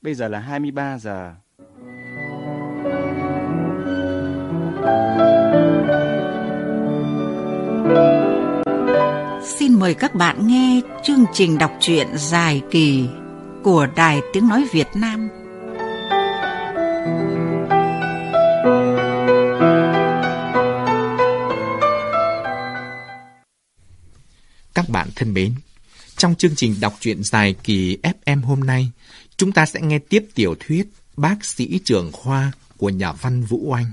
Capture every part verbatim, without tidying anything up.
Bây giờ là hai mươi ba giờ. Xin mời các bạn nghe chương trình đọc truyện dài kỳ của Đài Tiếng Nói Việt Nam. Các bạn thân mến, trong chương trình đọc truyện dài kỳ ép em hôm nay, chúng ta sẽ nghe tiếp tiểu thuyết Bác sĩ trưởng khoa của nhà văn Vũ Oanh.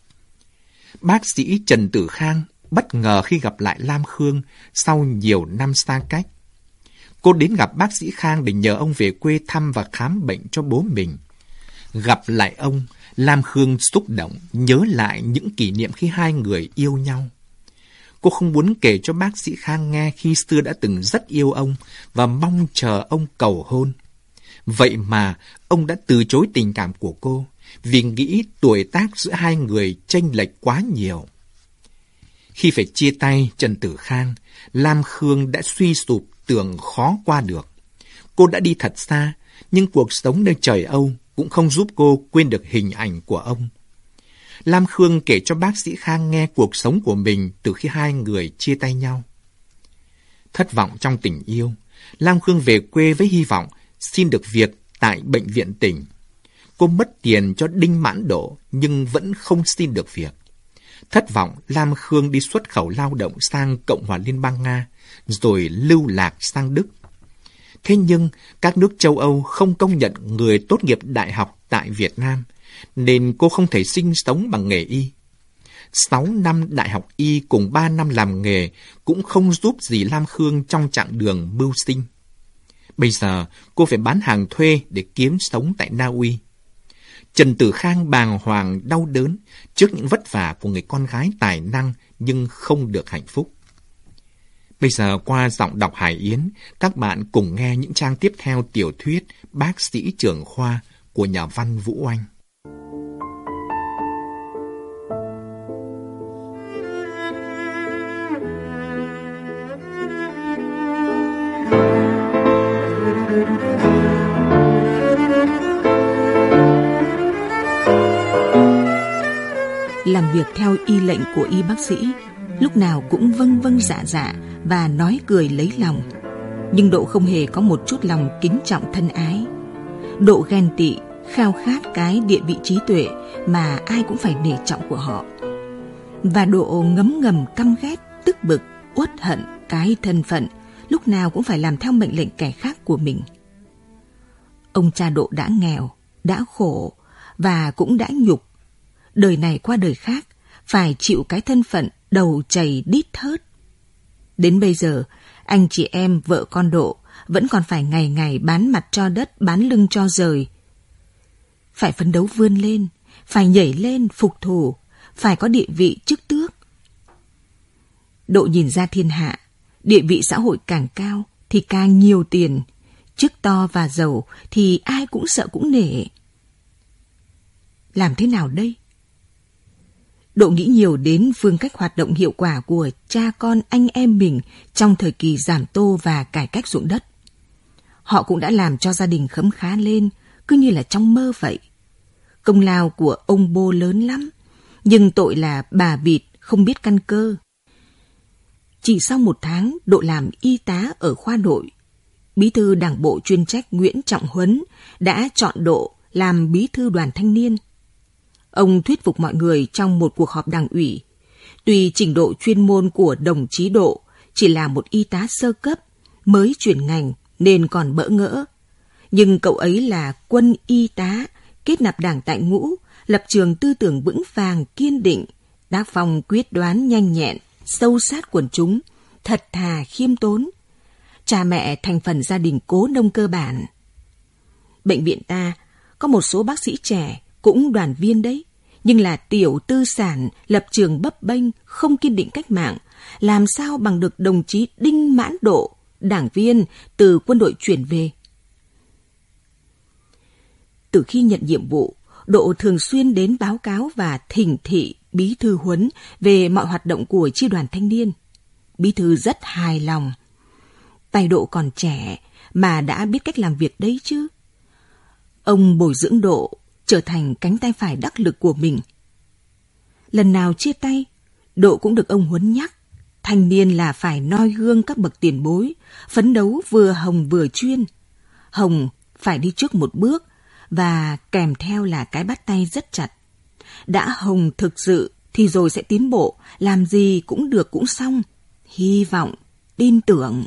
Bác sĩ Trần Tử Khang bất ngờ khi gặp lại Lam Khương sau nhiều năm xa cách. Cô đến gặp bác sĩ Khang để nhờ ông về quê thăm và khám bệnh cho bố mình. Gặp lại ông, Lam Khương xúc động nhớ lại những kỷ niệm khi hai người yêu nhau. Cô không muốn kể cho bác sĩ Khang nghe khi xưa đã từng rất yêu ông và mong chờ ông cầu hôn. Vậy mà ông đã từ chối tình cảm của cô vì nghĩ tuổi tác giữa hai người chênh lệch quá nhiều. Khi phải chia tay Trần Tử Khang, Lam Khương đã suy sụp tưởng khó qua được. Cô đã đi thật xa, nhưng cuộc sống nơi trời Âu cũng không giúp cô quên được hình ảnh của ông. Lam Khương kể cho bác sĩ Khang nghe cuộc sống của mình từ khi hai người chia tay nhau. Thất vọng trong tình yêu, Lam Khương về quê với hy vọng xin được việc tại bệnh viện tỉnh. Cô mất tiền cho Đinh Mãn Độ nhưng vẫn không xin được việc. Thất vọng, Lam Khương đi xuất khẩu lao động sang Cộng hòa Liên bang Nga, rồi lưu lạc sang Đức. Thế nhưng, các nước châu Âu không công nhận người tốt nghiệp đại học tại Việt Nam, nên cô không thể sinh sống bằng nghề y. Sáu năm đại học y cùng ba năm làm nghề cũng không giúp gì Lam Khương trong chặng đường mưu sinh. Bây giờ, cô phải bán hàng thuê để kiếm sống tại Na Uy. Trần Tử Khang bàng hoàng đau đớn trước những vất vả của người con gái tài năng nhưng không được hạnh phúc. Bây giờ qua giọng đọc Hải Yến, các bạn cùng nghe những trang tiếp theo tiểu thuyết Bác sĩ trưởng khoa của nhà văn Vũ Oanh. Làm việc theo y lệnh của y bác sĩ, lúc nào cũng vâng vâng dạ dạ và nói cười lấy lòng. Nhưng Độ không hề có một chút lòng kính trọng thân ái. Độ ghen tị, khao khát cái địa vị trí tuệ mà ai cũng phải nể trọng của họ. Và Độ ngấm ngầm căm ghét, tức bực, uất hận cái thân phận, lúc nào cũng phải làm theo mệnh lệnh kẻ khác của mình. Ông cha Độ đã nghèo, đã khổ và cũng đã nhục. Đời này qua đời khác, phải chịu cái thân phận đầu chày đít thớt. Đến bây giờ, anh chị em vợ con Độ vẫn còn phải ngày ngày bán mặt cho đất, bán lưng cho rời. Phải phấn đấu vươn lên, phải nhảy lên phục thù, phải có địa vị chức tước. Độ nhìn ra thiên hạ, địa vị xã hội càng cao thì càng nhiều tiền, chức to và giàu thì ai cũng sợ cũng nể. Làm thế nào đây? Độ nghĩ nhiều đến phương cách hoạt động hiệu quả của cha con anh em mình trong thời kỳ giảm tô và cải cách ruộng đất. Họ cũng đã làm cho gia đình khấm khá lên, cứ như là trong mơ vậy. Công lao của ông Bô lớn lắm, nhưng tội là bà vịt không biết căn cơ. Chỉ sau một tháng, Độ làm y tá ở khoa nội. Bí thư đảng bộ chuyên trách Nguyễn Trọng Huấn đã chọn Độ làm bí thư đoàn thanh niên. Ông thuyết phục mọi người trong một cuộc họp đảng ủy. Tuy trình độ chuyên môn của đồng chí Độ chỉ là một y tá sơ cấp, mới chuyển ngành nên còn bỡ ngỡ. Nhưng cậu ấy là quân y tá, kết nạp đảng tại ngũ, lập trường tư tưởng vững vàng, kiên định, tác phong quyết đoán nhanh nhẹn, sâu sát quần chúng, thật thà khiêm tốn. Cha mẹ thành phần gia đình cố nông cơ bản. Bệnh viện ta có một số bác sĩ trẻ cũng đoàn viên đấy, nhưng là tiểu tư sản, lập trường bấp bênh, không kiên định cách mạng, làm sao bằng được đồng chí Đinh Mãn Độ, đảng viên từ quân đội chuyển về. Từ khi nhận nhiệm vụ, Độ thường xuyên đến báo cáo và thỉnh thị bí thư Huấn về mọi hoạt động của chi đoàn thanh niên. Bí thư rất hài lòng. Tài Độ còn trẻ mà đã biết cách làm việc đấy chứ. Ông bồi dưỡng Độ trở thành cánh tay phải đắc lực của mình. Lần nào chia tay, Độ cũng được ông huấn nhắc, thanh niên là phải noi gương các bậc tiền bối, phấn đấu vừa hồng vừa chuyên. Hồng phải đi trước một bước và kèm theo là cái bắt tay rất chặt. Đã hồng thực sự thì rồi sẽ tiến bộ, làm gì cũng được cũng xong. Hy vọng, tin tưởng.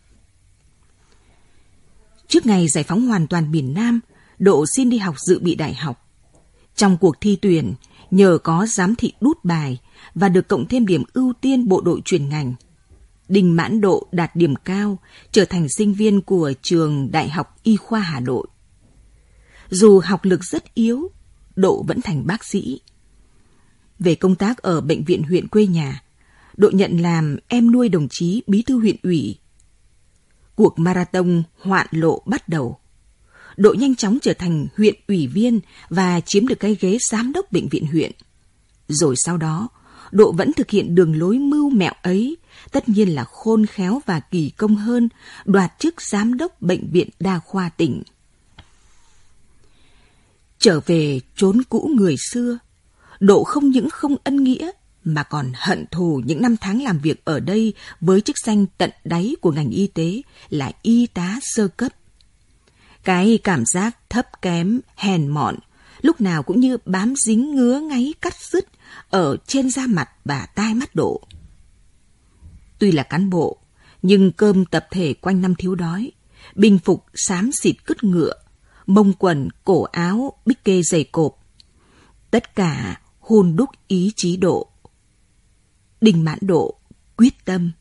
Trước ngày giải phóng hoàn toàn miền Nam, Độ xin đi học dự bị đại học. Trong cuộc thi tuyển, nhờ có giám thị đút bài và được cộng thêm điểm ưu tiên bộ đội chuyên ngành, Đinh Mãn Độ đạt điểm cao, trở thành sinh viên của trường Đại học Y khoa Hà Nội. Dù học lực rất yếu, Độ vẫn thành bác sĩ. Về công tác ở bệnh viện huyện quê nhà, Độ nhận làm em nuôi đồng chí bí thư huyện ủy. Cuộc marathon hoạn lộ bắt đầu. Độ nhanh chóng trở thành huyện ủy viên và chiếm được cái ghế giám đốc bệnh viện huyện. Rồi sau đó, Độ vẫn thực hiện đường lối mưu mẹo ấy, tất nhiên là khôn khéo và kỳ công hơn, đoạt chức giám đốc bệnh viện đa khoa tỉnh. Trở về chốn cũ người xưa, Độ không những không ân nghĩa mà còn hận thù những năm tháng làm việc ở đây với chức danh tận đáy của ngành y tế là y tá sơ cấp. Cái cảm giác thấp kém, hèn mọn, lúc nào cũng như bám dính ngứa ngáy cắt rứt ở trên da mặt và tai mắt Độ. Tuy là cán bộ, nhưng cơm tập thể quanh năm thiếu đói, bình phục xám xịt cứt ngựa, mông quần, cổ áo, bích kê giày cộp. Tất cả hun đúc ý chí Độ. Đinh Mãn Độ quyết tâm.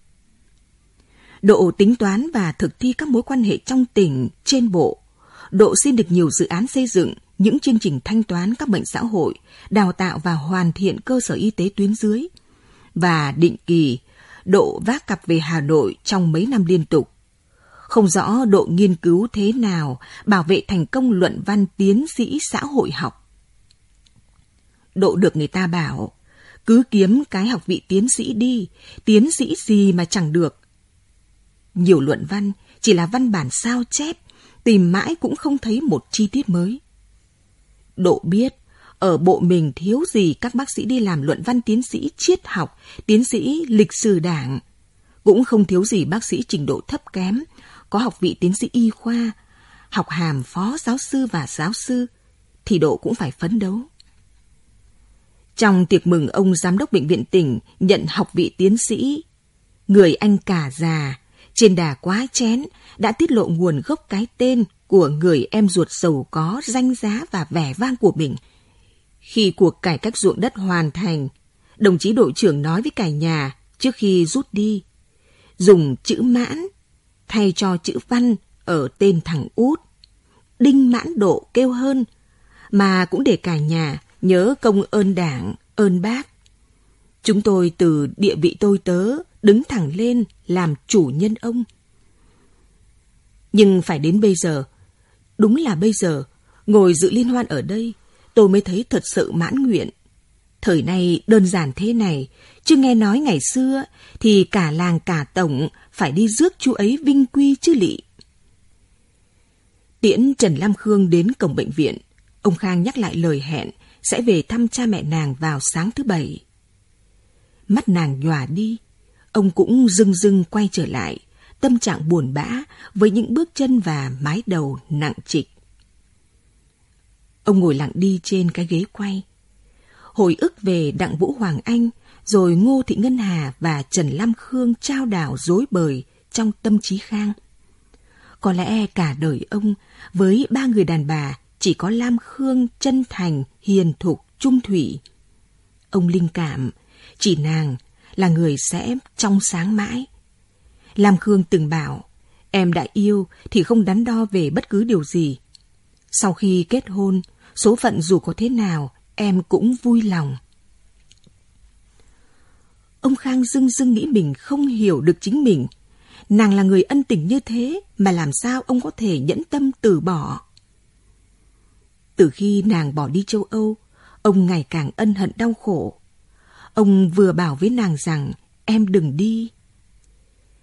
Độ tính toán và thực thi các mối quan hệ trong tỉnh, trên bộ. Độ xin được nhiều dự án xây dựng, những chương trình thanh toán các bệnh xã hội, đào tạo và hoàn thiện cơ sở y tế tuyến dưới. Và định kỳ, Độ vác cặp về Hà Nội trong mấy năm liên tục. Không rõ Độ nghiên cứu thế nào bảo vệ thành công luận văn tiến sĩ xã hội học. Độ được người ta bảo, cứ kiếm cái học vị tiến sĩ đi, tiến sĩ gì mà chẳng được. Nhiều luận văn chỉ là văn bản sao chép, tìm mãi cũng không thấy một chi tiết mới. Độ biết, ở bộ mình thiếu gì các bác sĩ đi làm luận văn tiến sĩ triết học, tiến sĩ lịch sử đảng. Cũng không thiếu gì bác sĩ trình độ thấp kém, có học vị tiến sĩ y khoa, học hàm phó giáo sư và giáo sư, thì Độ cũng phải phấn đấu. Trong tiệc mừng ông giám đốc bệnh viện tỉnh nhận học vị tiến sĩ, người anh cả già, trên đà quá chén, đã tiết lộ nguồn gốc cái tên của người em ruột giàu có, danh giá và vẻ vang của mình. Khi cuộc cải cách ruộng đất hoàn thành, đồng chí đội trưởng nói với cả nhà trước khi rút đi, dùng chữ Mãn thay cho chữ Văn ở tên thằng út. Đinh Mãn Độ kêu hơn, mà cũng để cả nhà nhớ công ơn Đảng, ơn Bác. Chúng tôi từ địa vị tôi tớ đứng thẳng lên làm chủ nhân ông. Nhưng phải đến bây giờ, đúng là bây giờ, ngồi dự liên hoan ở đây, tôi mới thấy thật sự mãn nguyện. Thời nay đơn giản thế này, chứ nghe nói ngày xưa thì cả làng cả tổng phải đi rước chú ấy vinh quy chứ lị. Tiễn Trần Lam Khương đến cổng bệnh viện, ông Khang nhắc lại lời hẹn sẽ về thăm cha mẹ nàng vào sáng thứ Bảy. Mắt nàng nhòa đi, ông cũng rưng rưng quay trở lại, tâm trạng buồn bã với những bước chân và mái đầu nặng trịch. Ông ngồi lặng đi trên cái ghế quay. Hồi ức về Đặng Vũ Hoàng Anh, rồi Ngô Thị Ngân Hà và Trần Lam Khương trao đảo dối bời trong tâm trí Khang. Có lẽ cả đời ông, với ba người đàn bà, chỉ có Lam Khương chân thành, hiền thục, trung thủy. Ông linh cảm, chỉ nàng là người sẽ trong sáng mãi. Lam Khương từng bảo, em đã yêu thì không đắn đo về bất cứ điều gì. Sau khi kết hôn, số phận dù có thế nào, em cũng vui lòng. Ông Khang dưng dưng nghĩ mình không hiểu được chính mình. Nàng là người ân tình như thế mà làm sao ông có thể nhẫn tâm từ bỏ. Từ khi nàng bỏ đi châu Âu, ông ngày càng ân hận đau khổ. Ông vừa bảo với nàng rằng em đừng đi.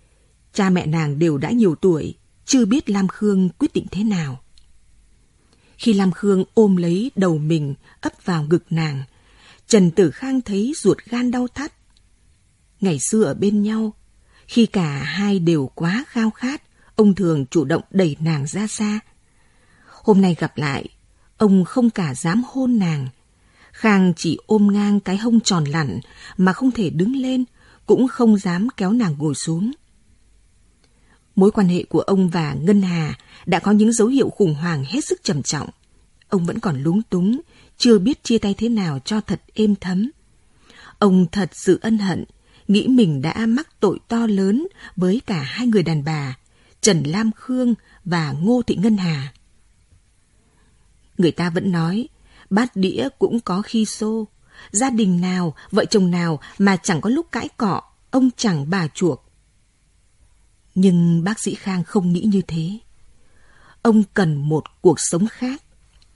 Cha mẹ nàng đều đã nhiều tuổi, chưa biết Lam Khương quyết định thế nào. Khi Lam Khương ôm lấy đầu mình, ấp vào ngực nàng, Trần Tử Khang thấy ruột gan đau thắt. Ngày xưa ở bên nhau, khi cả hai đều quá khao khát, ông thường chủ động đẩy nàng ra xa. Hôm nay gặp lại, ông không cả dám hôn nàng. Khang chỉ ôm ngang cái hông tròn lẳn mà không thể đứng lên, cũng không dám kéo nàng ngồi xuống. Mối quan hệ của ông và Ngân Hà đã có những dấu hiệu khủng hoảng hết sức trầm trọng. Ông vẫn còn lúng túng, chưa biết chia tay thế nào cho thật êm thấm. Ông thật sự ân hận, nghĩ mình đã mắc tội to lớn với cả hai người đàn bà, Trần Lam Khương và Ngô Thị Ngân Hà. Người ta vẫn nói, bát đĩa cũng có khi xô. Gia đình nào, vợ chồng nào mà chẳng có lúc cãi cọ, ông chẳng bà chuộc. Nhưng bác sĩ Khang không nghĩ như thế. Ông cần một cuộc sống khác.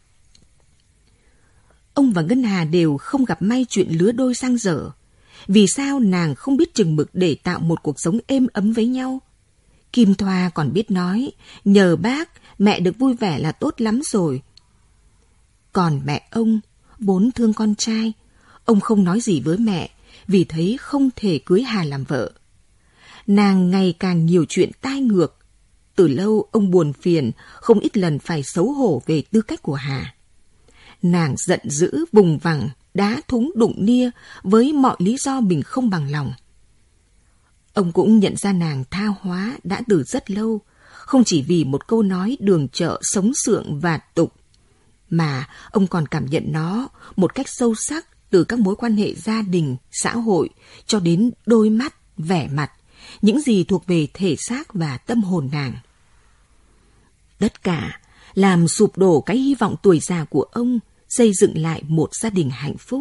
Ông và Ngân Hà đều không gặp may chuyện lứa đôi sang dở. Vì sao nàng không biết chừng mực để tạo một cuộc sống êm ấm với nhau? Kim Thoa còn biết nói, nhờ bác, mẹ được vui vẻ là tốt lắm rồi. Còn mẹ ông, vốn thương con trai, ông không nói gì với mẹ vì thấy không thể cưới Hà làm vợ. Nàng ngày càng nhiều chuyện tai ngược. Từ lâu ông buồn phiền, không ít lần phải xấu hổ về tư cách của Hà. Nàng giận dữ, vùng vằng, đá thúng đụng nia với mọi lý do mình không bằng lòng. Ông cũng nhận ra nàng tha hóa đã từ rất lâu, không chỉ vì một câu nói đường chợ sống sượng và tục, mà ông còn cảm nhận nó một cách sâu sắc từ các mối quan hệ gia đình, xã hội cho đến đôi mắt, vẻ mặt, những gì thuộc về thể xác và tâm hồn nàng. Tất cả làm sụp đổ cái hy vọng tuổi già của ông xây dựng lại một gia đình hạnh phúc.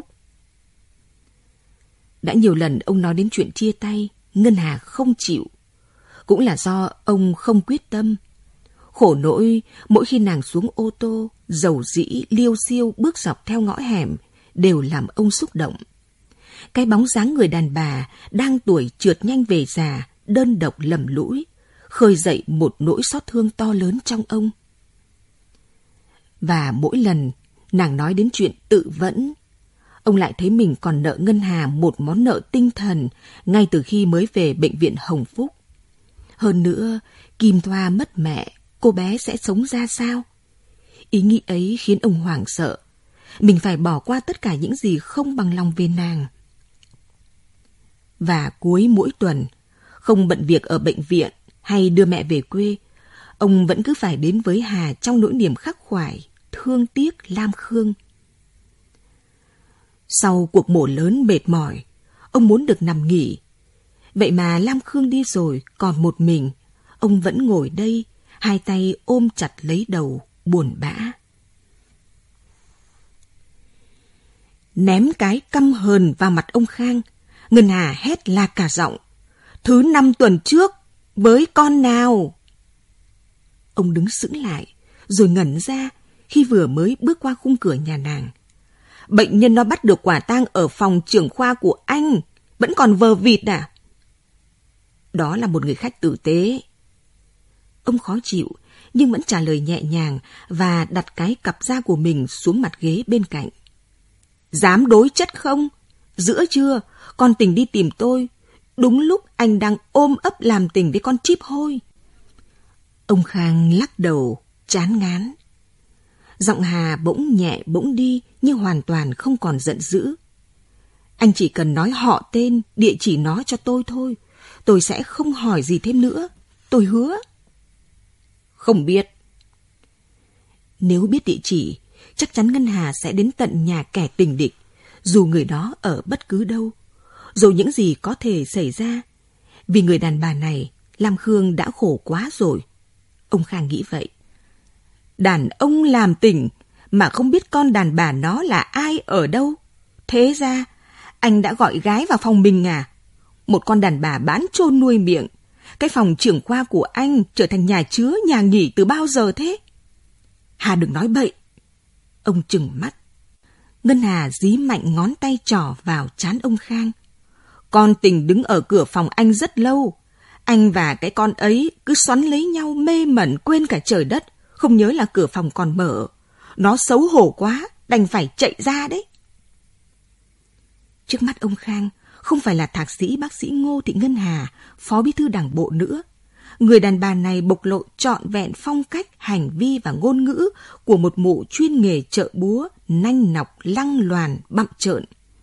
Đã nhiều lần ông nói đến chuyện chia tay, Ngân Hà không chịu. Cũng là do ông không quyết tâm. Khổ nỗi, mỗi khi nàng xuống ô tô, dầu dĩ, liêu xiêu bước dọc theo ngõ hẻm, đều làm ông xúc động. Cái bóng dáng người đàn bà đang tuổi trượt nhanh về già, đơn độc lầm lũi, khơi dậy một nỗi xót thương to lớn trong ông. Và mỗi lần nàng nói đến chuyện tự vẫn, ông lại thấy mình còn nợ Ngân Hà một món nợ tinh thần ngay từ khi mới về bệnh viện Hồng Phúc. Hơn nữa, Kim Thoa mất mẹ, cô bé sẽ sống ra sao? Ý nghĩ ấy khiến ông hoảng sợ. Mình phải bỏ qua tất cả những gì không bằng lòng về nàng. Và cuối mỗi tuần, không bận việc ở bệnh viện hay đưa mẹ về quê, ông vẫn cứ phải đến với Hà trong nỗi niềm khắc khoải, thương tiếc Lam Khương. Sau cuộc mổ lớn mệt mỏi, ông muốn được nằm nghỉ. Vậy mà Lam Khương đi rồi, còn một mình, ông vẫn ngồi đây, hai tay ôm chặt lấy đầu, buồn bã. Ném cái căm hờn vào mặt ông Khang, Ngân Hà hét la cả giọng. Thứ năm tuần trước, với con nào? Ông đứng sững lại, rồi ngẩn ra khi vừa mới bước qua khung cửa nhà nàng. Bệnh nhân nó bắt được quả tang ở phòng trưởng khoa của anh, vẫn còn vờ vịt à? Đó là một người khách tử tế. Ông khó chịu, nhưng vẫn trả lời nhẹ nhàng và đặt cái cặp da của mình xuống mặt ghế bên cạnh. Dám đối chất không? Giữa trưa, con Tình đi tìm tôi, đúng lúc anh đang ôm ấp làm tình với con chip hôi. Ông Khang lắc đầu, chán ngán. Giọng Hà bỗng nhẹ bỗng đi như hoàn toàn không còn giận dữ. Anh chỉ cần nói họ tên, địa chỉ nó cho tôi thôi. Tôi sẽ không hỏi gì thêm nữa. Tôi hứa. Không biết. Nếu biết địa chỉ, chắc chắn Ngân Hà sẽ đến tận nhà kẻ tình địch, dù người đó ở bất cứ đâu. Rồi những gì có thể xảy ra. Vì người đàn bà này, Lam Khương đã khổ quá rồi. Ông Khang nghĩ vậy. Đàn ông làm tình mà không biết con đàn bà nó là ai ở đâu. Thế ra, anh đã gọi gái vào phòng mình à? Một con đàn bà bán chôn nuôi miệng. Cái phòng trưởng khoa của anh trở thành nhà chứa, nhà nghỉ từ bao giờ thế? Hà đừng nói bậy. Ông trừng mắt. Ngân Hà dí mạnh ngón tay trỏ vào trán ông Khang. Con Tình đứng ở cửa phòng anh rất lâu. Anh và cái con ấy cứ xoắn lấy nhau mê mẩn quên cả trời đất, không nhớ là cửa phòng còn mở. Nó xấu hổ quá, đành phải chạy ra đấy. Trước mắt ông Khang không phải là thạc sĩ bác sĩ Ngô Thị Ngân Hà, phó bí thư đảng bộ nữa. Người đàn bà này bộc lộ trọn vẹn phong cách, hành vi và ngôn ngữ của một mụ chuyên nghề chợ búa, nanh nọc, lăng loàn, bặm trợn.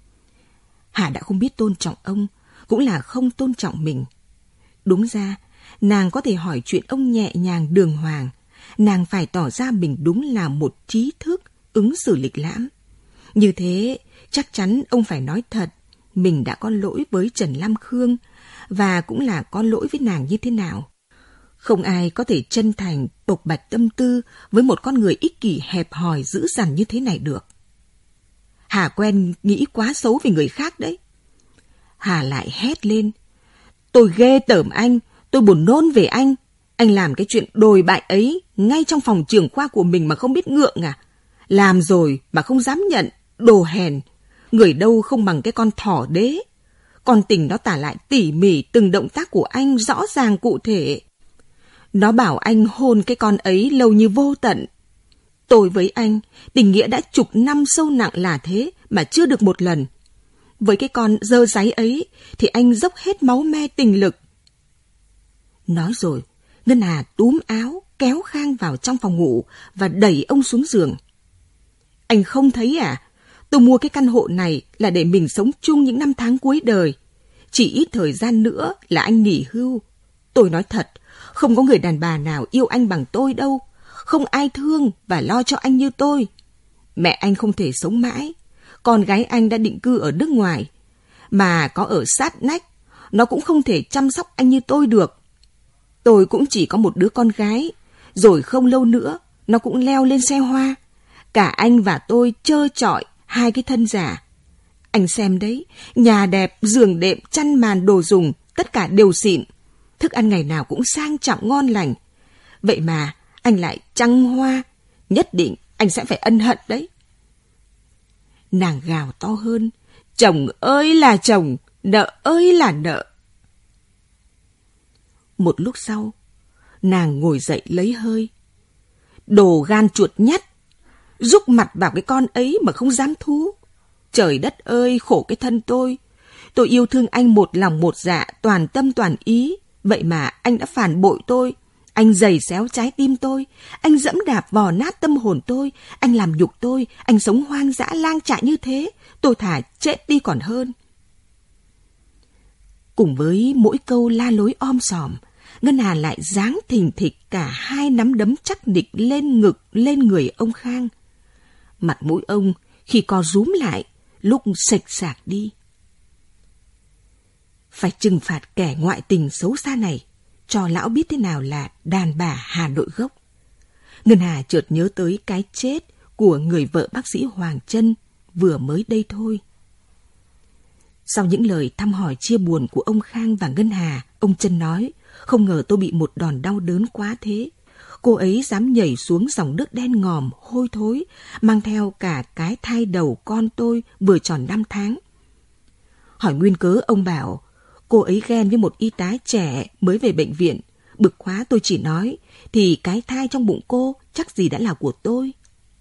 Hà đã không biết tôn trọng ông, cũng là không tôn trọng mình. Đúng ra, nàng có thể hỏi chuyện ông nhẹ nhàng đường hoàng. Nàng phải tỏ ra mình đúng là một trí thức, ứng xử lịch lãm. Như thế, chắc chắn ông phải nói thật, mình đã có lỗi với Trần Lam Khương, và cũng là có lỗi với nàng như thế nào. Không ai có thể chân thành, bộc bạch tâm tư với một con người ích kỷ hẹp hòi dữ dằn như thế này được. Hà quen nghĩ quá xấu về người khác đấy. Hà lại hét lên. Tôi ghê tởm anh, tôi buồn nôn về anh. Anh làm cái chuyện đồi bại ấy ngay trong phòng trưởng khoa của mình mà không biết ngượng à? Làm rồi mà không dám nhận, đồ hèn. Người đâu không bằng cái con thỏ đế. Con tình nó tả lại tỉ mỉ từng động tác của anh rõ ràng cụ thể. Nó bảo anh hôn cái con ấy lâu như vô tận. Tôi với anh, tình nghĩa đã chục năm sâu nặng là thế mà chưa được một lần. Với cái con dơ dáy ấy thì anh dốc hết máu me tình lực. Nói rồi, Ngân Hà túm áo, kéo Khang vào trong phòng ngủ và đẩy ông xuống giường. Anh không thấy à? Tôi mua cái căn hộ này là để mình sống chung những năm tháng cuối đời. Chỉ ít thời gian nữa là anh nghỉ hưu. Tôi nói thật, không có người đàn bà nào yêu anh bằng tôi đâu. Không ai thương và lo cho anh như tôi. Mẹ anh không thể sống mãi. Con gái anh đã định cư ở nước ngoài. Mà có ở sát nách, nó cũng không thể chăm sóc anh như tôi được. Tôi cũng chỉ có một đứa con gái. Rồi không lâu nữa, nó cũng leo lên xe hoa. Cả anh và tôi trơ trọi hai cái thân giả. Anh xem đấy, nhà đẹp, giường đệm, chăn màn, đồ dùng, tất cả đều xịn. Thức ăn ngày nào cũng sang trọng ngon lành. Vậy mà anh lại trăng hoa. Nhất định anh sẽ phải ân hận đấy. Nàng gào to hơn. Chồng ơi là chồng, nợ ơi là nợ. Một lúc sau, nàng ngồi dậy lấy hơi. Đồ gan chuột nhắt, rúc mặt vào cái con ấy mà không dám thú. Trời đất ơi, khổ cái thân tôi. Tôi yêu thương anh một lòng một dạ, toàn tâm toàn ý. Vậy mà anh đã phản bội tôi. Anh giày xéo trái tim tôi. Anh dẫm đạp vò nát tâm hồn tôi. Anh làm nhục tôi. Anh sống hoang dã lang trại như thế. Tôi thà chết đi còn hơn. Cùng với mỗi câu la lối om sòm, Ngân Hà lại giáng thình thịch cả hai nắm đấm chắc nịch lên ngực, lên người ông Khang. Mặt mũi ông khi co rúm lại, lúc sệch sạc đi. Phải trừng phạt kẻ ngoại tình xấu xa này, cho lão biết thế nào là đàn bà Hà Nội gốc. Ngân Hà chợt nhớ tới cái chết của người vợ bác sĩ Hoàng Trân vừa mới đây thôi. Sau những lời thăm hỏi chia buồn của ông Khang và Ngân Hà, ông Trân nói, không ngờ tôi bị một đòn đau đớn quá thế. Cô ấy dám nhảy xuống dòng nước đen ngòm, hôi thối, mang theo cả cái thai đầu con tôi vừa tròn năm tháng. Hỏi nguyên cớ, ông bảo, cô ấy ghen với một y tá trẻ mới về bệnh viện. Bực quá tôi chỉ nói, thì cái thai trong bụng cô chắc gì đã là của tôi.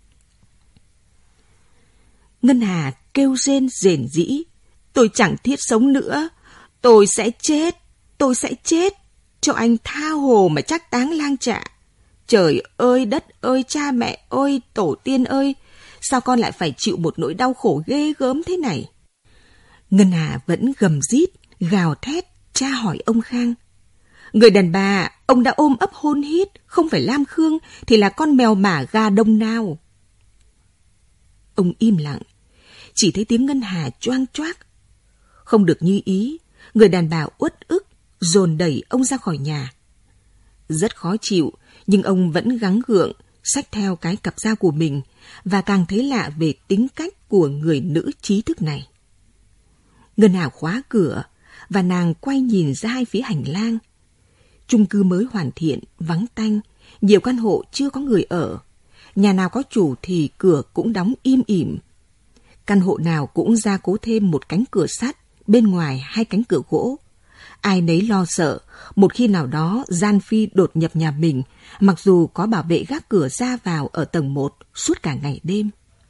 Ngân Hà kêu rên rền rĩ. Tôi chẳng thiết sống nữa. Tôi sẽ chết. Tôi sẽ chết. Cho anh tha hồ mà chắc táng lang trạ. Trời ơi, đất ơi, cha mẹ ơi, tổ tiên ơi. Sao con lại phải chịu một nỗi đau khổ ghê gớm thế này? Ngân Hà vẫn gầm rít, gào thét, tra hỏi ông Khang. Người đàn bà, ông đã ôm ấp hôn hít, không phải Lam Khương thì là con mèo mả gà đông nào. Ông im lặng, chỉ thấy tiếng Ngân Hà choang choác. Không được như ý, người đàn bà uất ức, dồn đẩy ông ra khỏi nhà. Rất khó chịu, nhưng ông vẫn gắng gượng, xách theo cái cặp dao của mình và càng thấy lạ về tính cách của người nữ trí thức này. Ngân Hà khóa cửa và nàng quay nhìn ra hai phía hành lang. Chung cư mới hoàn thiện, vắng tanh, nhiều căn hộ chưa có người ở. Nhà nào có chủ thì cửa cũng đóng im ỉm. Căn hộ nào cũng gia cố thêm một cánh cửa sắt, bên ngoài hai cánh cửa gỗ. Ai nấy lo sợ, một khi nào đó gian phi đột nhập nhà mình, mặc dù có bảo vệ gác cửa ra vào ở tầng một suốt cả ngày đêm.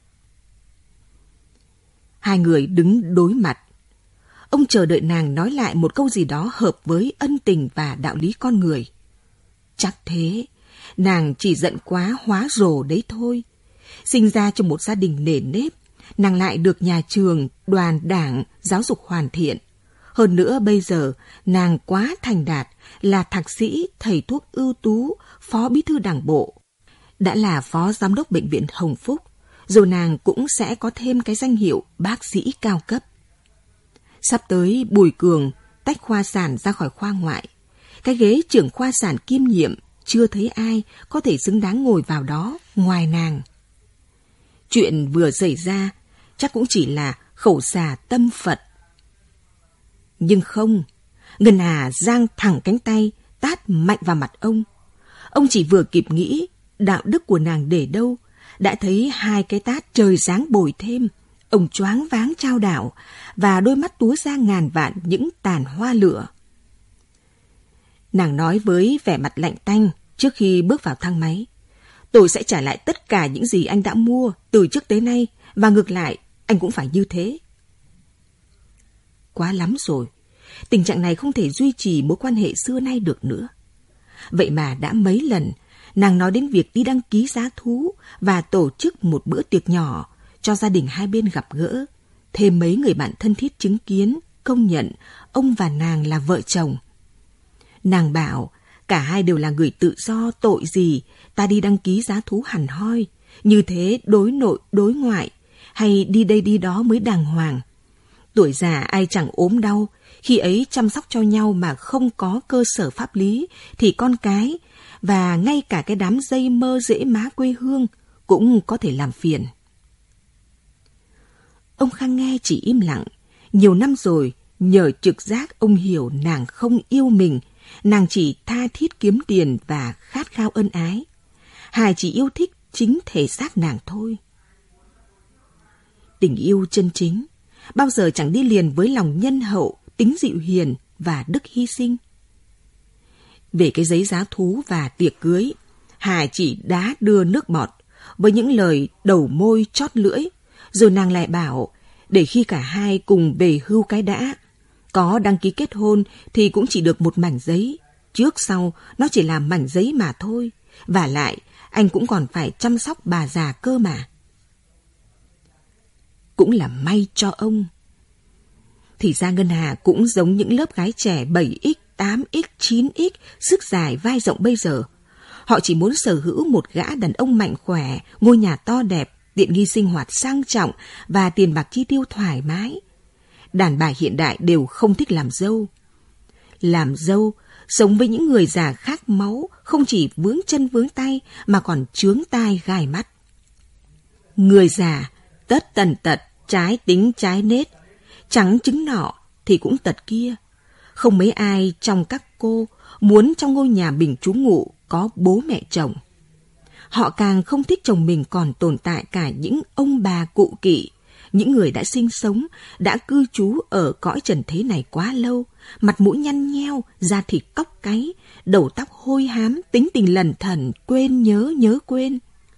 Hai người đứng đối mặt. Ông chờ đợi nàng nói lại một câu gì đó hợp với ân tình và đạo lý con người. Chắc thế, nàng chỉ giận quá hóa rồ đấy thôi. Sinh ra trong một gia đình nề nếp, nàng lại được nhà trường, đoàn đảng, giáo dục hoàn thiện. Hơn nữa bây giờ, nàng quá thành đạt, là thạc sĩ, thầy thuốc ưu tú, phó bí thư đảng bộ. Đã là phó giám đốc bệnh viện Hồng Phúc, rồi nàng cũng sẽ có thêm cái danh hiệu bác sĩ cao cấp. Sắp tới Bùi Cường tách khoa sản ra khỏi khoa ngoại. Cái ghế trưởng khoa sản kiêm nhiệm chưa thấy ai có thể xứng đáng ngồi vào đó ngoài nàng. Chuyện vừa xảy ra chắc cũng chỉ là khẩu xà tâm Phật. Nhưng không, Ngân Hà giang thẳng cánh tay, tát mạnh vào mặt ông. Ông chỉ vừa kịp nghĩ đạo đức của nàng để đâu, đã thấy hai cái tát trời giáng bồi thêm. Ông choáng váng chao đảo và đôi mắt túa ra ngàn vạn những tàn hoa lửa. Nàng nói với vẻ mặt lạnh tanh trước khi bước vào thang máy: tôi sẽ trả lại tất cả những gì anh đã mua từ trước tới nay, và ngược lại anh cũng phải như thế. Quá lắm rồi, tình trạng này không thể duy trì mối quan hệ xưa nay được nữa. Vậy mà đã mấy lần nàng nói đến việc đi đăng ký giá thú và tổ chức một bữa tiệc nhỏ cho gia đình hai bên gặp gỡ, thêm mấy người bạn thân thiết chứng kiến, công nhận ông và nàng là vợ chồng. Nàng bảo cả hai đều là người tự do, tội gì ta đi đăng ký giá thú hẳn hoi, như thế đối nội đối ngoại, hay đi đây đi đó mới đàng hoàng. Tuổi già ai chẳng ốm đau, khi ấy chăm sóc cho nhau mà không có cơ sở pháp lý thì con cái và ngay cả cái đám dây mơ rễ má quê hương cũng có thể làm phiền. Ông Khang nghe chỉ im lặng. Nhiều năm rồi, nhờ trực giác ông hiểu nàng không yêu mình, nàng chỉ tha thiết kiếm tiền và khát khao ân ái. Hà chỉ yêu thích chính thể xác nàng thôi. Tình yêu chân chính bao giờ chẳng đi liền với lòng nhân hậu, tính dịu hiền và đức hy sinh. Về cái giấy giá thú và tiệc cưới, Hà chỉ đá đưa nước bọt với những lời đầu môi chót lưỡi, rồi nàng lại bảo để khi cả hai cùng về hưu cái đã. Có đăng ký kết hôn thì cũng chỉ được một mảnh giấy, trước sau nó chỉ là mảnh giấy mà thôi, vả lại anh cũng còn phải chăm sóc bà già cơ mà. Cũng là may cho ông. Thì ra Ngân Hà cũng giống những lớp gái trẻ bảy x, tám x, chín x, sức dài vai rộng bây giờ. Họ chỉ muốn sở hữu một gã đàn ông mạnh khỏe, ngôi nhà to đẹp, tiện nghi sinh hoạt sang trọng và tiền bạc chi tiêu thoải mái. Đàn bà hiện đại đều không thích làm dâu. Làm dâu, sống với những người già khác máu, không chỉ vướng chân vướng tay mà còn chướng tai gai mắt. Người già, tất tần tật, trái tính trái nết, chẳng chứng nọ thì cũng tật kia. Không mấy ai trong các cô muốn trong ngôi nhà mình trú ngụ có bố mẹ chồng. Họ càng không thích chồng mình còn tồn tại cả những ông bà cụ kỵ, những người đã sinh sống, đã cư trú ở cõi trần thế này quá lâu, mặt mũi nhăn nheo, da thịt cóc cáy, đầu tóc hôi hám, tính tình lẩn thẩn, quên nhớ nhớ quên.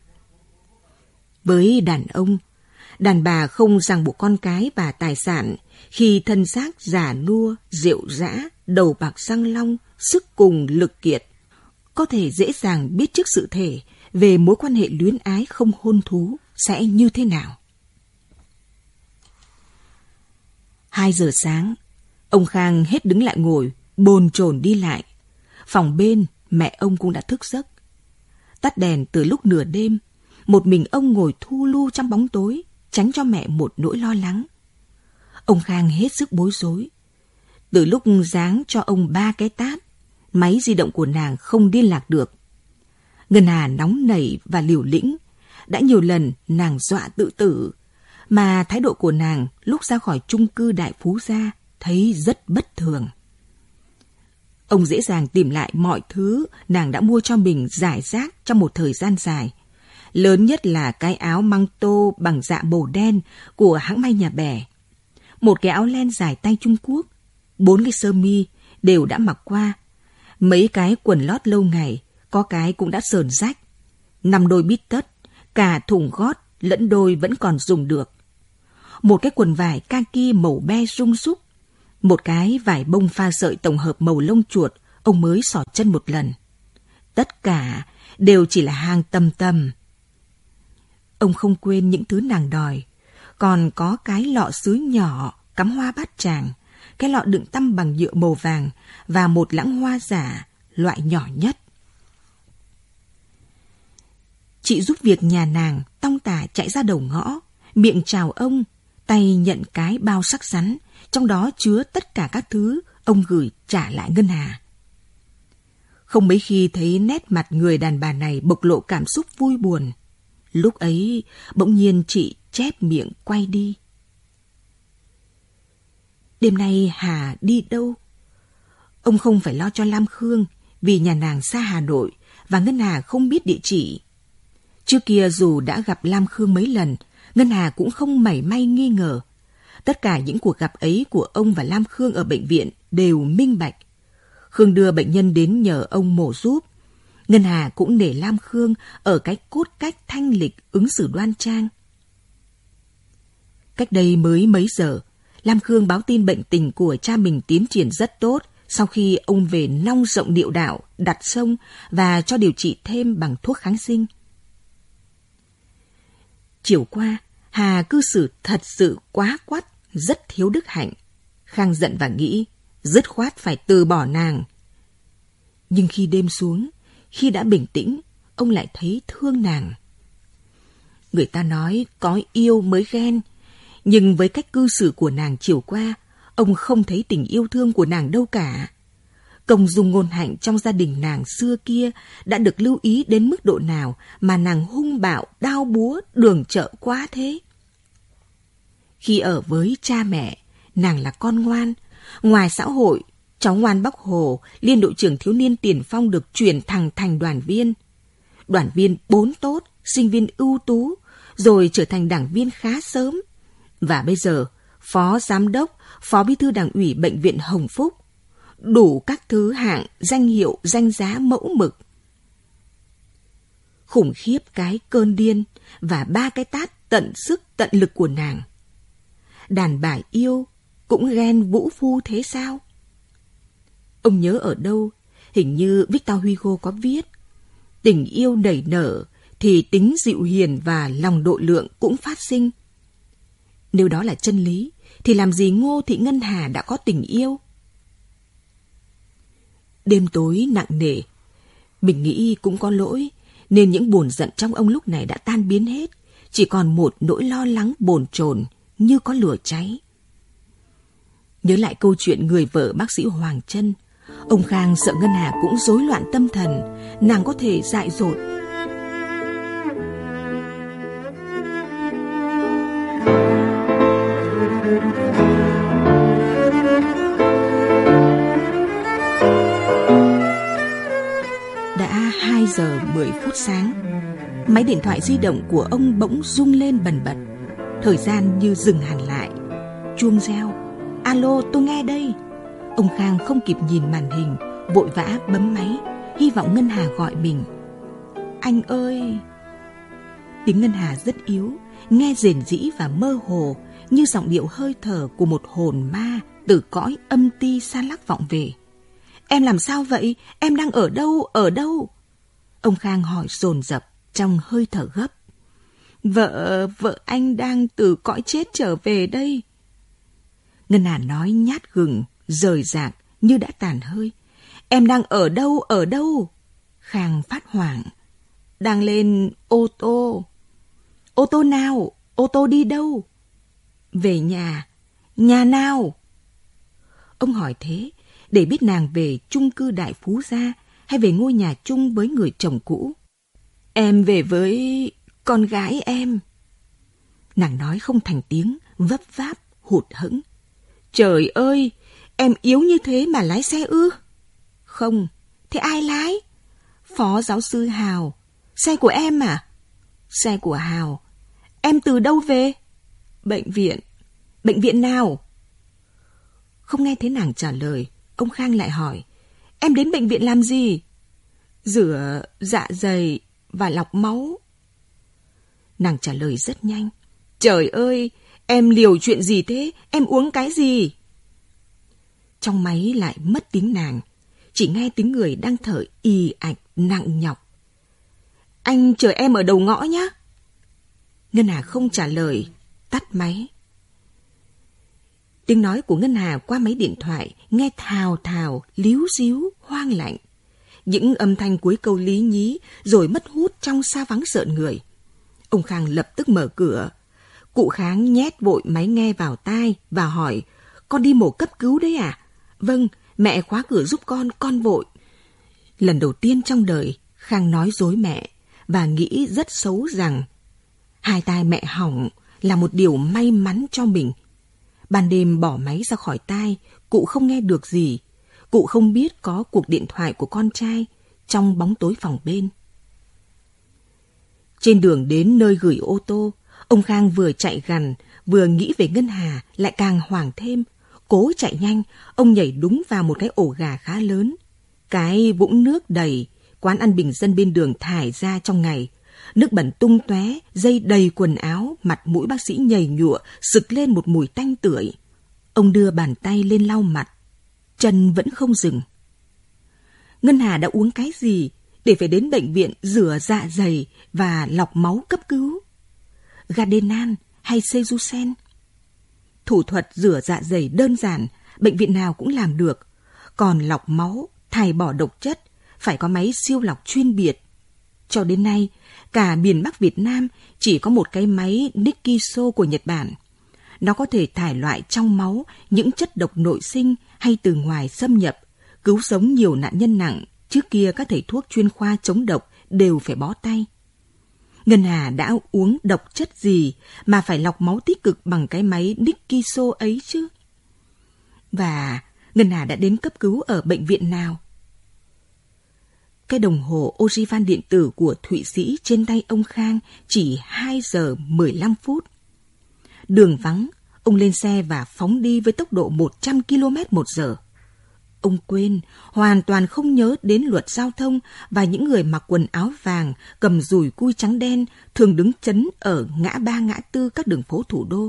Với đàn ông, đàn bà không ràng buộc con cái và tài sản, khi thân xác già nua, rượu dã, đầu bạc răng long, sức cùng lực kiệt, có thể dễ dàng biết trước sự thể về mối quan hệ luyến ái không hôn thú sẽ như thế nào. Hai giờ sáng, ông Khang hết đứng lại ngồi, bồn chồn đi lại. Phòng bên, mẹ ông cũng đã thức giấc. Tắt đèn từ lúc nửa đêm, một mình ông ngồi thu lu trong bóng tối, tránh cho mẹ một nỗi lo lắng. Ông Khang hết sức bối rối. Từ lúc giáng cho ông ba cái tát, máy di động của nàng không liên lạc được. Ngân Hà nóng nảy và liều lĩnh, đã nhiều lần nàng dọa tự tử, mà thái độ của nàng lúc ra khỏi chung cư Đại Phú Gia thấy rất bất thường. Ông dễ dàng tìm lại mọi thứ nàng đã mua cho mình rải rác trong một thời gian dài. Lớn nhất là cái áo măng tô bằng dạ bồ đen của hãng may Nhà Bè, một cái áo len dài tay Trung Quốc, bốn cái sơ mi đều đã mặc qua. Mấy cái quần lót lâu ngày, có cái cũng đã sờn rách. Năm đôi bít tất, cả thùng gót lẫn đôi vẫn còn dùng được. Một cái quần vải kaki màu be rung rúc. Một cái vải bông pha sợi tổng hợp màu lông chuột, ông mới xỏ chân một lần. Tất cả đều chỉ là hàng tầm tầm. Ông không quên những thứ nàng đòi. Còn có cái lọ sứ nhỏ cắm hoa bát tràng, cái lọ đựng tăm bằng nhựa màu vàng và một lẵng hoa giả, loại nhỏ nhất. Chị giúp việc nhà nàng tong tả chạy ra đầu ngõ, miệng chào ông, tay nhận cái bao sắc sắn, trong đó chứa tất cả các thứ ông gửi trả lại Ngân Hà. Không mấy khi thấy nét mặt người đàn bà này bộc lộ cảm xúc vui buồn. Lúc ấy, bỗng nhiên chị chép miệng quay đi. Đêm nay Hà đi đâu? Ông không phải lo cho Lam Khương, vì nhà nàng xa Hà Nội và Ngân Hà không biết địa chỉ. Trước kia dù đã gặp Lam Khương mấy lần, Ngân Hà cũng không mảy may nghi ngờ. Tất cả những cuộc gặp ấy của ông và Lam Khương ở bệnh viện đều minh bạch. Khương đưa bệnh nhân đến nhờ ông mổ giúp. Ngân Hà cũng nể Lam Khương ở cái cốt cách thanh lịch, ứng xử đoan trang. Cách đây mới mấy giờ, Lam Khương báo tin bệnh tình của cha mình tiến triển rất tốt sau khi ông về nong rộng niệu đạo, đặt sông và cho điều trị thêm bằng thuốc kháng sinh. Chiều qua, Hà cư xử thật sự quá quắt, rất thiếu đức hạnh. Khang giận và nghĩ, dứt khoát phải từ bỏ nàng. Nhưng khi đêm xuống, khi đã bình tĩnh, ông lại thấy thương nàng. Người ta nói có yêu mới ghen, nhưng với cách cư xử của nàng chiều qua, ông không thấy tình yêu thương của nàng đâu cả. Công dung ngôn hạnh trong gia đình nàng xưa kia đã được lưu ý đến mức độ nào mà nàng hung bạo, đao búa, đường chợ quá thế. Khi ở với cha mẹ, nàng là con ngoan. Ngoài xã hội, cháu ngoan Bắc Hồ, liên đội trưởng thiếu niên tiền phong được chuyển thẳng thành đoàn viên. Đoàn viên bốn tốt, sinh viên ưu tú, rồi trở thành đảng viên khá sớm. Và bây giờ, phó giám đốc, phó bí thư đảng ủy bệnh viện Hồng Phúc. Đủ các thứ hạng, danh hiệu, danh giá mẫu mực. Khủng khiếp cái cơn điên và ba cái tát tận sức tận lực của nàng. Đàn bà yêu cũng ghen vũ phu thế sao? Ông nhớ ở đâu, hình như Victor Hugo có viết, tình yêu nảy nở thì tính dịu hiền và lòng độ lượng cũng phát sinh. Nếu đó là chân lý, thì làm gì Ngô Thị Ngân Hà đã có tình yêu? Đêm tối nặng nề, mình nghĩ cũng có lỗi, nên những buồn giận trong ông lúc này đã tan biến hết, chỉ còn một nỗi lo lắng bồn chồn như có lửa cháy. Nhớ lại câu chuyện người vợ bác sĩ Hoàng Trân, ông Khang sợ Ngân Hà cũng rối loạn tâm thần, nàng có thể dại dột. Đã hai giờ mười phút sáng, máy điện thoại di động của ông bỗng rung lên bần bật. Thời gian như dừng hẳn lại. Chuông reo. Alo, tôi nghe đây. Ông Khang không kịp nhìn màn hình, vội vã bấm máy, hy vọng Ngân Hà gọi mình. Anh ơi! Tiếng Ngân Hà rất yếu, nghe rền rĩ và mơ hồ, như giọng điệu hơi thở của một hồn ma từ cõi âm ti xa lắc vọng về. Em làm sao vậy? Em đang ở đâu? Ở đâu? Ông Khang hỏi dồn dập trong hơi thở gấp. Vợ, vợ anh đang từ cõi chết trở về đây. Ngân Hà nói nhát gừng, rời rạc như đã tàn hơi. Em đang ở đâu? Ở đâu? Khang phát hoảng. Đang lên ô tô. Ô tô nào? Ô tô đi đâu? Về nhà. Nhà nào? Ông hỏi thế để biết nàng về chung cư Đại Phú Gia hay về ngôi nhà chung với người chồng cũ. Em về với con gái em. Nàng nói không thành tiếng, vấp váp, hụt hẫng. Trời ơi, em yếu như thế mà lái xe ư? Không, thế ai lái? Phó giáo sư Hào. Xe của em à? Xe của Hào. Em từ đâu về? Bệnh viện. Bệnh viện nào? Không nghe thấy nàng trả lời, ông Khang lại hỏi, em đến bệnh viện làm gì? Rửa dạ dày và lọc máu. Nàng trả lời rất nhanh. Trời ơi, em liều chuyện gì thế? Em uống cái gì? Trong máy lại mất tiếng nàng, chỉ nghe tiếng người đang thở ì ạch nặng nhọc. Anh chờ em ở đầu ngõ nhé. Ngân Hà không trả lời, tắt máy. Tiếng nói của Ngân Hà qua máy điện thoại nghe thào thào, líu díu, hoang lạnh. Những âm thanh cuối câu lý nhí rồi mất hút trong xa vắng rợn người. Ông Khang lập tức mở cửa. Cụ Kháng nhét vội máy nghe vào tai và hỏi, con đi mổ cấp cứu đấy à? Vâng, mẹ khóa cửa giúp con, con vội. Lần đầu tiên trong đời, Khang nói dối mẹ và nghĩ rất xấu rằng hai tai mẹ hỏng là một điều may mắn cho mình. Ban đêm bỏ máy ra khỏi tai, cụ không nghe được gì. Cụ không biết có cuộc điện thoại của con trai trong bóng tối phòng bên. Trên đường đến nơi gửi ô tô, ông Khang vừa chạy gằn, vừa nghĩ về Ngân Hà lại càng hoảng thêm. Cố chạy nhanh, ông nhảy đúng vào một cái ổ gà khá lớn. Cái vũng nước đầy, quán ăn bình dân bên đường thải ra trong ngày. Nước bẩn tung tóe, dây đầy quần áo, mặt mũi bác sĩ nhầy nhụa, sực lên một mùi tanh tưởi. Ông đưa bàn tay lên lau mặt, chân vẫn không dừng. Ngân Hà đã uống cái gì để phải đến bệnh viện rửa dạ dày và lọc máu cấp cứu? Gardenan hay Sejusen? Thủ thuật rửa dạ dày đơn giản, bệnh viện nào cũng làm được. Còn lọc máu, thải bỏ độc chất, phải có máy siêu lọc chuyên biệt. Cho đến nay, cả miền Bắc Việt Nam chỉ có một cái máy Nikiso của Nhật Bản. Nó có thể thải loại trong máu những chất độc nội sinh hay từ ngoài xâm nhập, cứu sống nhiều nạn nhân nặng. Trước kia các thầy thuốc chuyên khoa chống độc đều phải bó tay. Ngân Hà đã uống độc chất gì mà phải lọc máu tích cực bằng cái máy Nikiso ấy chứ? Và Ngân Hà đã đến cấp cứu ở bệnh viện nào? Cái đồng hồ Ogivan điện tử của Thụy Sĩ trên tay ông Khang chỉ hai giờ mười lăm phút. Đường vắng, ông lên xe và phóng đi với tốc độ một trăm ki lô mét một giờ. Ông quên, hoàn toàn không nhớ đến luật giao thông và những người mặc quần áo vàng, cầm dùi cui trắng đen, thường đứng chấn ở ngã ba ngã tư các đường phố thủ đô.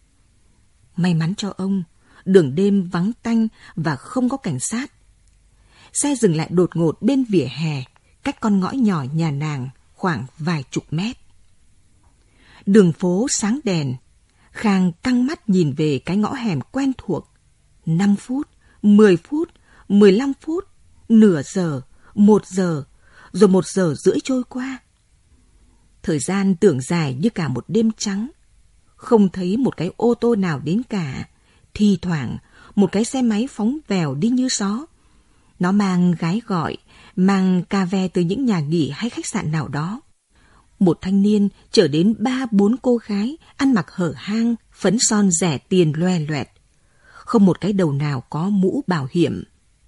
May mắn cho ông, đường đêm vắng tanh và không có cảnh sát. Xe dừng lại đột ngột bên vỉa hè, cách con ngõ nhỏ nhà nàng khoảng vài chục mét. Đường phố sáng đèn, Khang căng mắt nhìn về cái ngõ hẻm quen thuộc. Năm phút, mười phút, mười lăm phút, nửa giờ, một giờ, rồi một giờ rưỡi trôi qua. Thời gian tưởng dài như cả một đêm trắng. Không thấy một cái ô tô nào đến cả. Thi thoảng, một cái xe máy phóng vèo đi như gió. Nó mang gái gọi, mang cà ve từ những nhà nghỉ hay khách sạn nào đó. Một thanh niên chở đến ba bốn cô gái ăn mặc hở hang, phấn son rẻ tiền loè loẹt. Không một cái đầu nào có mũ bảo hiểm.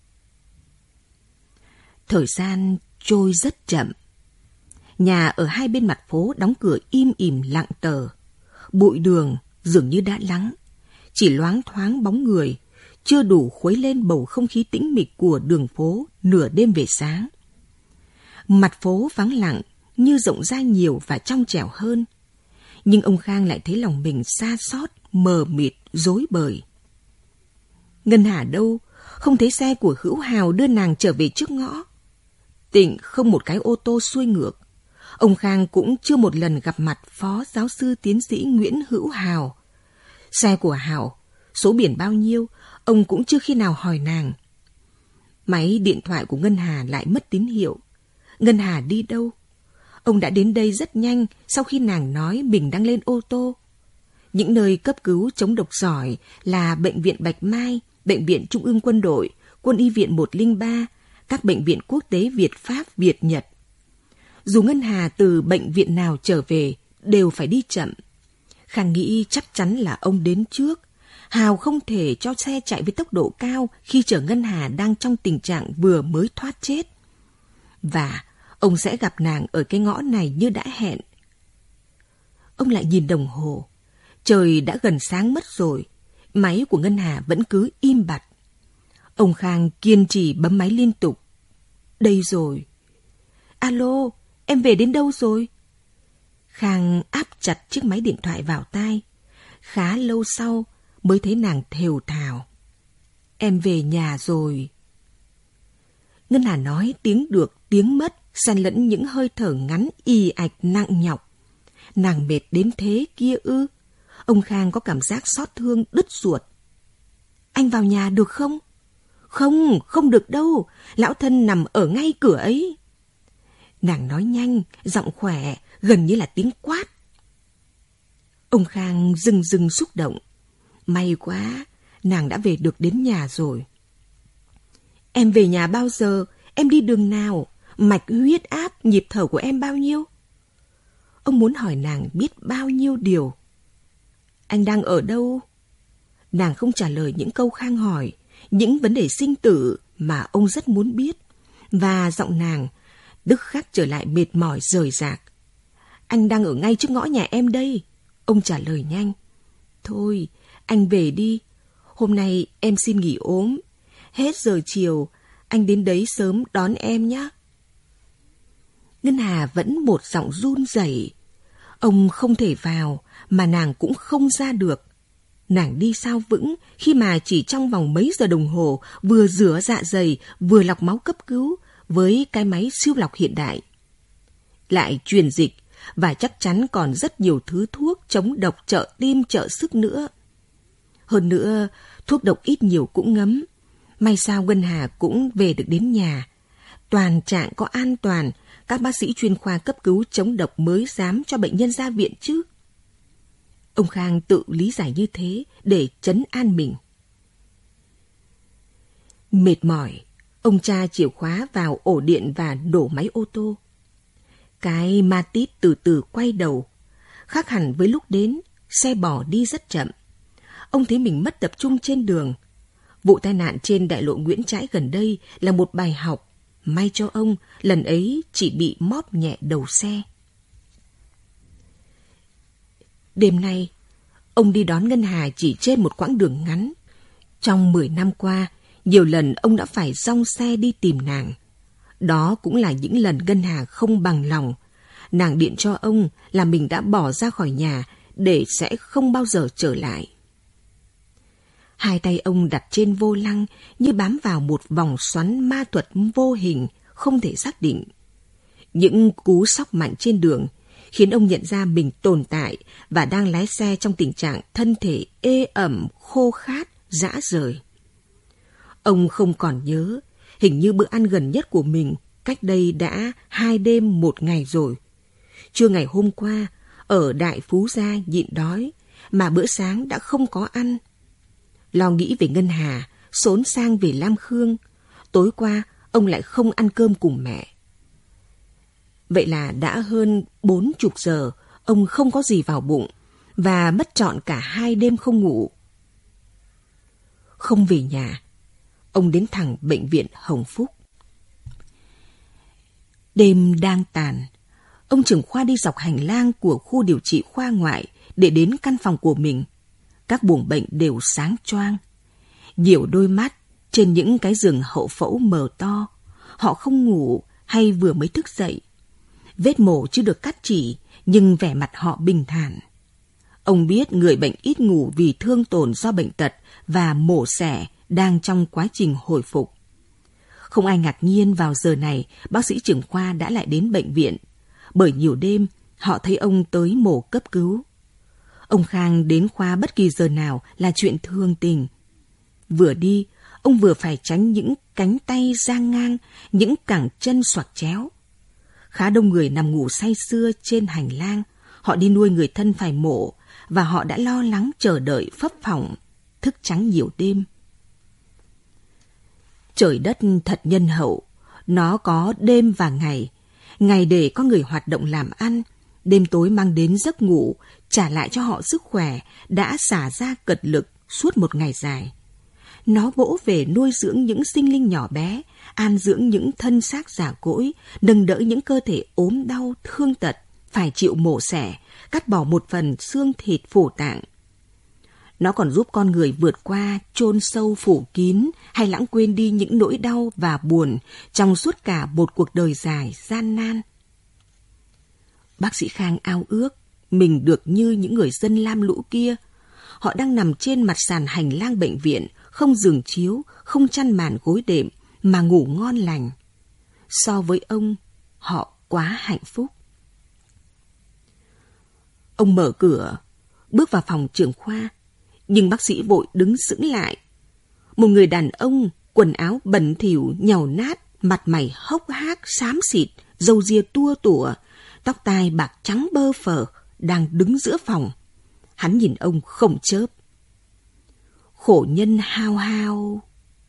Thời gian trôi rất chậm. Nhà ở hai bên mặt phố đóng cửa im ỉm lặng tờ. Bụi đường dường như đã lắng. Chỉ loáng thoáng bóng người, chưa đủ khuấy lên bầu không khí tĩnh mịch của đường phố nửa đêm về sáng. Mặt phố vắng lặng, như rộng ra nhiều và trong trẻo hơn. Nhưng ông Khang lại thấy lòng mình xa xót, mờ mịt, rối bời. Ngân Hà đâu? Không thấy xe của Hữu Hào đưa nàng trở về trước ngõ. Tịnh không một cái ô tô xuôi ngược. Ông Khang cũng chưa một lần gặp mặt Phó Giáo sư Tiến sĩ Nguyễn Hữu Hào. Xe của Hào, số biển bao nhiêu, ông cũng chưa khi nào hỏi nàng. Máy điện thoại của Ngân Hà lại mất tín hiệu. Ngân Hà đi đâu? Ông đã đến đây rất nhanh sau khi nàng nói mình đang lên ô tô. Những nơi cấp cứu chống độc giỏi là Bệnh viện Bạch Mai, Bệnh viện Trung ương Quân đội, Quân y viện một không ba, các bệnh viện quốc tế Việt Pháp, Việt Nhật. Dù Ngân Hà từ bệnh viện nào trở về, đều phải đi chậm. Khang nghĩ chắc chắn là ông đến trước. Hào không thể cho xe chạy với tốc độ cao khi chở Ngân Hà đang trong tình trạng vừa mới thoát chết. Và ông sẽ gặp nàng ở cái ngõ này như đã hẹn. Ông lại nhìn đồng hồ. Trời đã gần sáng mất rồi. Máy của Ngân Hà vẫn cứ im bặt. Ông Khang kiên trì bấm máy liên tục. Đây rồi. Alo, em về đến đâu rồi? Khang áp chặt chiếc máy điện thoại vào tai. Khá lâu sau mới thấy nàng thều thào. Em về nhà rồi. Ngân Hà nói tiếng được tiếng mất, xen lẫn những hơi thở ngắn ì ạch nặng nhọc. Nàng mệt đến thế kia ư? Ông Khang có cảm giác xót thương đứt ruột. Anh vào nhà được không? Không, không được đâu. Lão thân nằm ở ngay cửa ấy. Nàng nói nhanh, giọng khỏe, gần như là tiếng quát. Ông Khang rưng rưng xúc động. May quá, nàng đã về được đến nhà rồi. Em về nhà bao giờ? Em đi đường nào? Mạch huyết áp, nhịp thở của em bao nhiêu? Ông muốn hỏi nàng biết bao nhiêu điều. Anh đang ở đâu? Nàng không trả lời những câu Khang hỏi, những vấn đề sinh tử mà ông rất muốn biết. Và giọng nàng tức khắc trở lại mệt mỏi rời rạc. Anh đang ở ngay trước ngõ nhà em đây. Ông trả lời nhanh. Thôi, anh về đi. Hôm nay em xin nghỉ ốm. Hết giờ chiều, anh đến đấy sớm đón em nhé. Ngân Hà vẫn một giọng run rẩy. Ông không thể vào, mà nàng cũng không ra được. Nàng đi sao vững khi mà chỉ trong vòng mấy giờ đồng hồ vừa rửa dạ dày, vừa lọc máu cấp cứu với cái máy siêu lọc hiện đại. Lại truyền dịch, và chắc chắn còn rất nhiều thứ thuốc chống độc trợ tim trợ sức nữa. Hơn nữa, thuốc độc ít nhiều cũng ngấm. May sao Ngân Hà cũng về được đến nhà. Toàn trạng có an toàn, các bác sĩ chuyên khoa cấp cứu chống độc mới dám cho bệnh nhân ra viện chứ. Ông Khang tự lý giải như thế để trấn an mình. Mệt mỏi, ông tra chìa khóa vào ổ điện và nổ máy ô tô. Cái Matiz từ từ quay đầu. Khác hẳn với lúc đến, xe bỏ đi rất chậm. Ông thấy mình mất tập trung trên đường. Vụ tai nạn trên đại lộ Nguyễn Trãi gần đây là một bài học. May cho ông, lần ấy chỉ bị móp nhẹ đầu xe. Đêm nay, ông đi đón Ngân Hà chỉ trên một quãng đường ngắn. Trong mười năm qua, nhiều lần ông đã phải dong xe đi tìm nàng. Đó cũng là những lần Ngân Hà không bằng lòng. Nàng điện cho ông là mình đã bỏ ra khỏi nhà để sẽ không bao giờ trở lại. Hai tay ông đặt trên vô lăng như bám vào một vòng xoắn ma thuật vô hình, không thể xác định. Những cú sóc mạnh trên đường khiến ông nhận ra mình tồn tại và đang lái xe trong tình trạng thân thể ê ẩm, khô khát, rã rời. Ông không còn nhớ, hình như bữa ăn gần nhất của mình cách đây đã hai đêm một ngày rồi. Trưa ngày hôm qua, ở Đại Phú Gia nhịn đói, mà bữa sáng đã không có ăn. Lo nghĩ về Ngân Hà, xốn sang về Lam Khương. Tối qua, ông lại không ăn cơm cùng mẹ. Vậy là đã hơn bốn chục giờ, ông không có gì vào bụng, và mất trọn cả hai đêm không ngủ. Không về nhà, ông đến thẳng bệnh viện Hồng Phúc. Đêm đang tàn, ông trưởng khoa đi dọc hành lang của khu điều trị khoa ngoại để đến căn phòng của mình. Các buồng bệnh đều sáng choang. Nhiều đôi mắt trên những cái giường hậu phẫu mờ to. Họ không ngủ hay vừa mới thức dậy. Vết mổ chưa được cắt chỉ, nhưng vẻ mặt họ bình thản. Ông biết người bệnh ít ngủ vì thương tổn do bệnh tật và mổ xẻ đang trong quá trình hồi phục. Không ai ngạc nhiên vào giờ này bác sĩ trưởng khoa đã lại đến bệnh viện, bởi nhiều đêm họ thấy ông tới mổ cấp cứu. Ông Khang đến khoa bất kỳ giờ nào là chuyện thường tình. Vừa đi, ông vừa phải tránh những cánh tay giang ngang, những cẳng chân xoạc chéo. Khá đông người nằm ngủ say sưa trên hành lang. Họ đi nuôi người thân phải mổ, và họ đã lo lắng chờ đợi phấp phỏng, thức trắng nhiều đêm. Trời đất thật nhân hậu, nó có đêm và ngày. Ngày để có người hoạt động làm ăn, đêm tối mang đến giấc ngủ, trả lại cho họ sức khỏe đã xả ra cật lực suốt một ngày dài. Nó vỗ về nuôi dưỡng những sinh linh nhỏ bé, an dưỡng những thân xác già cỗi, nâng đỡ những cơ thể ốm đau, thương tật, phải chịu mổ xẻ, cắt bỏ một phần xương thịt phủ tạng. Nó còn giúp con người vượt qua, chôn sâu phủ kín hay lãng quên đi những nỗi đau và buồn trong suốt cả một cuộc đời dài gian nan. Bác sĩ Khang ao ước mình được như những người dân lam lũ kia. Họ đang nằm trên mặt sàn hành lang bệnh viện, không giường chiếu, không chăn màn gối đệm, mà ngủ ngon lành. So với ông, họ quá hạnh phúc. Ông mở cửa, bước vào phòng trưởng khoa, nhưng bác sĩ vội đứng sững lại. Một người đàn ông, quần áo bẩn thỉu, nhàu nát, mặt mày hốc hác, xám xịt, râu ria tua tủa, tóc tai bạc trắng bơ phờ, đang đứng giữa phòng. Hắn nhìn ông không chớp. Khổ nhân hao hao.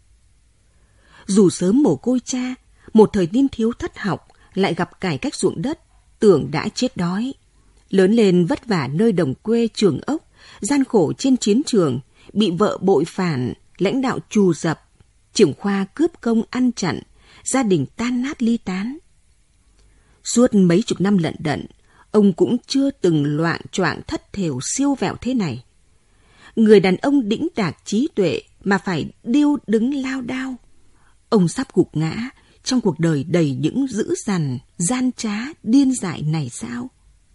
Dù sớm mồ côi cha, một thời niên thiếu thất học, lại gặp cải cách ruộng đất, tưởng đã chết đói. Lớn lên vất vả nơi đồng quê trường ốc, gian khổ trên chiến trường, bị vợ bội phản, lãnh đạo trù dập, trưởng khoa cướp công ăn chặn, gia đình tan nát ly tán. Suốt mấy chục năm lận đận, ông cũng chưa từng loạng choạng thất thểu siêu vẹo thế này. Người đàn ông đĩnh đạc trí tuệ mà phải điêu đứng lao đao. Ông sắp gục ngã trong cuộc đời đầy những dữ dằn, gian trá, điên dại này sao?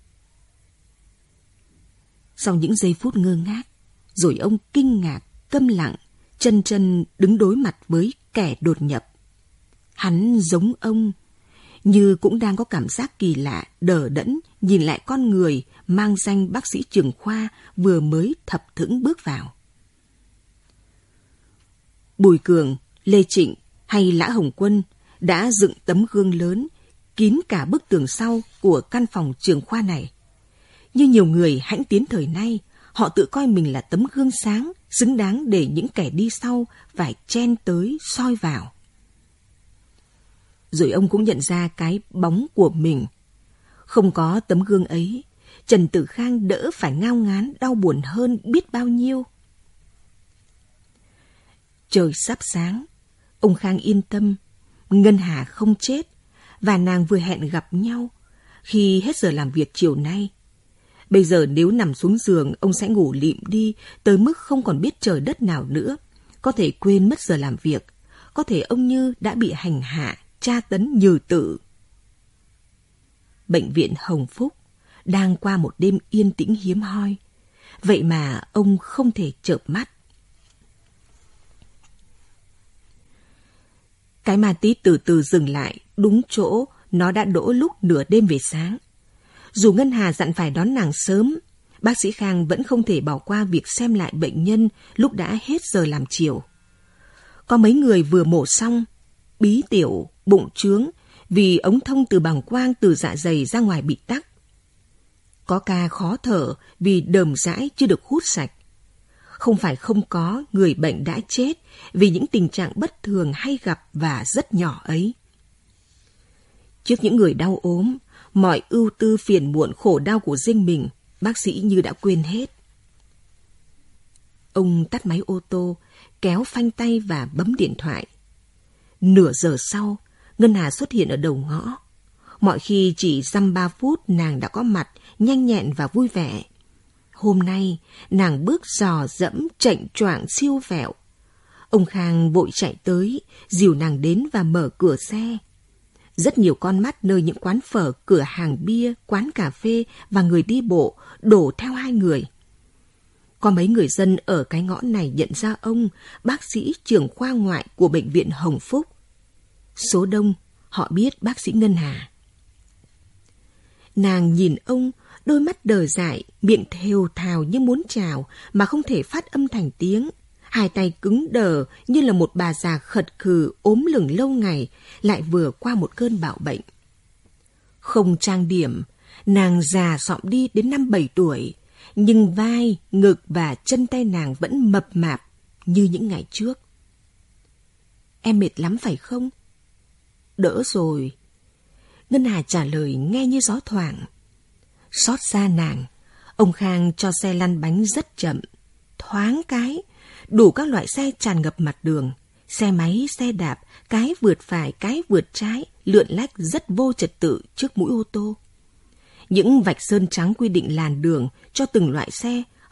Sau những giây phút ngơ ngác, rồi ông kinh ngạc, câm lặng, chân chân đứng đối mặt với kẻ đột nhập. Hắn giống ông, như cũng đang có cảm giác kỳ lạ, đờ đẫn nhìn lại con người mang danh bác sĩ trưởng khoa vừa mới thập thững bước vào. Bùi Cường, Lê Trịnh hay Lã Hồng Quân đã dựng tấm gương lớn kín cả bức tường sau của căn phòng trưởng khoa này. Như nhiều người hãnh tiến thời nay, họ tự coi mình là tấm gương sáng, xứng đáng để những kẻ đi sau phải chen tới soi vào. Rồi ông cũng nhận ra cái bóng của mình. Không có tấm gương ấy, Trần Tử Khang đỡ phải ngao ngán đau buồn hơn biết bao nhiêu. Trời sắp sáng, ông Khang yên tâm, Ngân Hà không chết, và nàng vừa hẹn gặp nhau khi hết giờ làm việc chiều nay. Bây giờ nếu nằm xuống giường, ông sẽ ngủ lịm đi tới mức không còn biết trời đất nào nữa, có thể quên mất giờ làm việc, có thể ông Như đã bị hành hạ, tra tấn nhừ tử. Bệnh viện Hồng Phúc đang qua một đêm yên tĩnh hiếm hoi, vậy mà ông không thể chợp mắt. Cái ma tí từ từ dừng lại, đúng chỗ nó đã đỗ lúc nửa đêm về sáng. Dù Ngân Hà dặn phải đón nàng sớm, bác sĩ Khang vẫn không thể bỏ qua việc xem lại bệnh nhân lúc đã hết giờ làm chiều. Có mấy người vừa mổ xong, bí tiểu, bụng trướng vì ống thông từ bàng quang từ dạ dày ra ngoài bị tắc. Có ca khó thở vì đờm dãi chưa được hút sạch. Không phải không có người bệnh đã chết vì những tình trạng bất thường hay gặp và rất nhỏ ấy. Trước những người đau ốm, mọi ưu tư phiền muộn khổ đau của riêng mình, bác sĩ như đã quên hết. Ông tắt máy ô tô, kéo phanh tay và bấm điện thoại. Nửa giờ sau, Ngân Hà xuất hiện ở đầu ngõ. Mọi khi chỉ dăm ba phút nàng đã có mặt, nhanh nhẹn và vui vẻ. Hôm nay, nàng bước dò dẫm, chệnh choạng siêu vẹo. Ông Khang vội chạy tới, dìu nàng đến và mở cửa xe. Rất nhiều con mắt nơi những quán phở, cửa hàng bia, quán cà phê và người đi bộ đổ theo hai người. Có mấy người dân ở cái ngõ này nhận ra ông, bác sĩ trưởng khoa ngoại của bệnh viện Hồng Phúc. Số đông, họ biết bác sĩ Ngân Hà. Nàng nhìn ông, đôi mắt đờ dại, miệng thều thào như muốn chào mà không thể phát âm thành tiếng. Hai tay cứng đờ như là một bà già khật khừ ốm lửng lâu ngày, lại vừa qua một cơn bạo bệnh. Không trang điểm, nàng già sọm đi đến năm bảy tuổi, nhưng vai, ngực và chân tay nàng vẫn mập mạp như những ngày trước. Em mệt lắm phải không? Đỡ rồi. Ngân Hà trả lời nghe như gió thoảng. Xót xa nàng, ông Khang cho xe lăn bánh rất chậm, thoáng cái. Đủ các loại xe tràn ngập mặt đường, xe máy, xe đạp, cái vượt phải, cái vượt trái, lượn lách rất vô trật tự trước mũi ô tô. Những vạch sơn trắng quy định làn đường cho từng loại xe,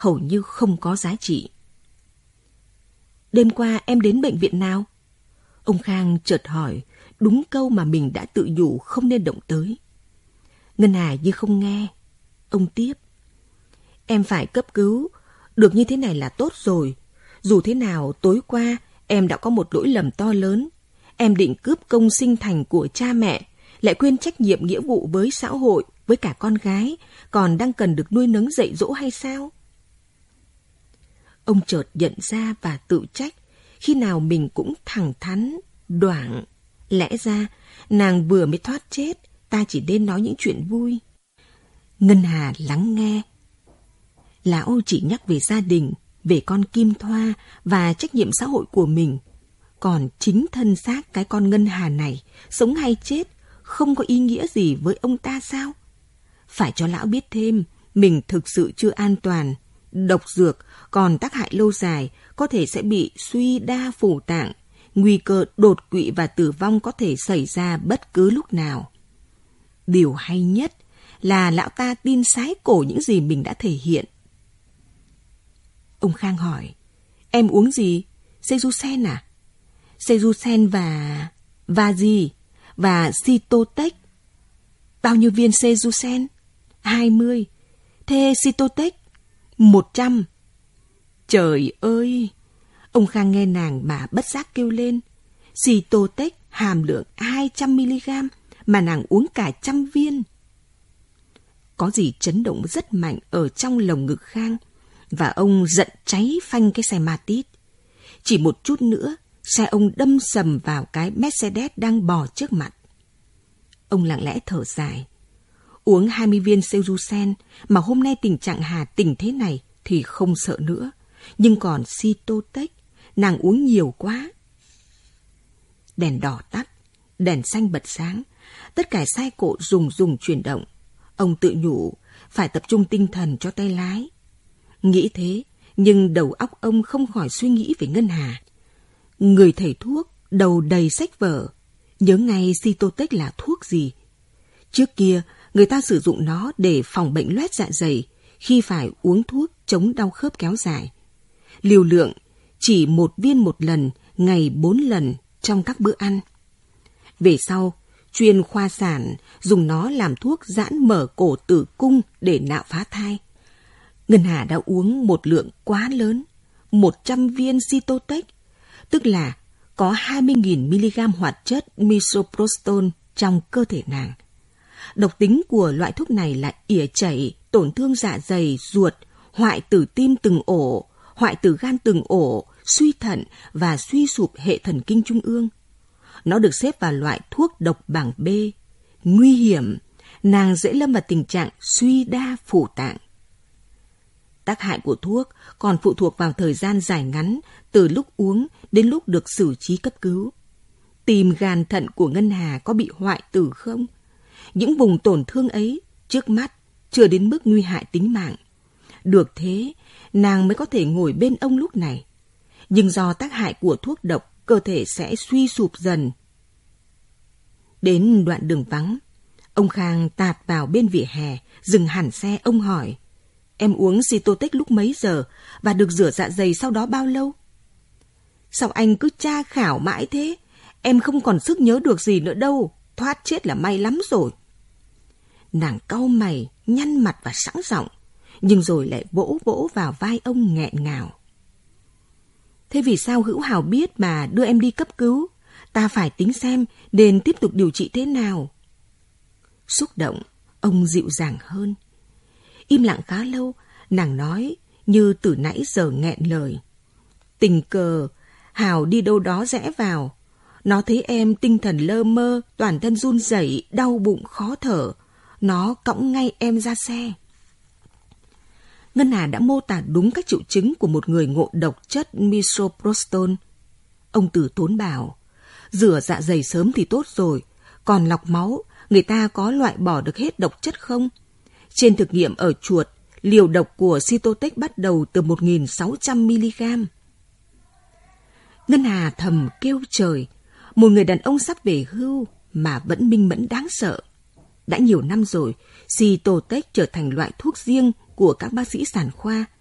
hầu như không có giá trị. Đêm qua em đến bệnh viện nào? Ông Khang chợt hỏi, đúng câu mà mình đã tự nhủ không nên động tới. Ngân Hà như không nghe. Ông tiếp. Em phải cấp cứu, được như thế này là tốt rồi. Dù thế nào, tối qua em đã có một lỗi lầm to lớn. Em định cướp công sinh thành của cha mẹ, lại quên trách nhiệm nghĩa vụ với xã hội, với cả con gái, còn đang cần được nuôi nấng dạy dỗ hay sao? Ông chợt nhận ra và tự trách, khi nào mình cũng thẳng thắn, đoảng. Lẽ ra, nàng vừa mới thoát chết, ta chỉ nên nói những chuyện vui. Ngân Hà lắng nghe. Lão chỉ nhắc về gia đình, về con Kim Thoa và trách nhiệm xã hội của mình. Còn chính thân xác cái con Ngân Hà này, sống hay chết, không có ý nghĩa gì với ông ta sao? Phải cho lão biết thêm, mình thực sự chưa an toàn. Độc dược còn tác hại lâu dài, có thể sẽ bị suy đa phủ tạng. Nguy cơ đột quỵ và tử vong có thể xảy ra bất cứ lúc nào. Điều hay nhất là lão ta tin sái cổ những gì mình đã thể hiện. Ông Khang hỏi, em uống gì? Sejusen à? Sejusen và... và gì? Và Cytotec. Bao nhiêu viên Sejusen? hai mươi. Thế Cytotec? một trăm. Trời ơi! Ông Khang nghe nàng mà bất giác kêu lên. Cytotec hàm lượng hai trăm mi-li-gam mà nàng uống cả trăm viên. Có gì chấn động rất mạnh ở trong lồng ngực Khang, và ông giận cháy phanh cái xe Matiz. Chỉ một chút nữa, xe ông đâm sầm vào cái Mercedes đang bò trước mặt. Ông lặng lẽ thở dài. Uống hai mươi viên Sejusen mà hôm nay tình trạng Hà tỉnh thế này thì không sợ nữa. Nhưng còn Cytotec, nàng uống nhiều quá. Đèn đỏ tắt, đèn xanh bật sáng. Tất cả sai cộ rùng rùng chuyển động. Ông tự nhủ, phải tập trung tinh thần cho tay lái. Nghĩ thế, nhưng đầu óc ông không khỏi suy nghĩ về Ngân Hà. Người thầy thuốc, đầu đầy sách vở, nhớ ngay Cytotec là thuốc gì. Trước kia, người ta sử dụng nó để phòng bệnh loét dạ dày khi phải uống thuốc chống đau khớp kéo dài. Liều lượng chỉ một viên một lần, ngày bốn lần trong các bữa ăn. Về sau, chuyên khoa sản dùng nó làm thuốc giãn mở cổ tử cung để nạo phá thai. Ngân Hà đã uống một lượng quá lớn, một trăm viên Cytotec, tức là có hai mươi nghìn mi-li-gam hoạt chất misoprostol trong cơ thể nàng. Độc tính của loại thuốc này là ỉa chảy, tổn thương dạ dày, ruột, hoại tử tim từng ổ, hoại tử gan từng ổ, suy thận và suy sụp hệ thần kinh trung ương. Nó được xếp vào loại thuốc độc bảng B. Nguy hiểm, nàng dễ lâm vào tình trạng suy đa phủ tạng. Tác hại của thuốc còn phụ thuộc vào thời gian dài ngắn từ lúc uống đến lúc được xử trí cấp cứu. Tim gan thận của Ngân Hà có bị hoại tử không? Những vùng tổn thương ấy trước mắt chưa đến mức nguy hại tính mạng. Được thế, nàng mới có thể ngồi bên ông lúc này. Nhưng do tác hại của thuốc độc, cơ thể sẽ suy sụp dần. Đến đoạn đường vắng, ông Khang tạt vào bên vỉa hè, dừng hẳn xe. Ông hỏi, em uống Cytotec lúc mấy giờ và được rửa dạ dày sau đó bao lâu? Sao anh cứ tra khảo mãi thế? Em không còn sức nhớ được gì nữa đâu. Thoát chết là may lắm rồi. Nàng cau mày, nhăn mặt và sẵn giọng, nhưng rồi lại vỗ vỗ vào vai ông nghẹn ngào. Thế vì sao Hữu Hào biết mà đưa em đi cấp cứu? Ta phải tính xem nên tiếp tục điều trị thế nào. Xúc động, ông dịu dàng hơn. Im lặng khá lâu, nàng nói như từ nãy giờ nghẹn lời. Tình cờ, Hào đi đâu đó rẽ vào. Nó thấy em tinh thần lơ mơ, toàn thân run rẩy, đau bụng khó thở. Nó cõng ngay em ra xe. Ngân Hà đã mô tả đúng các triệu chứng của một người ngộ độc chất misoprostol. Ông Tử Tốn bảo, rửa dạ dày sớm thì tốt rồi, còn lọc máu, người ta có loại bỏ được hết độc chất không? Trên thực nghiệm ở chuột, liều độc của Cytotec bắt đầu từ một nghìn sáu trăm mi-li-gam. Ngân Hà thầm kêu trời, một người đàn ông sắp về hưu mà vẫn minh mẫn đáng sợ. Đã nhiều năm rồi, Cytotec trở thành loại thuốc riêng của các bác sĩ sản khoa.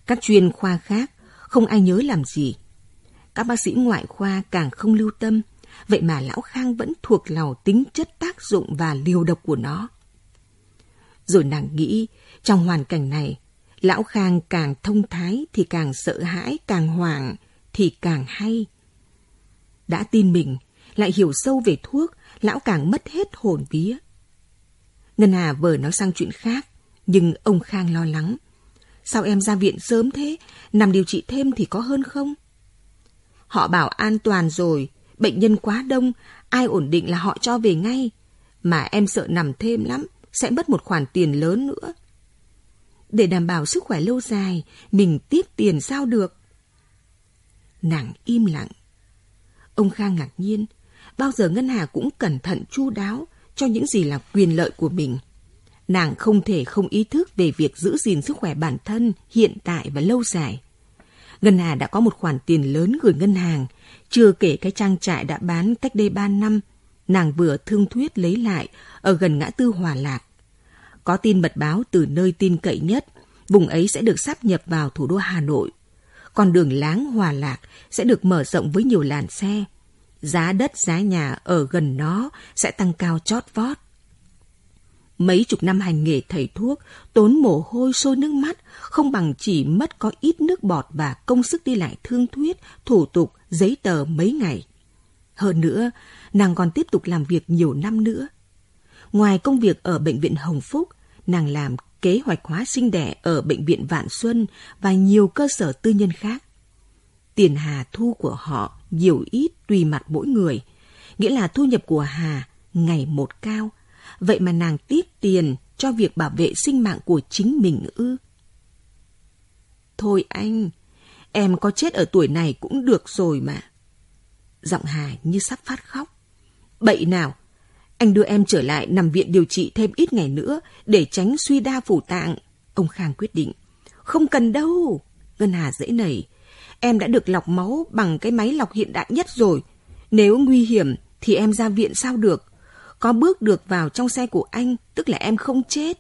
Các chuyên khoa khác không ai nhớ làm gì. Các bác sĩ ngoại khoa càng không lưu tâm, vậy mà lão Khang vẫn thuộc lòng tính chất tác dụng và liều độc của nó. Rồi nàng nghĩ, trong hoàn cảnh này, lão Khang càng thông thái thì càng sợ hãi, càng hoảng thì càng hay. Đã tin mình, lại hiểu sâu về thuốc, lão càng mất hết hồn vía. Ngân Hà vừa nói sang chuyện khác, nhưng ông Khang lo lắng. Sao em ra viện sớm thế, nằm điều trị thêm thì có hơn không? Họ bảo an toàn rồi, bệnh nhân quá đông, ai ổn định là họ cho về ngay. Mà em sợ nằm thêm lắm, sẽ mất một khoản tiền lớn nữa. Để đảm bảo sức khỏe lâu dài, mình tiếc tiền sao được? Nàng im lặng. Ông Khang ngạc nhiên, bao giờ Ngân Hà cũng cẩn thận chu đáo cho những gì là quyền lợi của mình. Nàng không thể không ý thức về việc giữ gìn sức khỏe bản thân hiện tại và lâu dài. Ngân Hà đã có một khoản tiền lớn gửi ngân hàng, chưa kể cái trang trại đã bán cách đây ba năm, nàng vừa thương thuyết lấy lại ở gần ngã tư Hòa Lạc. Có tin mật báo từ nơi tin cậy nhất, vùng ấy sẽ được sáp nhập vào thủ đô Hà Nội. Con đường láng Hòa Lạc sẽ được mở rộng với nhiều làn xe. Giá đất, giá nhà ở gần nó sẽ tăng cao chót vót. Mấy chục năm hành nghề thầy thuốc, tốn mồ hôi sôi nước mắt, không bằng chỉ mất có ít nước bọt và công sức đi lại thương thuyết, thủ tục, giấy tờ mấy ngày. Hơn nữa, nàng còn tiếp tục làm việc nhiều năm nữa. Ngoài công việc ở Bệnh viện Hồng Phúc, nàng làm kế hoạch hóa sinh đẻ ở Bệnh viện Vạn Xuân và nhiều cơ sở tư nhân khác. Tiền Hà thu của họ nhiều ít tùy mặt mỗi người, nghĩa là thu nhập của Hà ngày một cao. Vậy mà nàng tiếc tiền cho việc bảo vệ sinh mạng của chính mình ư? Thôi anh, em có chết ở tuổi này cũng được rồi mà. Giọng Hà như sắp phát khóc. Bậy nào, anh đưa em trở lại nằm viện điều trị thêm ít ngày nữa để tránh suy đa phủ tạng. Ông Khang quyết định. Không cần đâu. Ngân Hà dễ nảy. Em đã được lọc máu bằng cái máy lọc hiện đại nhất rồi. Nếu nguy hiểm thì em ra viện sao được? Có bước được vào trong xe của anh, tức là em không chết.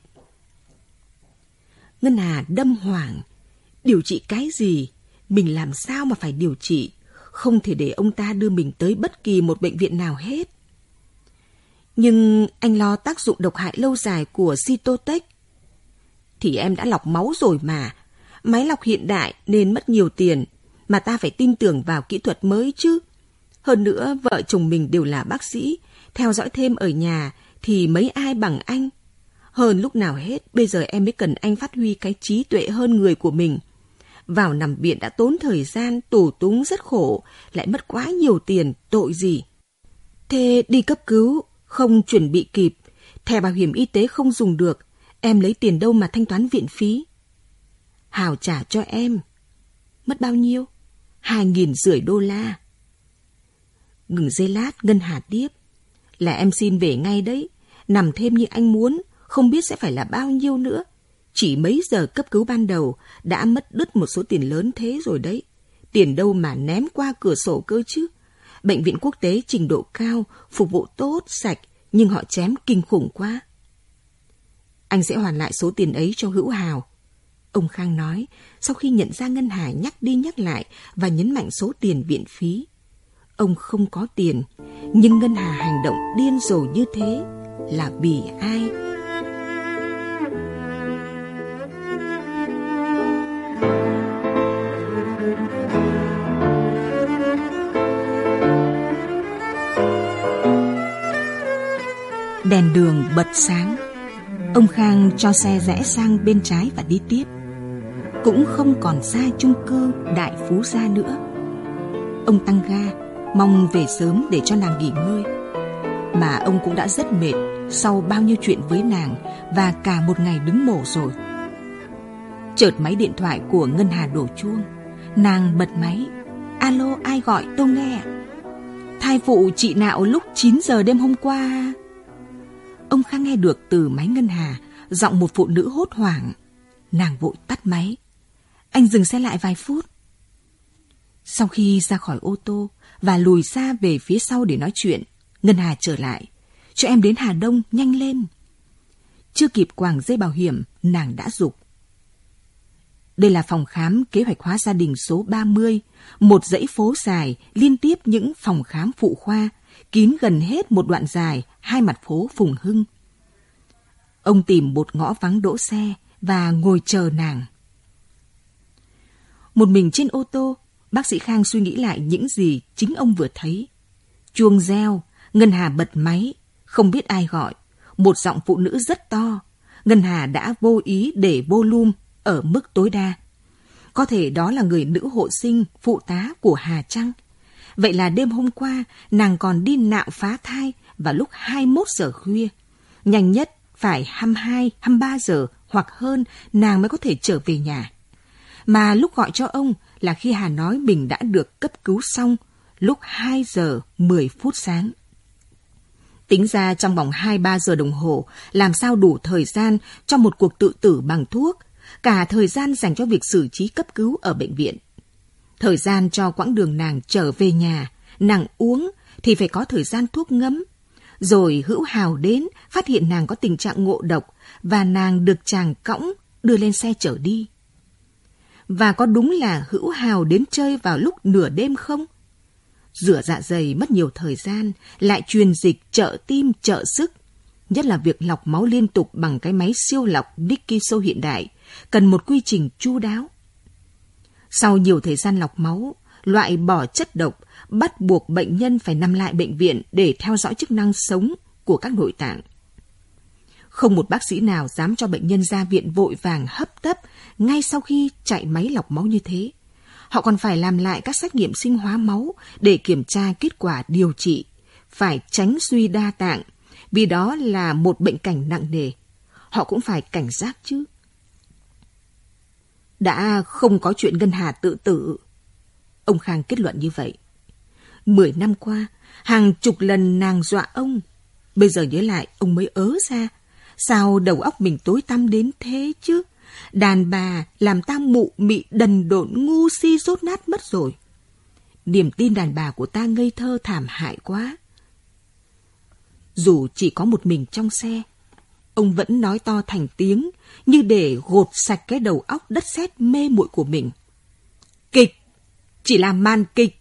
Ngân Hà đâm hoảng. Điều trị cái gì? Mình làm sao mà phải điều trị? Không thể để ông ta đưa mình tới bất kỳ một bệnh viện nào hết. Nhưng anh lo tác dụng độc hại lâu dài của Cytotec. Thì em đã lọc máu rồi mà. Máy lọc hiện đại nên mất nhiều tiền, mà ta phải tin tưởng vào kỹ thuật mới chứ. Hơn nữa, vợ chồng mình đều là bác sĩ, theo dõi thêm ở nhà thì mấy ai bằng anh. Hơn lúc nào hết, bây giờ em mới cần anh phát huy cái trí tuệ hơn người của mình. Vào nằm viện đã tốn thời gian, tù túng rất khổ, lại mất quá nhiều tiền, tội gì. Thế đi cấp cứu, không chuẩn bị kịp, thẻ bảo hiểm y tế không dùng được, em lấy tiền đâu mà thanh toán viện phí? Hào trả cho em. Mất bao nhiêu? Hai nghìn rưỡi đô la. Ngừng giây lát, Ngân Hà tiếp. Là em xin về ngay đấy, nằm thêm như anh muốn, không biết sẽ phải là bao nhiêu nữa. Chỉ mấy giờ cấp cứu ban đầu đã mất đứt một số tiền lớn thế rồi đấy. Tiền đâu mà ném qua cửa sổ cơ chứ. Bệnh viện quốc tế trình độ cao, phục vụ tốt, sạch, nhưng họ chém kinh khủng quá. Anh sẽ hoàn lại số tiền ấy cho Hữu Hào. Ông Khang nói, sau khi nhận ra Ngân Hà nhắc đi nhắc lại và nhấn mạnh số tiền viện phí. Ông không có tiền, nhưng Ngân Hà hành động điên rồ như thế là vì ai? Đèn đường bật sáng. Ông Khang cho xe rẽ sang bên trái và đi tiếp. Cũng không còn xa chung cư Đại Phú Gia nữa. Ông tăng ga, mong về sớm để cho nàng nghỉ ngơi. Mà ông cũng đã rất mệt sau bao nhiêu chuyện với nàng và cả một ngày đứng mổ rồi. Chợt máy điện thoại của Ngân Hà đổ chuông. Nàng bật máy. Alo, ai gọi, tôi nghe. Thai phụ chị Nạo lúc chín giờ đêm hôm qua. Ông Khang nghe được từ máy Ngân Hà giọng một phụ nữ hốt hoảng. Nàng vội tắt máy. Anh dừng xe lại vài phút. Sau khi ra khỏi ô tô và lùi xa về phía sau để nói chuyện, Ngân Hà trở lại. Cho em đến Hà Đông, nhanh lên. Chưa kịp quàng dây bảo hiểm, nàng đã giục. Đây là phòng khám kế hoạch hóa gia đình số ba mươi, một dãy phố dài liên tiếp những phòng khám phụ khoa, kín gần hết một đoạn dài hai mặt phố Phùng Hưng. Ông tìm một ngõ vắng đỗ xe và ngồi chờ nàng. Một mình trên ô tô, bác sĩ Khang suy nghĩ lại những gì chính ông vừa thấy. Chuông reo, Ngân Hà bật máy, không biết ai gọi, một giọng phụ nữ rất to. Ngân Hà đã vô ý để volume ở mức tối đa. Có thể đó là người nữ hộ sinh, phụ tá của Hà Trăng. Vậy là đêm hôm qua, nàng còn đi nạo phá thai vào lúc hai mươi mốt giờ khuya. Nhanh nhất phải hai mươi hai, hai mươi ba giờ hoặc hơn nàng mới có thể trở về nhà. Mà lúc gọi cho ông là khi Hà nói mình đã được cấp cứu xong, lúc hai giờ mười phút sáng. Tính ra trong vòng hai ba giờ đồng hồ, làm sao đủ thời gian cho một cuộc tự tử bằng thuốc, cả thời gian dành cho việc xử trí cấp cứu ở bệnh viện. Thời gian cho quãng đường nàng trở về nhà, nàng uống thì phải có thời gian thuốc ngấm. Rồi Hữu Hào đến, phát hiện nàng có tình trạng ngộ độc và nàng được chàng cõng đưa lên xe chở đi. Và có đúng là Hữu Hào đến chơi vào lúc nửa đêm không? Rửa dạ dày mất nhiều thời gian, lại truyền dịch, trợ tim, trợ sức. Nhất là việc lọc máu liên tục bằng cái máy siêu lọc Dikiso hiện đại, cần một quy trình chu đáo. Sau nhiều thời gian lọc máu, loại bỏ chất độc, bắt buộc bệnh nhân phải nằm lại bệnh viện để theo dõi chức năng sống của các nội tạng. Không một bác sĩ nào dám cho bệnh nhân ra viện vội vàng hấp tấp ngay sau khi chạy máy lọc máu như thế. Họ còn phải làm lại các xét nghiệm sinh hóa máu để kiểm tra kết quả điều trị, phải tránh suy đa tạng, vì đó là một bệnh cảnh nặng nề. Họ cũng phải cảnh giác chứ. Đã không có chuyện Ngân Hà tự tử. Ông Khang kết luận như vậy. Mười năm qua, hàng chục lần nàng dọa ông. Bây giờ nhớ lại, ông mới ớ ra. Sao đầu óc mình tối tăm đến thế chứ? Đàn bà làm ta mụ mị đần độn ngu si dốt nát mất rồi. Niềm tin đàn bà của ta ngây thơ thảm hại quá. Dù chỉ có một mình trong xe, ông vẫn nói to thành tiếng như để gột sạch cái đầu óc đất sét mê muội của mình. Kịch, chỉ là màn kịch.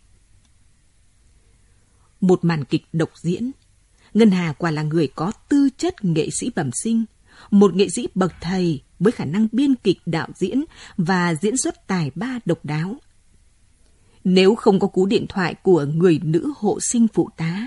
Một màn kịch độc diễn. Ngân Hà quả là người có tư chất nghệ sĩ bẩm sinh, một nghệ sĩ bậc thầy với khả năng biên kịch, đạo diễn và diễn xuất tài ba độc đáo. Nếu không có cú điện thoại của người nữ hộ sinh phụ tá.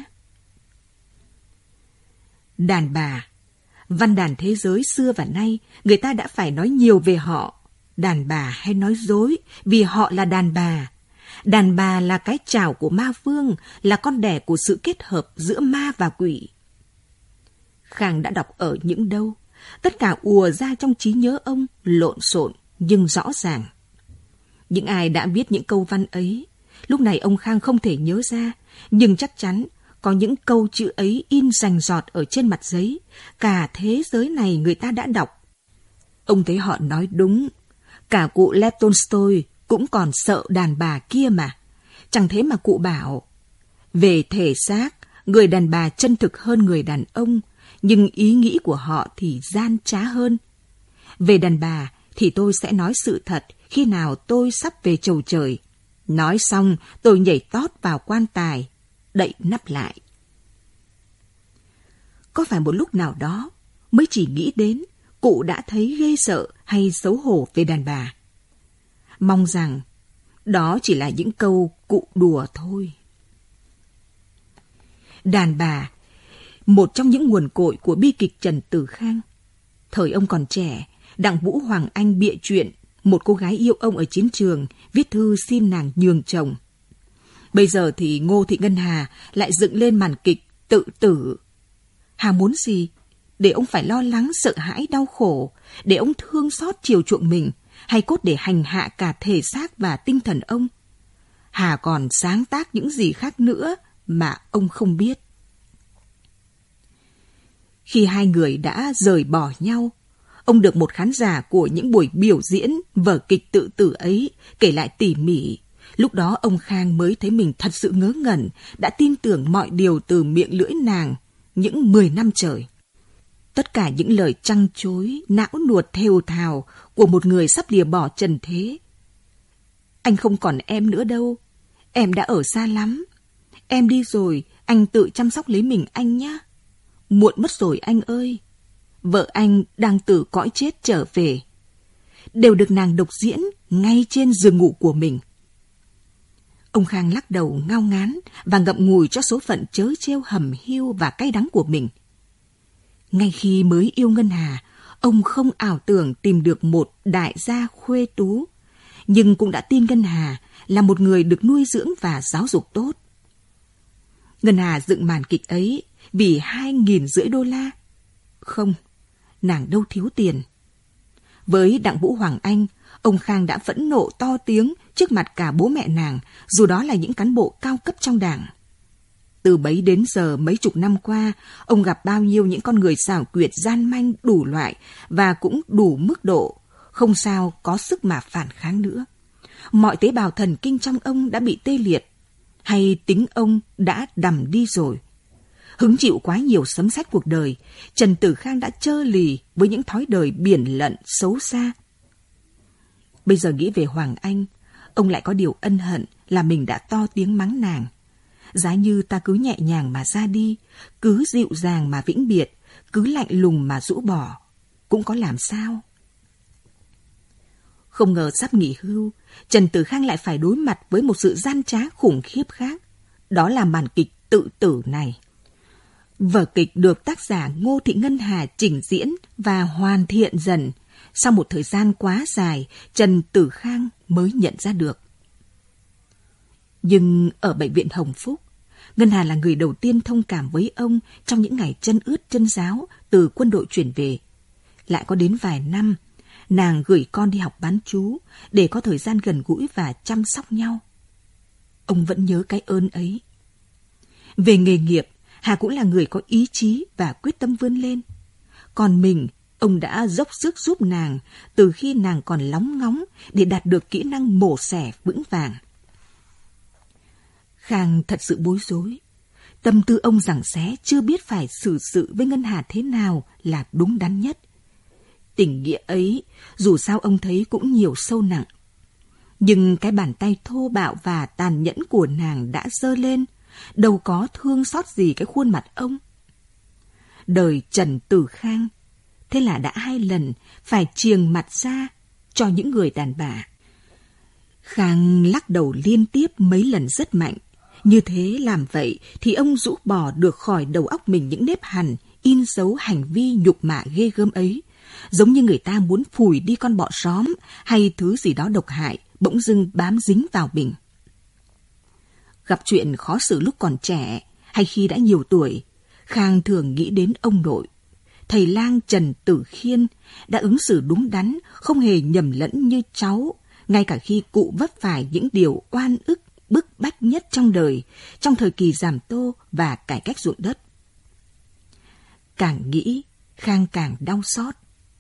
Đàn bà, văn đàn thế giới xưa và nay, người ta đã phải nói nhiều về họ. Đàn bà hay nói dối vì họ là đàn bà. Đàn bà là cái chảo của ma vương, là con đẻ của sự kết hợp giữa ma và quỷ. Khang đã đọc ở những đâu, tất cả ùa ra trong trí nhớ ông, lộn xộn nhưng rõ ràng. Những ai đã viết những câu văn ấy, lúc này ông Khang không thể nhớ ra, nhưng chắc chắn có những câu chữ ấy in rành rọt ở trên mặt giấy, cả thế giới này người ta đã đọc. Ông thấy họ nói đúng, cả cụ Lev Tolstoy cũng còn sợ đàn bà kia mà. Chẳng thế mà cụ bảo, về thể xác, người đàn bà chân thực hơn người đàn ông, nhưng ý nghĩ của họ thì gian trá hơn. Về đàn bà thì tôi sẽ nói sự thật khi nào tôi sắp về chầu trời. Nói xong tôi nhảy tót vào quan tài, đậy nắp lại. Có phải một lúc nào đó mới chỉ nghĩ đến, cụ đã thấy ghê sợ hay xấu hổ về đàn bà? Mong rằng đó chỉ là những câu cụ đùa thôi. Đàn bà, một trong những nguồn cội của bi kịch Trần Tử Khang. Thời ông còn trẻ, Đặng Vũ Hoàng Anh bịa chuyện một cô gái yêu ông ở chiến trường, viết thư xin nàng nhường chồng. Bây giờ thì Ngô Thị Ngân Hà lại dựng lên màn kịch tự tử. Hà muốn gì? Để ông phải lo lắng, sợ hãi, đau khổ, để ông thương xót chiều chuộng mình, hay cốt để hành hạ cả thể xác và tinh thần ông? Hà còn sáng tác những gì khác nữa mà ông không biết. Khi hai người đã rời bỏ nhau, ông được một khán giả của những buổi biểu diễn vở kịch tự tử ấy kể lại tỉ mỉ. Lúc đó ông Khang mới thấy mình thật sự ngớ ngẩn, đã tin tưởng mọi điều từ miệng lưỡi nàng những mười năm trời. Tất cả những lời trăng trối, não nuột thều thào của một người sắp lìa bỏ trần thế. Anh không còn em nữa đâu. Em đã ở xa lắm. Em đi rồi, anh tự chăm sóc lấy mình anh nhé. Muộn mất rồi anh ơi. Vợ anh đang từ cõi chết trở về. Đều được nàng độc diễn ngay trên giường ngủ của mình. Ông Khang lắc đầu ngao ngán và ngậm ngùi cho số phận trớ trêu hầm hiu và cay đắng của mình. Ngay khi mới yêu Ngân Hà, ông không ảo tưởng tìm được một đại gia khuê tú, nhưng cũng đã tin Ngân Hà là một người được nuôi dưỡng và giáo dục tốt. Ngân Hà dựng màn kịch ấy vì hai nghìn rưỡi đô la. Không, nàng đâu thiếu tiền. Với Đặng Vũ Hoàng Anh, ông Khang đã phẫn nộ to tiếng trước mặt cả bố mẹ nàng, dù đó là những cán bộ cao cấp trong đảng. Từ bấy đến giờ mấy chục năm qua, ông gặp bao nhiêu những con người xảo quyệt gian manh đủ loại và cũng đủ mức độ, không sao có sức mà phản kháng nữa. Mọi tế bào thần kinh trong ông đã bị tê liệt, hay tính ông đã đằm đi rồi. Hứng chịu quá nhiều sấm sét cuộc đời, Trần Tử Khang đã trơ lì với những thói đời biển lận xấu xa. Bây giờ nghĩ về Hoàng Anh, ông lại có điều ân hận là mình đã to tiếng mắng nàng. Giá như ta cứ nhẹ nhàng mà ra đi, cứ dịu dàng mà vĩnh biệt, cứ lạnh lùng mà rũ bỏ, cũng có làm sao. Không ngờ sắp nghỉ hưu, Trần Tử Khang lại phải đối mặt với một sự gian trá khủng khiếp khác. Đó là màn kịch tự tử này. Vở kịch được tác giả Ngô Thị Ngân Hà trình diễn và hoàn thiện dần. Sau một thời gian quá dài, Trần Tử Khang mới nhận ra được. Nhưng ở bệnh viện Hồng Phúc, Ngân Hà là người đầu tiên thông cảm với ông trong những ngày chân ướt chân ráo từ quân đội chuyển về. Lại có đến vài năm, nàng gửi con đi học bán trú để có thời gian gần gũi và chăm sóc nhau. Ông vẫn nhớ cái ơn ấy. Về nghề nghiệp, Hà cũng là người có ý chí và quyết tâm vươn lên. Còn mình, ông đã dốc sức giúp nàng từ khi nàng còn lóng ngóng để đạt được kỹ năng mổ xẻ vững vàng. Khang thật sự bối rối. Tâm tư ông giằng xé chưa biết phải xử sự với Ngân Hà thế nào là đúng đắn nhất. Tình nghĩa ấy, dù sao ông thấy cũng nhiều sâu nặng. Nhưng cái bàn tay thô bạo và tàn nhẫn của nàng đã giơ lên, đâu có thương xót gì cái khuôn mặt ông. Đời Trần Tử Khang, thế là đã hai lần phải chiềng mặt ra cho những người đàn bà. Khang lắc đầu liên tiếp mấy lần rất mạnh. Như thế làm vậy thì ông rũ bỏ được khỏi đầu óc mình những nếp hằn, in dấu hành vi nhục mạ ghê gớm ấy. Giống như người ta muốn phủi đi con bọ xóm hay thứ gì đó độc hại, bỗng dưng bám dính vào mình. Gặp chuyện khó xử lúc còn trẻ hay khi đã nhiều tuổi, Khang thường nghĩ đến ông nội. Thầy lang Trần Tử Khiên đã ứng xử đúng đắn, không hề nhầm lẫn như cháu, ngay cả khi cụ vấp phải những điều oan ức, bức bách nhất trong đời, trong thời kỳ giảm tô và cải cách ruộng đất. Càng nghĩ, Khang càng đau xót.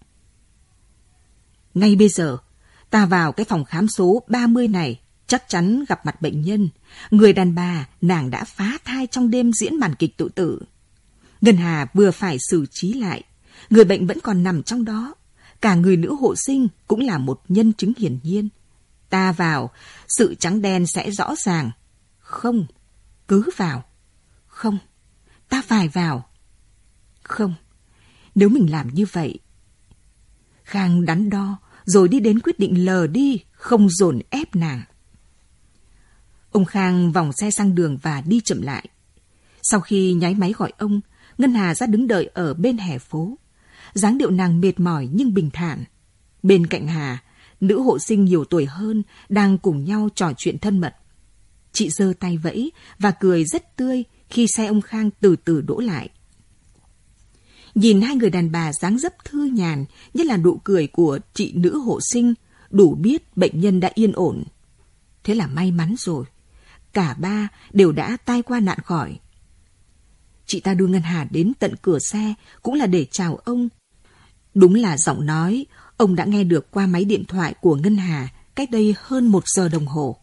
Ngay bây giờ, ta vào cái phòng khám số ba mươi này, chắc chắn gặp mặt bệnh nhân. Người đàn bà, nàng đã phá thai trong đêm diễn màn kịch tự tử. Ngân Hà vừa phải xử trí lại. Người bệnh vẫn còn nằm trong đó. Cả người nữ hộ sinh cũng là một nhân chứng hiển nhiên. Ta vào, sự trắng đen sẽ rõ ràng. Không, cứ vào. Không, ta phải vào. Không, nếu mình làm như vậy. Khang đắn đo, rồi đi đến quyết định lờ đi, không dồn ép nàng. Ông Khang vòng xe sang đường và đi chậm lại. Sau khi nháy máy gọi ông, Ngân Hà ra đứng đợi ở bên hè phố. Dáng điệu nàng mệt mỏi nhưng bình thản. Bên cạnh Hà, nữ hộ sinh nhiều tuổi hơn đang cùng nhau trò chuyện thân mật. Chị giơ tay vẫy và cười rất tươi khi xe ông Khang từ từ đỗ lại. Nhìn hai người đàn bà dáng dấp thư nhàn, nhất là nụ cười của chị nữ hộ sinh, đủ biết bệnh nhân đã yên ổn. Thế là may mắn rồi. Cả ba đều đã tai qua nạn khỏi. Chị ta đưa Ngân Hà đến tận cửa xe cũng là để chào ông. Đúng là giọng nói ông đã nghe được qua máy điện thoại của Ngân Hà cách đây hơn một giờ đồng hồ.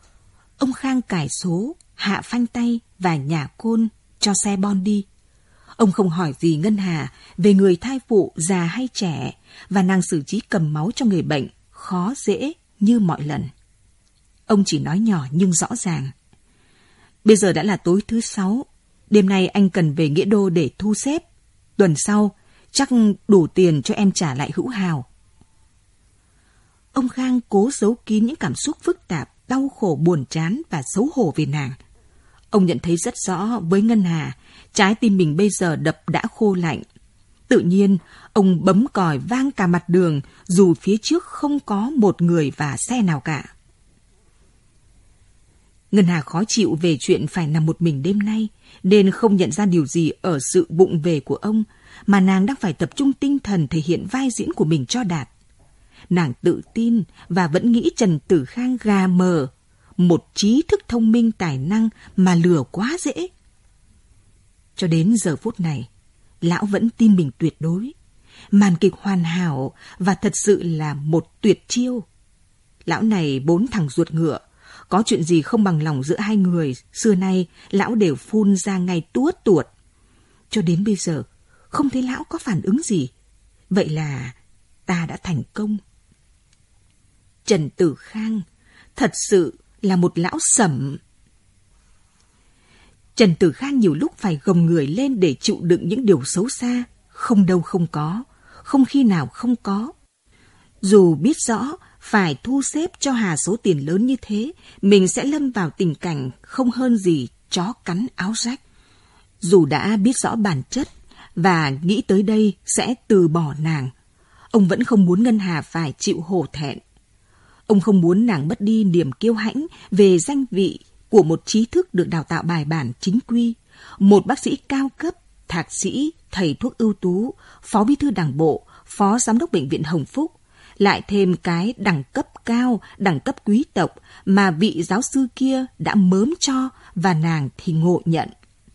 Ông Khang cài số, hạ phanh tay và nhả côn cho xe bon đi. Ông không hỏi gì Ngân Hà về người thai phụ già hay trẻ và nàng xử trí cầm máu cho người bệnh khó dễ như mọi lần. Ông chỉ nói nhỏ nhưng rõ ràng. Bây giờ đã là tối thứ sáu, đêm nay anh cần về Nghĩa Đô để thu xếp. Tuần sau, chắc đủ tiền cho em trả lại Hữu Hào. Ông Khang cố giấu kín những cảm xúc phức tạp, đau khổ, buồn chán và xấu hổ về nàng. Ông nhận thấy rất rõ với Ngân Hà, trái tim mình bây giờ đập đã khô lạnh. Tự nhiên, ông bấm còi vang cả mặt đường, dù phía trước không có một người và xe nào cả. Ngân Hà khó chịu về chuyện phải nằm một mình đêm nay, nên không nhận ra điều gì ở sự vụng về của ông, mà nàng đang phải tập trung tinh thần thể hiện vai diễn của mình cho đạt. Nàng tự tin và vẫn nghĩ Trần Tử Khang gà mờ, một trí thức thông minh tài năng mà lừa quá dễ. Cho đến giờ phút này, lão vẫn tin mình tuyệt đối. Màn kịch hoàn hảo và thật sự là một tuyệt chiêu. Lão này bốn thằng ruột ngựa, có chuyện gì không bằng lòng giữa hai người, xưa nay lão đều phun ra ngay tuốt tuột. Cho đến bây giờ, không thấy lão có phản ứng gì. Vậy là ta đã thành công. Trần Tử Khang thật sự là một lão sẩm. Trần Tử Khang nhiều lúc phải gồng người lên để chịu đựng những điều xấu xa, không đâu không có, không khi nào không có. Dù biết rõ phải thu xếp cho Hà số tiền lớn như thế, mình sẽ lâm vào tình cảnh không hơn gì chó cắn áo rách. Dù đã biết rõ bản chất và nghĩ tới đây sẽ từ bỏ nàng, ông vẫn không muốn Ngân Hà phải chịu hổ thẹn. Ông không muốn nàng mất đi niềm kiêu hãnh về danh vị của một trí thức được đào tạo bài bản chính quy, một bác sĩ cao cấp, thạc sĩ, thầy thuốc ưu tú, phó bí thư đảng bộ, phó giám đốc bệnh viện Hồng Phúc, lại thêm cái đẳng cấp cao, đẳng cấp quý tộc mà vị giáo sư kia đã mớm cho và nàng thì ngộ nhận.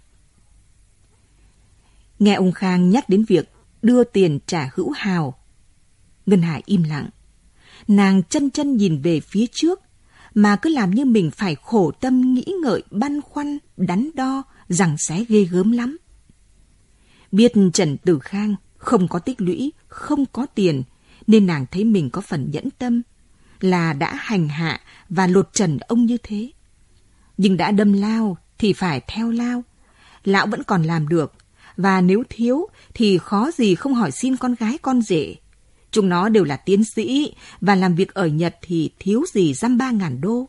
Nghe ông Khang nhắc đến việc đưa tiền trả Hữu Hào, Ngân Hà im lặng. Nàng chân chân nhìn về phía trước, mà cứ làm như mình phải khổ tâm nghĩ ngợi, băn khoăn, đắn đo, giằng xé ghê gớm lắm. Biết Trần Tử Khang không có tích lũy, không có tiền, nên nàng thấy mình có phần nhẫn tâm, là đã hành hạ và lột trần ông như thế. Nhưng đã đâm lao thì phải theo lao. Lão vẫn còn làm được, và nếu thiếu thì khó gì không hỏi xin con gái con rể. Chúng nó đều là tiến sĩ, và làm việc ở Nhật thì thiếu gì dăm ba ngàn đô.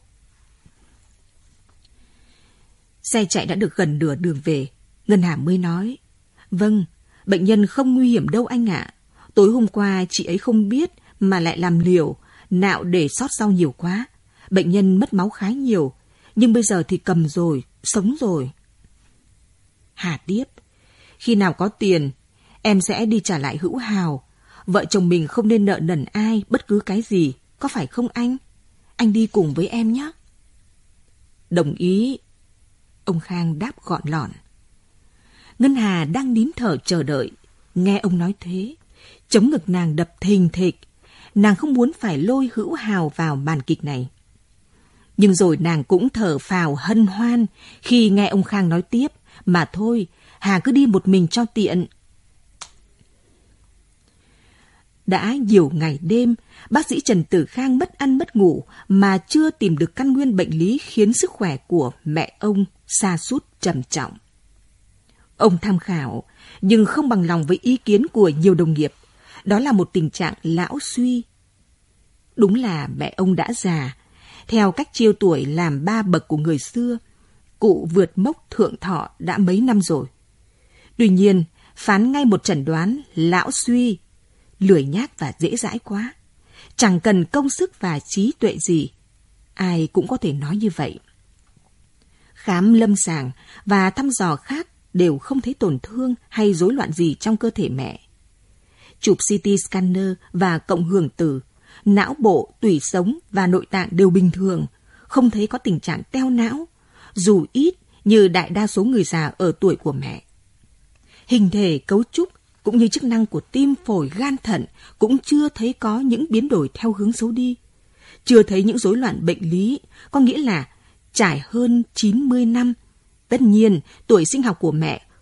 Xe chạy đã được gần nửa đường về, Ngân Hà mới nói, vâng, bệnh nhân không nguy hiểm đâu anh ạ. Tối hôm qua chị ấy không biết mà lại làm liều, nạo để sót rau nhiều quá. Bệnh nhân mất máu khá nhiều, nhưng bây giờ thì cầm rồi, sống rồi. Hà tiếp, khi nào có tiền, em sẽ đi trả lại Hữu Hào. Vợ chồng mình không nên nợ nần ai bất cứ cái gì, có phải không anh? Anh đi cùng với em nhé. Đồng ý. Ông Khang đáp gọn lọn. Ngân Hà đang nín thở chờ đợi. Nghe ông nói thế, chống ngực nàng đập thình thịch. Nàng không muốn phải lôi Hữu Hào vào màn kịch này. Nhưng rồi nàng cũng thở phào hân hoan khi nghe ông Khang nói tiếp. Mà thôi, Hà cứ đi một mình cho tiện. Đã nhiều ngày đêm, bác sĩ Trần Tử Khang mất ăn mất ngủ mà chưa tìm được căn nguyên bệnh lý khiến sức khỏe của mẹ ông sa sút trầm trọng. Ông tham khảo, nhưng không bằng lòng với ý kiến của nhiều đồng nghiệp. Đó là một tình trạng lão suy. Đúng là mẹ ông đã già. Theo cách chiêu tuổi làm ba bậc của người xưa, cụ vượt mốc thượng thọ đã mấy năm rồi. Tuy nhiên, phán ngay một chẩn đoán lão suy, lười nhác và dễ dãi quá. Chẳng cần công sức và trí tuệ gì, ai cũng có thể nói như vậy. Khám lâm sàng và thăm dò khác đều không thấy tổn thương hay rối loạn gì trong cơ thể mẹ. Chụp xê tê scanner và cộng hưởng từ, não bộ, tủy sống và nội tạng đều bình thường, không thấy có tình trạng teo não, dù ít như đại đa số người già ở tuổi của mẹ. Hình thể, cấu trúc cũng như chức năng của tim, phổi, gan, thận cũng chưa thấy có những biến đổi theo hướng xấu đi. Chưa thấy những rối loạn bệnh lý, có nghĩa là trải hơn chín mươi năm. Tất nhiên, tuổi sinh học của mẹ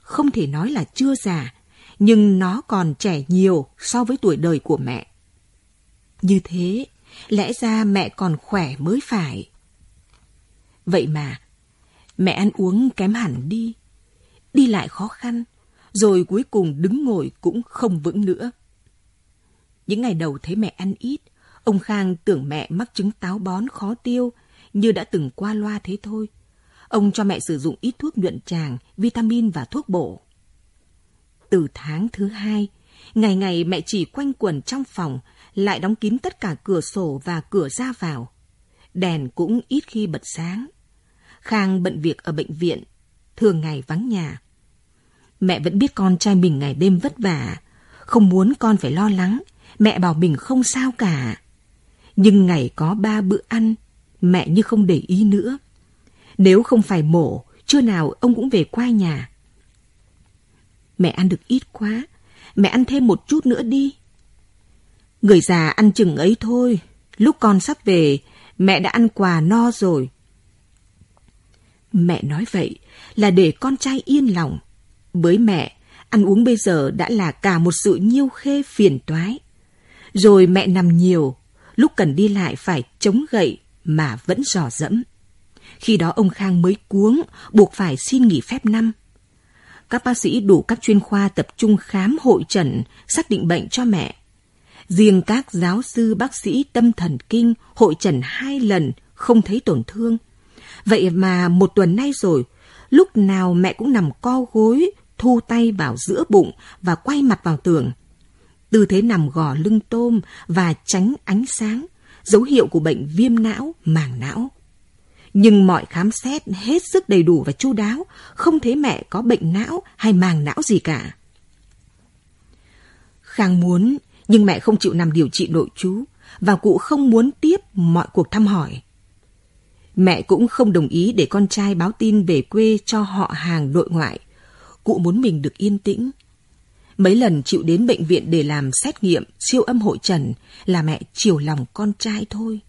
không thể nói là chưa già, nhưng nó còn trẻ nhiều so với tuổi đời của mẹ. Như thế, lẽ ra mẹ còn khỏe mới phải. Vậy mà, mẹ ăn uống kém hẳn đi, đi lại khó khăn, rồi cuối cùng đứng ngồi cũng không vững nữa. Những ngày đầu thấy mẹ ăn ít, ông Khang tưởng mẹ mắc chứng táo bón khó tiêu, như đã từng qua loa thế thôi. Ông cho mẹ sử dụng ít thuốc nhuận tràng, vitamin và thuốc bổ. Từ tháng thứ hai, ngày ngày mẹ chỉ quanh quẩn trong phòng, lại đóng kín tất cả cửa sổ và cửa ra vào. Đèn cũng ít khi bật sáng. Khang bận việc ở bệnh viện, thường ngày vắng nhà. Mẹ vẫn biết con trai mình ngày đêm vất vả, không muốn con phải lo lắng. Mẹ bảo mình không sao cả. Nhưng ngày có ba bữa ăn, mẹ như không để ý nữa. Nếu không phải mổ, trưa nào ông cũng về qua nhà. Mẹ ăn được ít quá, mẹ ăn thêm một chút nữa đi. Người già ăn chừng ấy thôi, lúc con sắp về, mẹ đã ăn quà no rồi. Mẹ nói vậy là để con trai yên lòng. Với mẹ, ăn uống bây giờ đã là cả một sự nhiêu khê phiền toái. Rồi mẹ nằm nhiều, lúc cần đi lại phải chống gậy mà vẫn dò dẫm. Khi đó ông Khang mới cuống, buộc phải xin nghỉ phép năm. Các bác sĩ đủ các chuyên khoa tập trung khám hội chẩn, xác định bệnh cho mẹ. Riêng các giáo sư bác sĩ tâm thần kinh hội chẩn hai lần không thấy tổn thương. Vậy mà một tuần nay rồi, lúc nào mẹ cũng nằm co gối, thu tay vào giữa bụng và quay mặt vào tường. Tư thế nằm gò lưng tôm và tránh ánh sáng, dấu hiệu của bệnh viêm não, màng não. Nhưng mọi khám xét hết sức đầy đủ và chu đáo, không thấy mẹ có bệnh não hay màng não gì cả. Khang muốn, nhưng mẹ không chịu nằm điều trị nội trú, và cụ không muốn tiếp mọi cuộc thăm hỏi. Mẹ cũng không đồng ý để con trai báo tin về quê cho họ hàng nội ngoại. Cụ muốn mình được yên tĩnh. Mấy lần chịu đến bệnh viện để làm xét nghiệm, siêu âm hội chẩn là mẹ chiều lòng con trai thôi.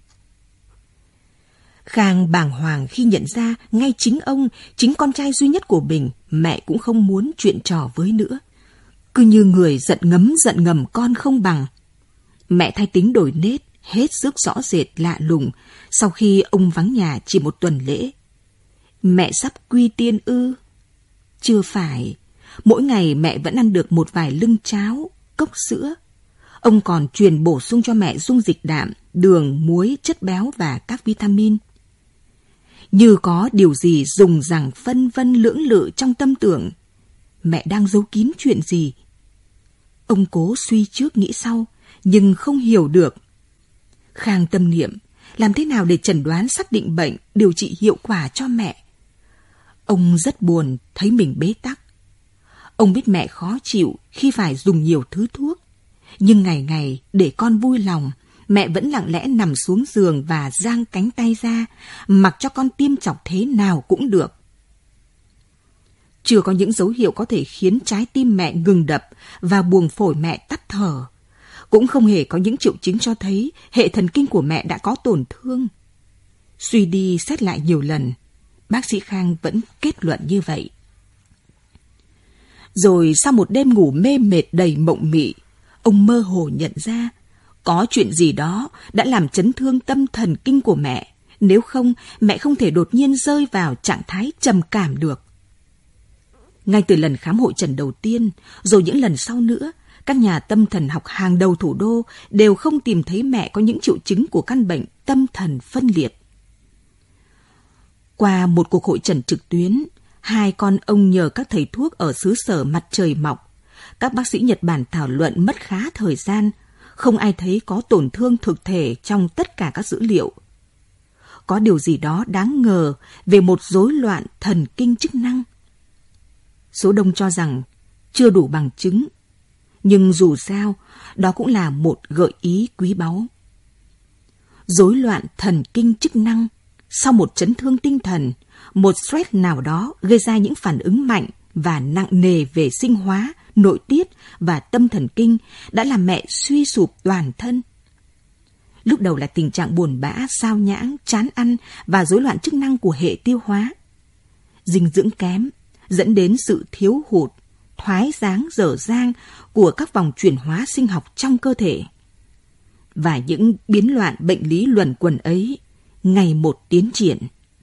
Khang bàng hoàng khi nhận ra ngay chính ông, chính con trai duy nhất của mình, mẹ cũng không muốn chuyện trò với nữa. Cứ như người giận ngấm giận ngầm con không bằng. Mẹ thay tính đổi nết, hết sức rõ rệt lạ lùng, sau khi ông vắng nhà chỉ một tuần lễ. Mẹ sắp quy tiên ư? Chưa phải. Mỗi ngày mẹ vẫn ăn được một vài lưng cháo, cốc sữa. Ông còn truyền bổ sung cho mẹ dung dịch đạm, đường, muối, chất béo và các vitamin. Như có điều gì dùng rằng phân vân lưỡng lự trong tâm tưởng. Mẹ đang giấu kín chuyện gì? Ông cố suy trước nghĩ sau, nhưng không hiểu được. Khang tâm niệm, làm thế nào để chẩn đoán xác định bệnh, điều trị hiệu quả cho mẹ? Ông rất buồn thấy mình bế tắc. Ông biết mẹ khó chịu khi phải dùng nhiều thứ thuốc. Nhưng ngày ngày để con vui lòng, mẹ vẫn lặng lẽ nằm xuống giường và giang cánh tay ra, mặc cho con tiêm chọc thế nào cũng được. Chưa có những dấu hiệu có thể khiến trái tim mẹ ngừng đập và buồng phổi mẹ tắt thở. Cũng không hề có những triệu chứng cho thấy hệ thần kinh của mẹ đã có tổn thương. Suy đi xét lại nhiều lần, bác sĩ Khang vẫn kết luận như vậy. Rồi sau một đêm ngủ mê mệt đầy mộng mị, ông mơ hồ nhận ra có chuyện gì đó đã làm chấn thương tâm thần kinh của mẹ. Nếu không, mẹ không thể đột nhiên rơi vào trạng thái trầm cảm được. Ngay từ lần khám hội chẩn đầu tiên, rồi những lần sau nữa, các nhà tâm thần học hàng đầu thủ đô đều không tìm thấy mẹ có những triệu chứng của căn bệnh tâm thần phân liệt. Qua một cuộc hội chẩn trực tuyến, hai con ông nhờ các thầy thuốc ở xứ sở mặt trời mọc. Các bác sĩ Nhật Bản thảo luận mất khá thời gian, không ai thấy có tổn thương thực thể trong tất cả các dữ liệu. Có điều gì đó đáng ngờ về một rối loạn thần kinh chức năng. Số đông cho rằng chưa đủ bằng chứng, nhưng dù sao, đó cũng là một gợi ý quý báu. Rối loạn thần kinh chức năng sau một chấn thương tinh thần, một stress nào đó gây ra những phản ứng mạnh và nặng nề về sinh hóa, nội tiết và tâm thần kinh đã làm mẹ suy sụp toàn thân. Lúc đầu là tình trạng buồn bã, sao nhãng, chán ăn và rối loạn chức năng của hệ tiêu hóa. Dinh dưỡng kém, dẫn đến sự thiếu hụt, thoái dáng dở dang của các vòng chuyển hóa sinh học trong cơ thể. Và những biến loạn bệnh lý luẩn quẩn ấy ngày một tiến triển.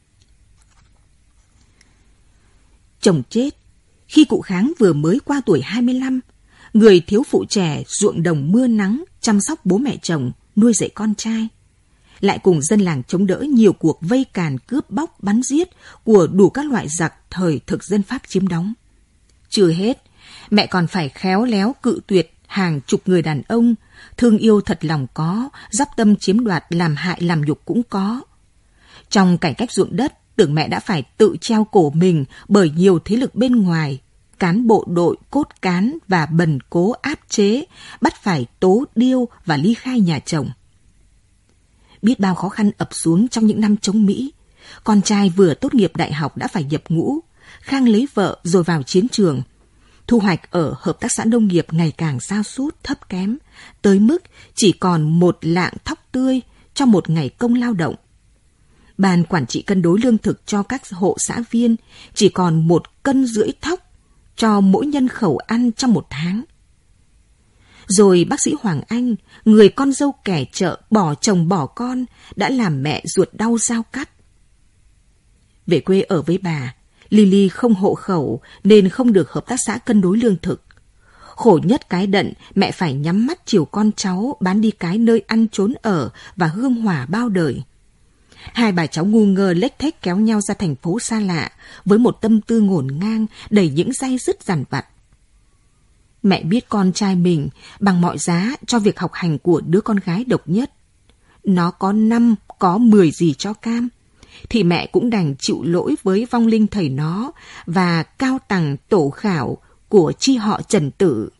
Chồng chết khi cụ Kháng vừa mới qua tuổi hai mươi lăm, người thiếu phụ trẻ ruộng đồng mưa nắng chăm sóc bố mẹ chồng, nuôi dạy con trai. Lại cùng dân làng chống đỡ nhiều cuộc vây càn cướp bóc bắn giết của đủ các loại giặc thời thực dân Pháp chiếm đóng. Chưa hết, mẹ còn phải khéo léo cự tuyệt hàng chục người đàn ông, thương yêu thật lòng có, dắp tâm chiếm đoạt làm hại làm nhục cũng có. Trong cải cách ruộng đất, tưởng mẹ đã phải tự treo cổ mình bởi nhiều thế lực bên ngoài, cán bộ đội cốt cán và bần cố áp chế, bắt phải tố điêu và ly khai nhà chồng. Biết bao khó khăn ập xuống trong những năm chống Mỹ. Con trai vừa tốt nghiệp đại học đã phải nhập ngũ, Khang lấy vợ rồi vào chiến trường. Thu hoạch ở hợp tác xã nông nghiệp ngày càng sa sút thấp kém, tới mức chỉ còn một lạng thóc tươi cho một ngày công lao động. Ban quản trị cân đối lương thực cho các hộ xã viên chỉ còn một cân rưỡi thóc cho mỗi nhân khẩu ăn trong một tháng. Rồi bác sĩ Hoàng Anh, người con dâu kẻ chợ bỏ chồng bỏ con, đã làm mẹ ruột đau dao cắt. Về quê ở với bà, Lily không hộ khẩu nên không được hợp tác xã cân đối lương thực. Khổ nhất cái đận, mẹ phải nhắm mắt chiều con cháu bán đi cái nơi ăn trốn ở và hương hỏa bao đời. Hai bà cháu ngu ngơ lếch thếch kéo nhau ra thành phố xa lạ với một tâm tư ngổn ngang đầy những day dứt dằn vặt. Mẹ biết con trai mình bằng mọi giá cho việc học hành của đứa con gái độc nhất. Nó có năm, có mười gì cho cam, thì mẹ cũng đành chịu lỗi với vong linh thầy nó và cao tầng tổ khảo của chi họ Trần Tử.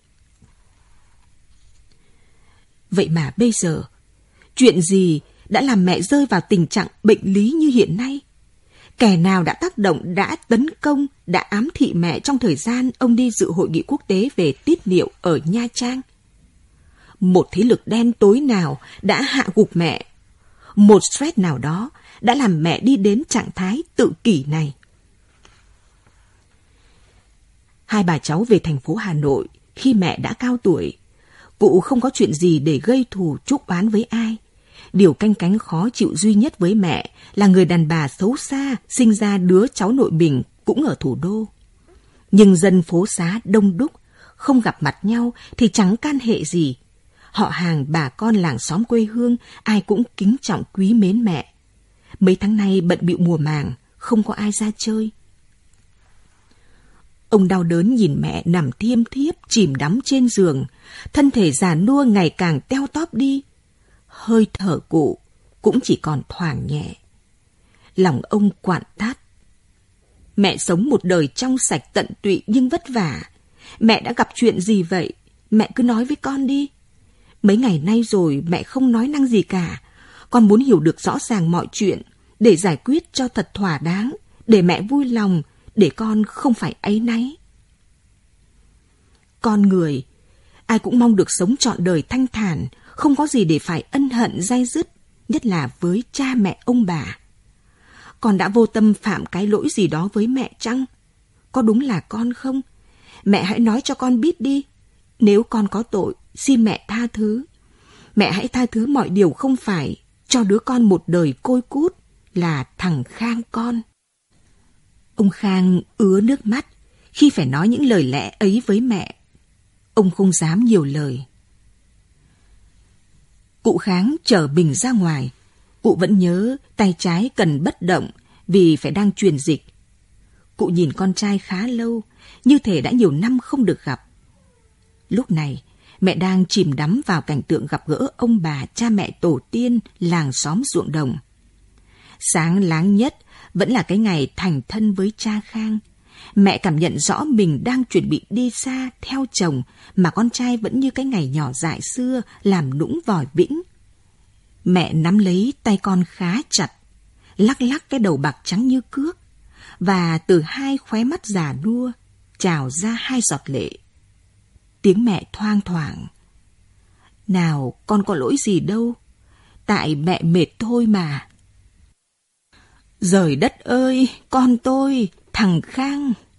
Vậy mà bây giờ, chuyện gì đã làm mẹ rơi vào tình trạng bệnh lý như hiện nay? Kẻ nào đã tác động, đã tấn công, đã ám thị mẹ trong thời gian ông đi dự hội nghị quốc tế về tiết niệu ở Nha Trang? Một thế lực đen tối nào đã hạ gục mẹ? Một stress nào đó đã làm mẹ đi đến trạng thái tự kỷ này? Hai bà cháu về thành phố Hà Nội khi mẹ đã cao tuổi. Cụ không có chuyện gì để gây thù chuốc oán với ai. Điều canh cánh khó chịu duy nhất với mẹ là người đàn bà xấu xa sinh ra đứa cháu nội mình cũng ở thủ đô. Nhưng dân phố xá đông đúc, không gặp mặt nhau thì chẳng can hệ gì. Họ hàng bà con làng xóm quê hương ai cũng kính trọng quý mến mẹ. Mấy tháng nay bận bịu mùa màng, không có ai ra chơi. Ông đau đớn nhìn mẹ nằm thiêm thiếp chìm đắm trên giường, thân thể già nua ngày càng teo tóp đi. Hơi thở cụ cũng chỉ còn thoảng nhẹ. Lòng ông quặn thắt. Mẹ sống một đời trong sạch tận tụy nhưng vất vả. Mẹ đã gặp chuyện gì vậy? Mẹ cứ nói với con đi. Mấy ngày nay rồi mẹ không nói năng gì cả. Con muốn hiểu được rõ ràng mọi chuyện để giải quyết cho thật thỏa đáng, để mẹ vui lòng, để con không phải áy náy. Con người, ai cũng mong được sống trọn đời thanh thản, không có gì để phải ân hận day dứt, nhất là với cha mẹ ông bà. Con đã vô tâm phạm cái lỗi gì đó với mẹ chăng? Có đúng là con không? Mẹ hãy nói cho con biết đi. Nếu con có tội, xin mẹ tha thứ. Mẹ hãy tha thứ mọi điều không phải cho đứa con một đời côi cút là thằng Khang con. Ông Khang ứa nước mắt khi phải nói những lời lẽ ấy với mẹ. Ông không dám nhiều lời. Cụ Kháng chở Bình ra ngoài. Cụ vẫn nhớ tay trái cần bất động vì phải đang truyền dịch. Cụ nhìn con trai khá lâu, như thể đã nhiều năm không được gặp. Lúc này, mẹ đang chìm đắm vào cảnh tượng gặp gỡ ông bà, cha mẹ tổ tiên, làng xóm ruộng đồng. Sáng láng nhất vẫn là cái ngày thành thân với cha Khang. Mẹ cảm nhận rõ mình đang chuẩn bị đi xa theo chồng mà con trai vẫn như cái ngày nhỏ dại xưa làm nũng vòi vĩnh. Mẹ nắm lấy tay con khá chặt, lắc lắc cái đầu bạc trắng như cước, và từ hai khóe mắt già nua trào ra hai giọt lệ. Tiếng mẹ thoang thoảng. Nào, con có lỗi gì đâu, tại mẹ mệt thôi mà. Giời đất ơi, con tôi, thằng Khang.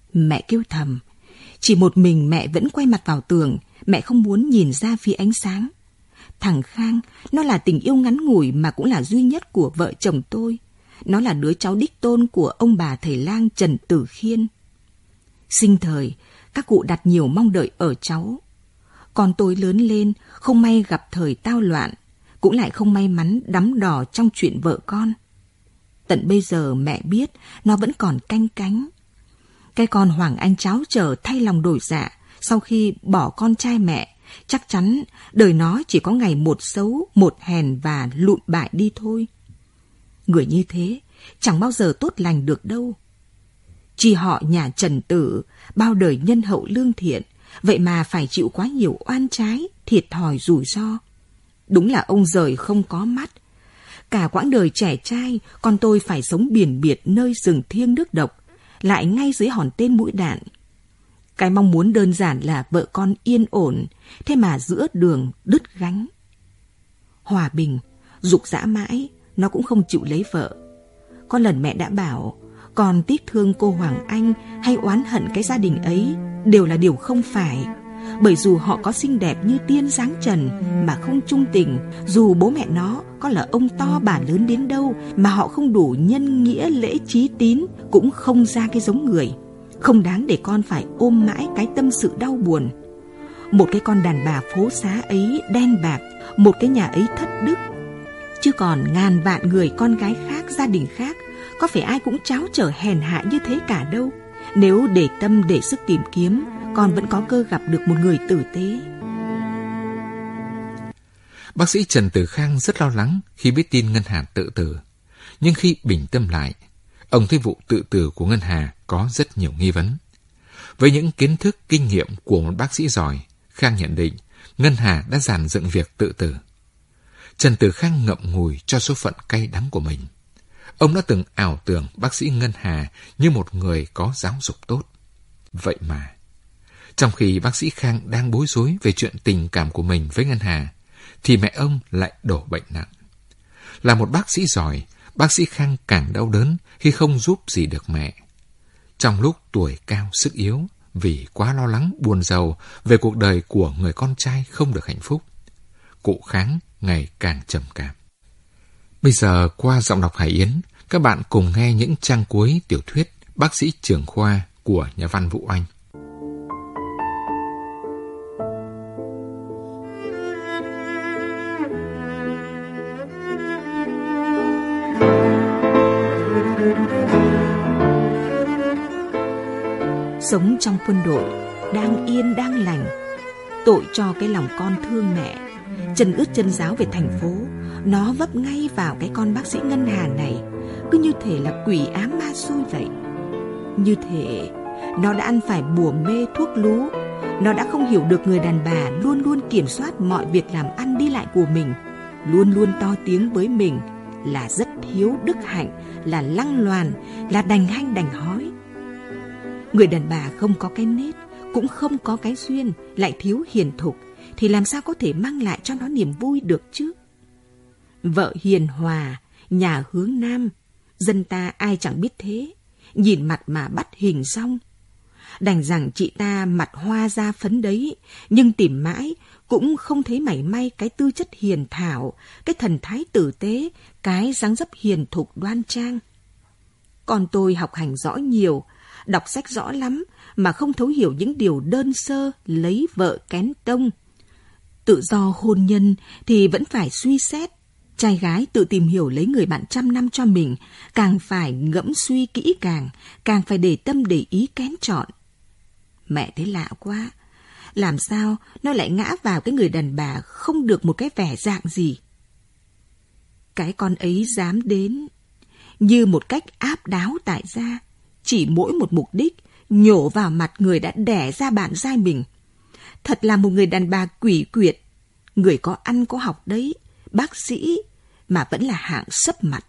Mẹ kêu thầm. Chỉ một mình mẹ vẫn quay mặt vào tường, mẹ không muốn nhìn ra phía ánh sáng. Thằng Khang, nó là tình yêu ngắn ngủi mà cũng là duy nhất của vợ chồng tôi. Nó là đứa cháu đích tôn của ông bà thầy lang Trần Tử Khiên. Sinh thời, các cụ đặt nhiều mong đợi ở cháu. Còn tôi lớn lên, không may gặp thời tao loạn, cũng lại không may mắn đắm đỏ trong chuyện vợ con. Tận bây giờ mẹ biết nó vẫn còn canh cánh. Cái con Hoàng Anh cháo trở thay lòng đổi dạ sau khi bỏ con trai mẹ, chắc chắn đời nó chỉ có ngày một xấu, một hèn và lụn bại đi thôi. Người như thế chẳng bao giờ tốt lành được đâu. Chi họ nhà Trần Tử, bao đời nhân hậu lương thiện, vậy mà phải chịu quá nhiều oan trái, thiệt thòi rủi ro. Đúng là ông giời không có mắt. Cả quãng đời trẻ trai, con tôi phải sống biển biệt nơi rừng thiêng nước độc, lại ngay dưới hòn tên mũi đạn. Cái mong muốn đơn giản là vợ con yên ổn, thế mà giữa đường đứt gánh. Hòa bình, dục dã mãi, nó cũng không chịu lấy vợ. Có lần mẹ đã bảo, còn tiếc thương cô Hoàng Anh hay oán hận cái gia đình ấy đều là điều không phải. Bởi dù họ có xinh đẹp như tiên dáng trần mà không chung tình, dù bố mẹ nó có là ông to bà lớn đến đâu mà họ không đủ nhân nghĩa lễ trí tín, cũng không ra cái giống người. Không đáng để con phải ôm mãi cái tâm sự đau buồn. Một cái con đàn bà phố xá ấy đen bạc, một cái nhà ấy thất đức. Chứ còn ngàn vạn người con gái khác, gia đình khác, có phải ai cũng tráo trở hèn hạ như thế cả đâu. Nếu để tâm để sức tìm kiếm, con vẫn có cơ gặp được một người tử tế. Bác sĩ Trần Tử Khang rất lo lắng khi biết tin Ngân Hà tự tử. Nhưng khi bình tâm lại, ông thấy vụ tự tử của Ngân Hà có rất nhiều nghi vấn. Với những kiến thức, kinh nghiệm của một bác sĩ giỏi, Khang nhận định Ngân Hà đã dàn dựng việc tự tử. Trần Tử Khang ngậm ngùi cho số phận cay đắng của mình. Ông đã từng ảo tưởng bác sĩ Ngân Hà như một người có giáo dục tốt. Vậy mà, trong khi bác sĩ Khang đang bối rối về chuyện tình cảm của mình với Ngân Hà, thì mẹ ông lại đổ bệnh nặng. Là một bác sĩ giỏi, bác sĩ Khang càng đau đớn khi không giúp gì được mẹ. Trong lúc tuổi cao sức yếu, vì quá lo lắng buồn rầu về cuộc đời của người con trai không được hạnh phúc, cụ Kháng ngày càng trầm cảm. Bây giờ qua giọng đọc Hải Yến, các bạn cùng nghe những trang cuối tiểu thuyết Bác sĩ trưởng khoa của nhà văn Vũ Oanh. Sống trong quân đội, đang yên đang lành. Tội cho cái lòng con thương mẹ. Chân ướt chân ráo về thành phố, nó vấp ngay vào cái con bác sĩ Ngân Hà này, cứ như thể là quỷ ám ma xui vậy. Như thể nó đã ăn phải bùa mê thuốc lú. Nó đã không hiểu được người đàn bà luôn luôn kiểm soát mọi việc làm ăn đi lại của mình, luôn luôn to tiếng với mình, là rất thiếu đức hạnh, là lăng loàn, là đành hanh đành hói. Người đàn bà không có cái nết, cũng không có cái duyên, lại thiếu hiền thục, thì làm sao có thể mang lại cho nó niềm vui được chứ? Vợ hiền hòa, nhà hướng Nam, dân ta ai chẳng biết thế, nhìn mặt mà bắt hình dong. Đành rằng chị ta mặt hoa da phấn đấy, nhưng tìm mãi cũng không thấy mảy may cái tư chất hiền thảo, cái thần thái tử tế, cái dáng dấp hiền thục đoan trang. Còn tôi học hành rõ nhiều, đọc sách rõ lắm, mà không thấu hiểu những điều đơn sơ lấy vợ kén tông. Tự do hôn nhân thì vẫn phải suy xét. Trai gái tự tìm hiểu lấy người bạn trăm năm cho mình, càng phải ngẫm suy kỹ càng, càng phải để tâm để ý kén chọn. Mẹ thấy lạ quá, làm sao nó lại ngã vào cái người đàn bà không được một cái vẻ dạng gì. Cái con ấy dám đến như một cách áp đáo tại gia, chỉ mỗi một mục đích nhổ vào mặt người đã đẻ ra bạn giai mình. Thật là một người đàn bà quỷ quyệt, người có ăn có học đấy, bác sĩ mà vẫn là hạng sấp mặt.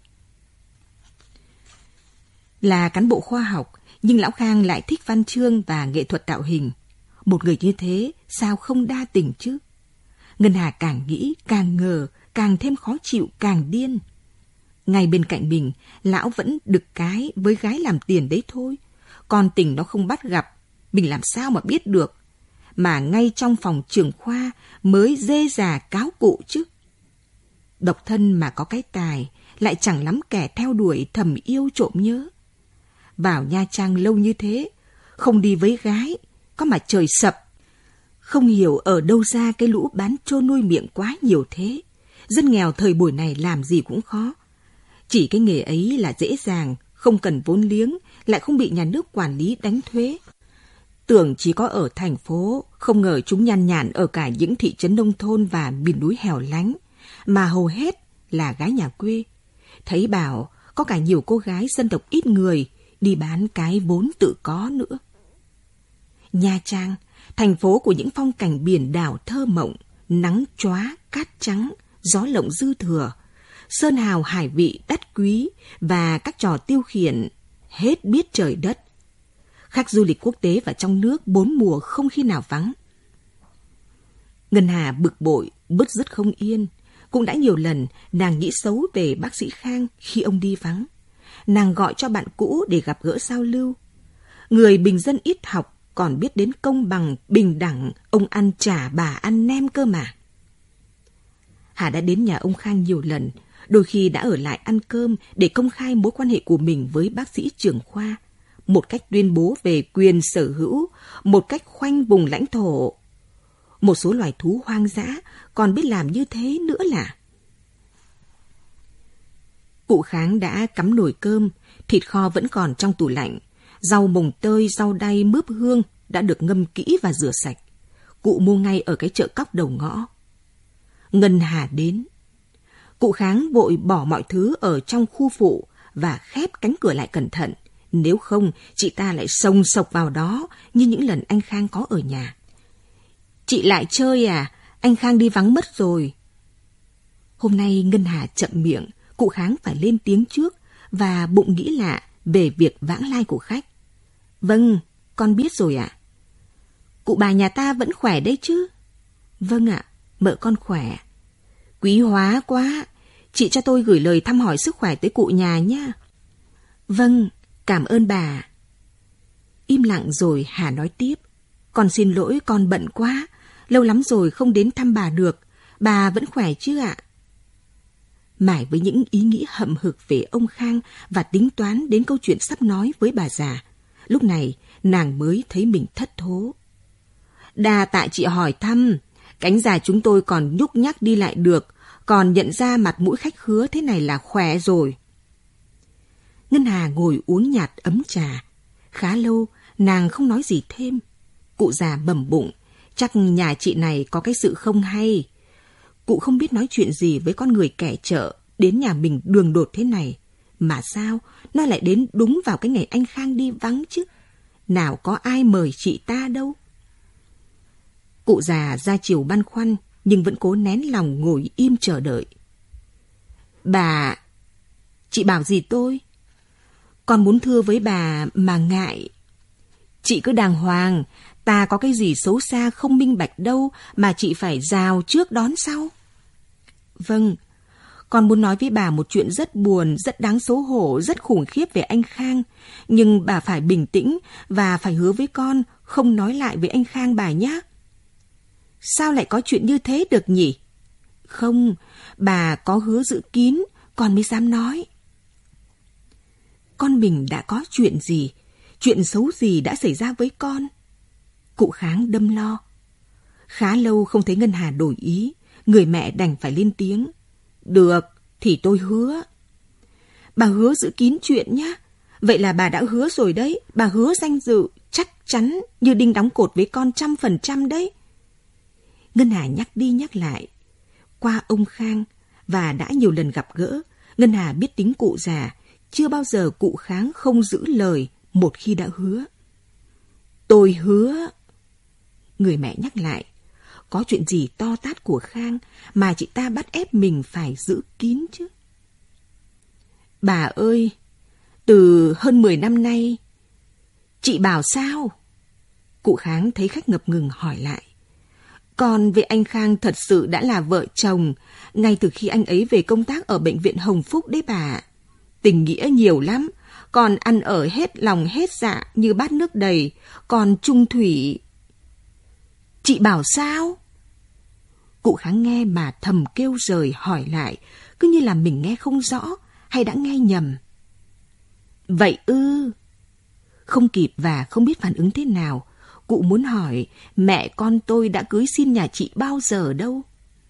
Là cán bộ khoa học, nhưng Lão Khang lại thích văn chương và nghệ thuật tạo hình. Một người như thế sao không đa tình chứ? Ngân Hà càng nghĩ, càng ngờ, càng thêm khó chịu, càng điên. Ngay bên cạnh mình, lão vẫn đực cái với gái làm tiền đấy thôi. con tình nó không bắt gặp, mình làm sao mà biết được. Mà ngay trong phòng trưởng khoa mới dê già cáo cụ chứ. Độc thân mà có cái tài, lại chẳng lắm kẻ theo đuổi thầm yêu trộm nhớ. Vào Nha Trang lâu như thế, không đi với gái, có mà trời sập. Không hiểu ở đâu ra cái lũ bán trô nuôi miệng quá nhiều thế. Dân nghèo thời buổi này làm gì cũng khó. Chỉ cái nghề ấy là dễ dàng, không cần vốn liếng, lại không bị nhà nước quản lý đánh thuế. Tưởng chỉ có ở thành phố, không ngờ chúng nhan nhản ở cả những thị trấn nông thôn và miền núi hẻo lánh, mà hầu hết là gái nhà quê. Thấy bảo có cả nhiều cô gái dân tộc ít người đi bán cái vốn tự có nữa. Nha Trang, thành phố của những phong cảnh biển đảo thơ mộng, nắng chóa, cát trắng, gió lộng dư thừa, sơn hào hải vị đắt quý và các trò tiêu khiển hết biết trời đất. Khách du lịch quốc tế và trong nước bốn mùa không khi nào vắng. Ngân Hà bực bội, bứt rứt không yên. Cũng đã nhiều lần nàng nghĩ xấu về bác sĩ Khang khi ông đi vắng. Nàng gọi cho bạn cũ để gặp gỡ giao lưu. Người bình dân ít học còn biết đến công bằng, bình đẳng, ông ăn chả bà ăn nem cơ mà. Hà đã đến nhà ông Khang nhiều lần, đôi khi đã ở lại ăn cơm để công khai mối quan hệ của mình với bác sĩ trưởng khoa, một cách tuyên bố về quyền sở hữu, một cách khoanh vùng lãnh thổ. Một số loài thú hoang dã còn biết làm như thế nữa là. Cụ Kháng đã cắm nồi cơm, thịt kho vẫn còn trong tủ lạnh, rau mồng tơi, rau đay, mướp hương đã được ngâm kỹ và rửa sạch. Cụ mua ngay ở cái chợ cóc đầu ngõ. Ngân Hà đến. Cụ Kháng vội bỏ mọi thứ ở trong khu phụ và khép cánh cửa lại cẩn thận. Nếu không, chị ta lại xông xộc vào đó như những lần anh Khang có ở nhà. Chị lại chơi à? Anh Khang đi vắng mất rồi. Hôm nay Ngân Hà chậm miệng, cụ Kháng phải lên tiếng trước và bụng nghĩ lạ về việc vãng lai của khách. Vâng, con biết rồi ạ. À. Cụ bà nhà ta vẫn khỏe đấy chứ? Vâng ạ, à, mợ con khỏe. Quý hóa quá, chị cho tôi gửi lời thăm hỏi sức khỏe tới cụ nhà nhé. Vâng, cảm ơn bà. Im lặng rồi Hà nói tiếp. Con xin lỗi, con bận quá. Lâu lắm rồi không đến thăm bà được. Bà vẫn khỏe chứ ạ? Mải với những ý nghĩ hậm hực về ông Khang và tính toán đến câu chuyện sắp nói với bà già. Lúc này nàng mới thấy mình thất thố. Đà tại chị hỏi thăm. Cánh già chúng tôi còn nhúc nhắc đi lại được. Còn nhận ra mặt mũi khách khứa thế này là khỏe rồi. Ngân Hà ngồi uống nhạt ấm trà. Khá lâu nàng không nói gì thêm. Cụ già bẩm bụng, chắc nhà chị này có cái sự không hay. Cụ không biết nói chuyện gì với con người kẻ chợ đến nhà mình đường đột thế này. Mà sao nó lại đến đúng vào cái ngày anh Khang đi vắng chứ? Nào có ai mời chị ta đâu. Cụ già ra chiều băn khoăn nhưng vẫn cố nén lòng ngồi im chờ đợi. Bà... Chị bảo gì tôi? Con muốn thưa với bà mà ngại. Chị cứ đàng hoàng, ta có cái gì xấu xa không minh bạch đâu mà chị phải rào trước đón sau. Vâng, con muốn nói với bà một chuyện rất buồn, rất đáng xấu hổ, rất khủng khiếp về anh Khang. Nhưng bà phải bình tĩnh và phải hứa với con không nói lại với anh Khang bà nhé. Sao lại có chuyện như thế được nhỉ? Không, bà có hứa giữ kín, con mới dám nói. Con mình đã có chuyện gì? Chuyện xấu gì đã xảy ra với con? Cụ Kháng đâm lo. Khá lâu không thấy Ngân Hà đổi ý, người mẹ đành phải lên tiếng. Được, thì tôi hứa. Bà hứa giữ kín chuyện nhá. Vậy là bà đã hứa rồi đấy. Bà hứa danh dự, chắc chắn như đinh đóng cột với con trăm phần trăm đấy. Ngân Hà nhắc đi nhắc lại. Qua ông Khang và đã nhiều lần gặp gỡ, Ngân Hà biết tính cụ già. Chưa bao giờ cụ Kháng không giữ lời một khi đã hứa. Tôi hứa. Người mẹ nhắc lại. Có chuyện gì to tát của Khang mà chị ta bắt ép mình phải giữ kín chứ? Bà ơi, từ hơn mười năm nay, chị bảo sao? Cụ Kháng thấy khách ngập ngừng hỏi lại. Con với anh Khang thật sự đã là vợ chồng ngay từ khi anh ấy về công tác ở bệnh viện Hồng Phúc đấy bà. Tình nghĩa nhiều lắm, Con ăn ở hết lòng hết dạ như bát nước đầy, còn trung thủy. Chị bảo sao? Cụ Kháng nghe mà thầm kêu rời hỏi lại, cứ như là mình nghe không rõ hay đã nghe nhầm. Vậy ư? Không kịp và không biết phản ứng thế nào, cụ muốn hỏi mẹ con tôi đã cưới xin nhà chị bao giờ đâu.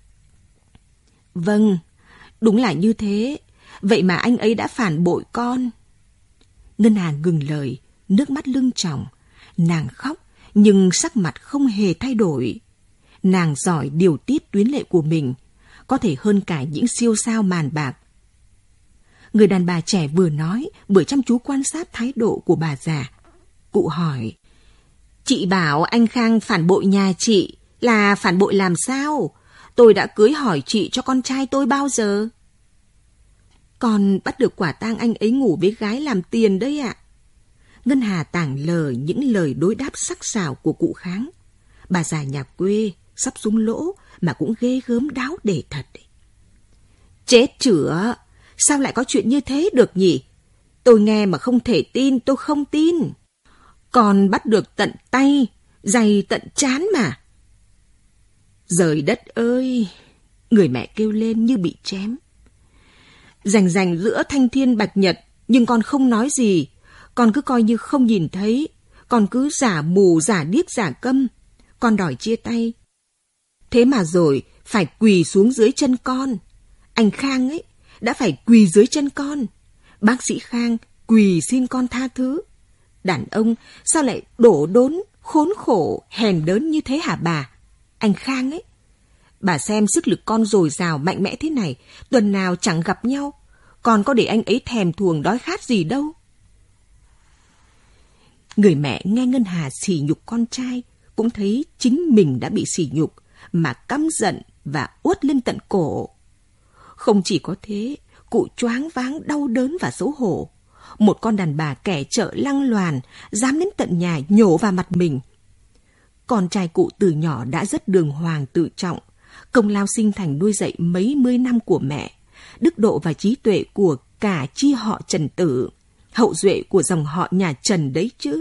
Vâng, đúng là như thế. Vậy mà anh ấy đã phản bội con. Ngân Hà ngừng lời, nước mắt lưng tròng. Nàng khóc, nhưng sắc mặt không hề thay đổi. Nàng giỏi điều tiết tuyến lệ của mình, có thể hơn cả những siêu sao màn bạc. Người đàn bà trẻ vừa nói, vừa chăm chú quan sát thái độ của bà già. Cụ hỏi, chị bảo anh Khang phản bội nhà chị, là phản bội làm sao? Tôi đã cưới hỏi chị cho con trai tôi bao giờ? Con bắt được quả tang anh ấy ngủ với gái làm tiền đấy ạ. Ngân Hà tảng lờ những lời đối đáp sắc sảo của cụ Kháng. Bà già nhà quê, sắp súng lỗ mà cũng ghê gớm đáo để thật đấy. Chết chửa, sao lại có chuyện như thế được nhỉ? Tôi nghe mà không thể tin, tôi không tin. Con bắt được tận tay, dày tận trán mà. Giời đất ơi! Người mẹ kêu lên như bị chém. Rành rành giữa thanh thiên bạch nhật, nhưng con không nói gì. Con cứ coi như không nhìn thấy. Con cứ giả mù, giả điếc, giả câm. Con đòi chia tay. Thế mà rồi phải quỳ xuống dưới chân con. Anh Khang ấy đã phải quỳ dưới chân con. Bác sĩ Khang quỳ xin con tha thứ. Đàn ông sao lại đổ đốn, khốn khổ, hèn đớn như thế hả bà? Anh Khang ấy, bà xem sức lực con dồi dào mạnh mẽ thế này, tuần nào chẳng gặp nhau, còn có để anh ấy thèm thuồng đói khát gì đâu. Người mẹ nghe Ngân Hà sỉ nhục con trai, cũng thấy chính mình đã bị sỉ nhục, mà căm giận và uất lên tận cổ. Không chỉ có thế, cụ choáng váng đau đớn và xấu hổ. Một con đàn bà kẻ chợ lăng loàn, dám đến tận nhà nhổ vào mặt mình. Con trai cụ từ nhỏ đã rất đường hoàng tự trọng, công lao sinh thành nuôi dạy mấy mươi năm của mẹ, đức độ và trí tuệ của cả chi họ Trần Tử, hậu duệ của dòng họ nhà Trần đấy chứ.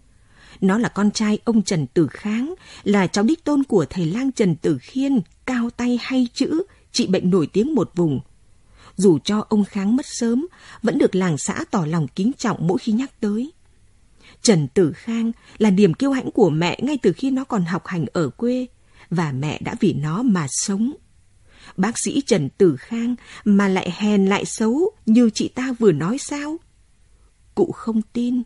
Nó là con trai ông Trần Tử Kháng, là cháu đích tôn của thầy lang Trần Tử Khiên, cao tay hay chữ, trị bệnh nổi tiếng một vùng. Dù cho ông Kháng mất sớm, vẫn được làng xã tỏ lòng kính trọng mỗi khi nhắc tới. Trần Tử Khang là niềm kiêu hãnh của mẹ ngay từ khi nó còn học hành ở quê, và mẹ đã vì nó mà sống. Bác sĩ Trần Tử Khang mà lại hèn lại xấu như chị ta vừa nói sao? Cụ không tin.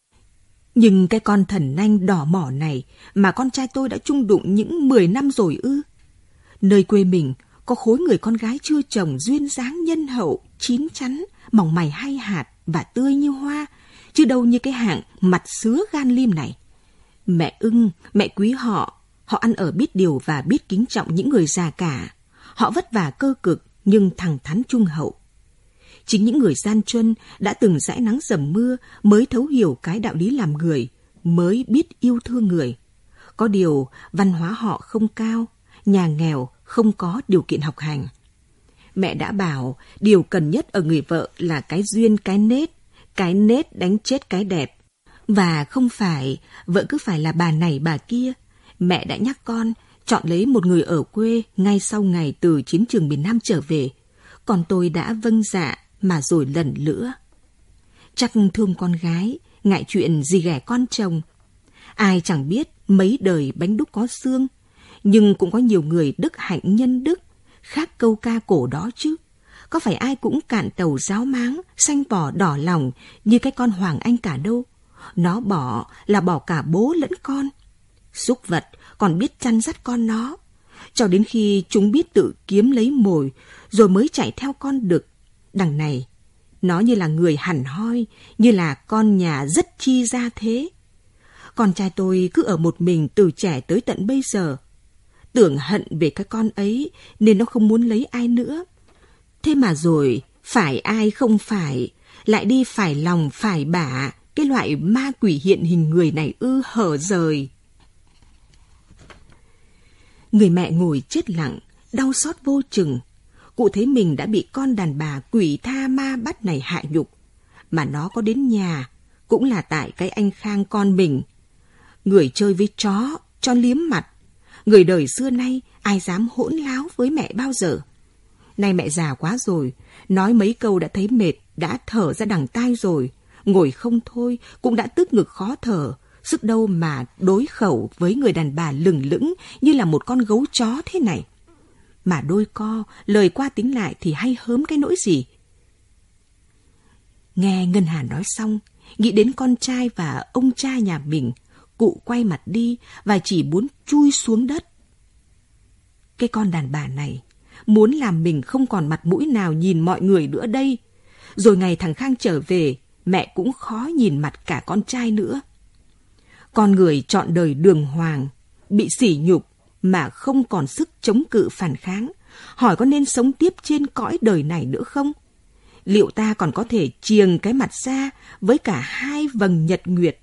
Nhưng cái con thần nanh đỏ mỏ này mà con trai tôi đã chung đụng những mười năm rồi ư? Nơi quê mình có khối người con gái chưa chồng duyên dáng nhân hậu, chín chắn, mỏng mày hay hạt và tươi như hoa, chứ đâu như cái hạng mặt sứa gan lim này. Mẹ ưng, mẹ quý họ, họ ăn ở biết điều và biết kính trọng những người già cả. Họ vất vả cơ cực nhưng thẳng thắn trung hậu. Chính những người gian truân đã từng dãi nắng dầm mưa mới thấu hiểu cái đạo lý làm người, mới biết yêu thương người. Có điều văn hóa họ không cao, nhà nghèo, không có điều kiện học hành. Mẹ đã bảo điều cần nhất ở người vợ là cái duyên cái nết, cái nết đánh chết cái đẹp. Và không phải vợ cứ phải là bà này bà kia. Mẹ đã nhắc con chọn lấy một người ở quê ngay sau ngày từ chiến trường miền Nam trở về. Còn tôi đã vâng dạ mà rồi lần lữa. Chắc thương con gái, ngại chuyện gì ghẻ con chồng. Ai chẳng biết mấy đời bánh đúc có xương, nhưng cũng có nhiều người đức hạnh nhân đức, khác câu ca cổ đó chứ. Có phải ai cũng cạn tàu ráo máng, xanh vỏ đỏ lòng như cái con Hoàng Anh cả đâu. Nó bỏ là bỏ cả bố lẫn con. Súc vật còn biết chăn dắt con nó, cho đến khi chúng biết tự kiếm lấy mồi rồi mới chạy theo con đực. Đằng này, nó như là người hẳn hoi, như là con nhà rất chi ra thế. Con trai tôi cứ ở một mình từ trẻ tới tận bây giờ. Tưởng hận về cái con ấy nên nó không muốn lấy ai nữa. Thế mà rồi, phải ai không phải, lại đi phải lòng phải bả, cái loại ma quỷ hiện hình người này ư hở rời. Người mẹ ngồi chết lặng, đau xót vô chừng. Cụ thấy mình đã bị con đàn bà quỷ tha ma bắt này hạ nhục. mà nó có đến nhà cũng là tại cái anh Khang con mình. Người chơi với chó, cho liếm mặt. Người đời xưa nay ai dám hỗn láo với mẹ bao giờ. Nay mẹ già quá rồi, nói mấy câu đã thấy mệt, đã thở ra đằng tai rồi. Ngồi không thôi cũng đã tức ngực khó thở. Sức đâu mà đối khẩu với người đàn bà lừng lững như là một con gấu chó thế này. Mà đôi co, lời qua tính lại thì hay hớm cái nỗi gì. Nghe Ngân Hà nói xong, nghĩ đến con trai và ông cha nhà mình, cụ quay mặt đi và chỉ muốn chui xuống đất. Cái con đàn bà này muốn làm mình không còn mặt mũi nào nhìn mọi người nữa đây. Rồi ngày thằng Khang trở về, mẹ cũng khó nhìn mặt cả con trai nữa. Con người chọn đời đường hoàng, bị sỉ nhục mà không còn sức chống cự phản kháng. Hỏi có nên sống tiếp trên cõi đời này nữa không? Liệu ta còn có thể chiềng cái mặt ra với cả hai vầng nhật nguyệt?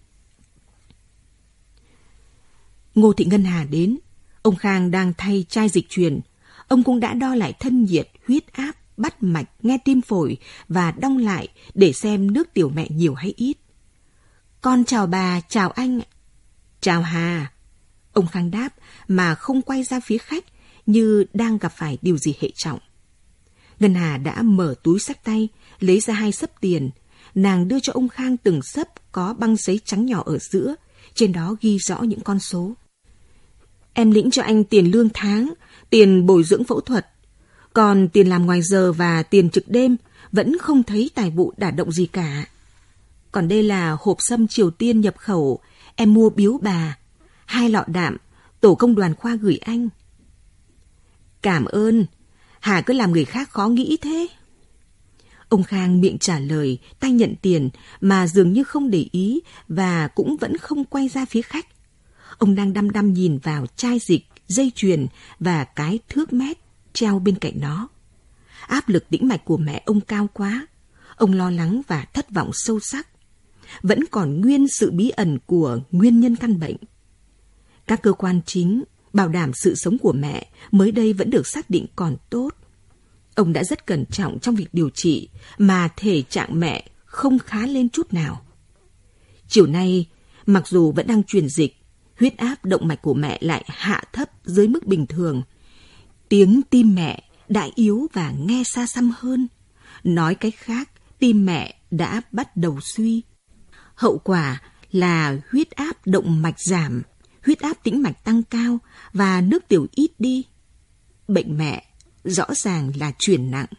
Ngô Thị Ngân Hà đến. Ông Khang đang thay chai dịch truyền. Ông cũng đã đo lại thân nhiệt, huyết áp, bắt mạch, nghe tim phổi và đong lại để xem nước tiểu mẹ nhiều hay ít. Con chào bà, chào anh. Chào Hà. Ông Khang đáp mà không quay ra phía khách như đang gặp phải điều gì hệ trọng. Ngân Hà đã mở túi xách tay, lấy ra hai xấp tiền. Nàng đưa cho ông Khang từng xấp có băng giấy trắng nhỏ ở giữa, trên đó ghi rõ những con số. Em lĩnh cho anh tiền lương tháng, tiền bồi dưỡng phẫu thuật. Còn tiền làm ngoài giờ và tiền trực đêm vẫn không thấy tài vụ đả động gì cả. Còn đây là hộp sâm Triều Tiên nhập khẩu, em mua biếu bà. Hai lọ đạm, tổ công đoàn khoa gửi anh. Cảm ơn, Hà cứ làm người khác khó nghĩ thế. Ông Khang miệng trả lời, tay nhận tiền mà dường như không để ý và cũng vẫn không quay ra phía khách. Ông đang đăm đăm nhìn vào chai dịch, dây chuyền và cái thước mét treo bên cạnh nó. Áp lực tĩnh mạch của mẹ ông cao quá. Ông lo lắng và thất vọng sâu sắc. Vẫn còn nguyên sự bí ẩn của nguyên nhân căn bệnh. Các cơ quan chính bảo đảm sự sống của mẹ mới đây vẫn được xác định còn tốt. Ông đã rất cẩn trọng trong việc điều trị mà thể trạng mẹ không khá lên chút nào. Chiều nay, mặc dù vẫn đang truyền dịch, huyết áp động mạch của mẹ lại hạ thấp dưới mức bình thường. Tiếng tim mẹ đã yếu và nghe xa xăm hơn. Nói cách khác, tim mẹ đã bắt đầu suy. Hậu quả là huyết áp động mạch giảm, huyết áp tĩnh mạch tăng cao và nước tiểu ít đi. Bệnh mẹ rõ ràng là chuyển nặng.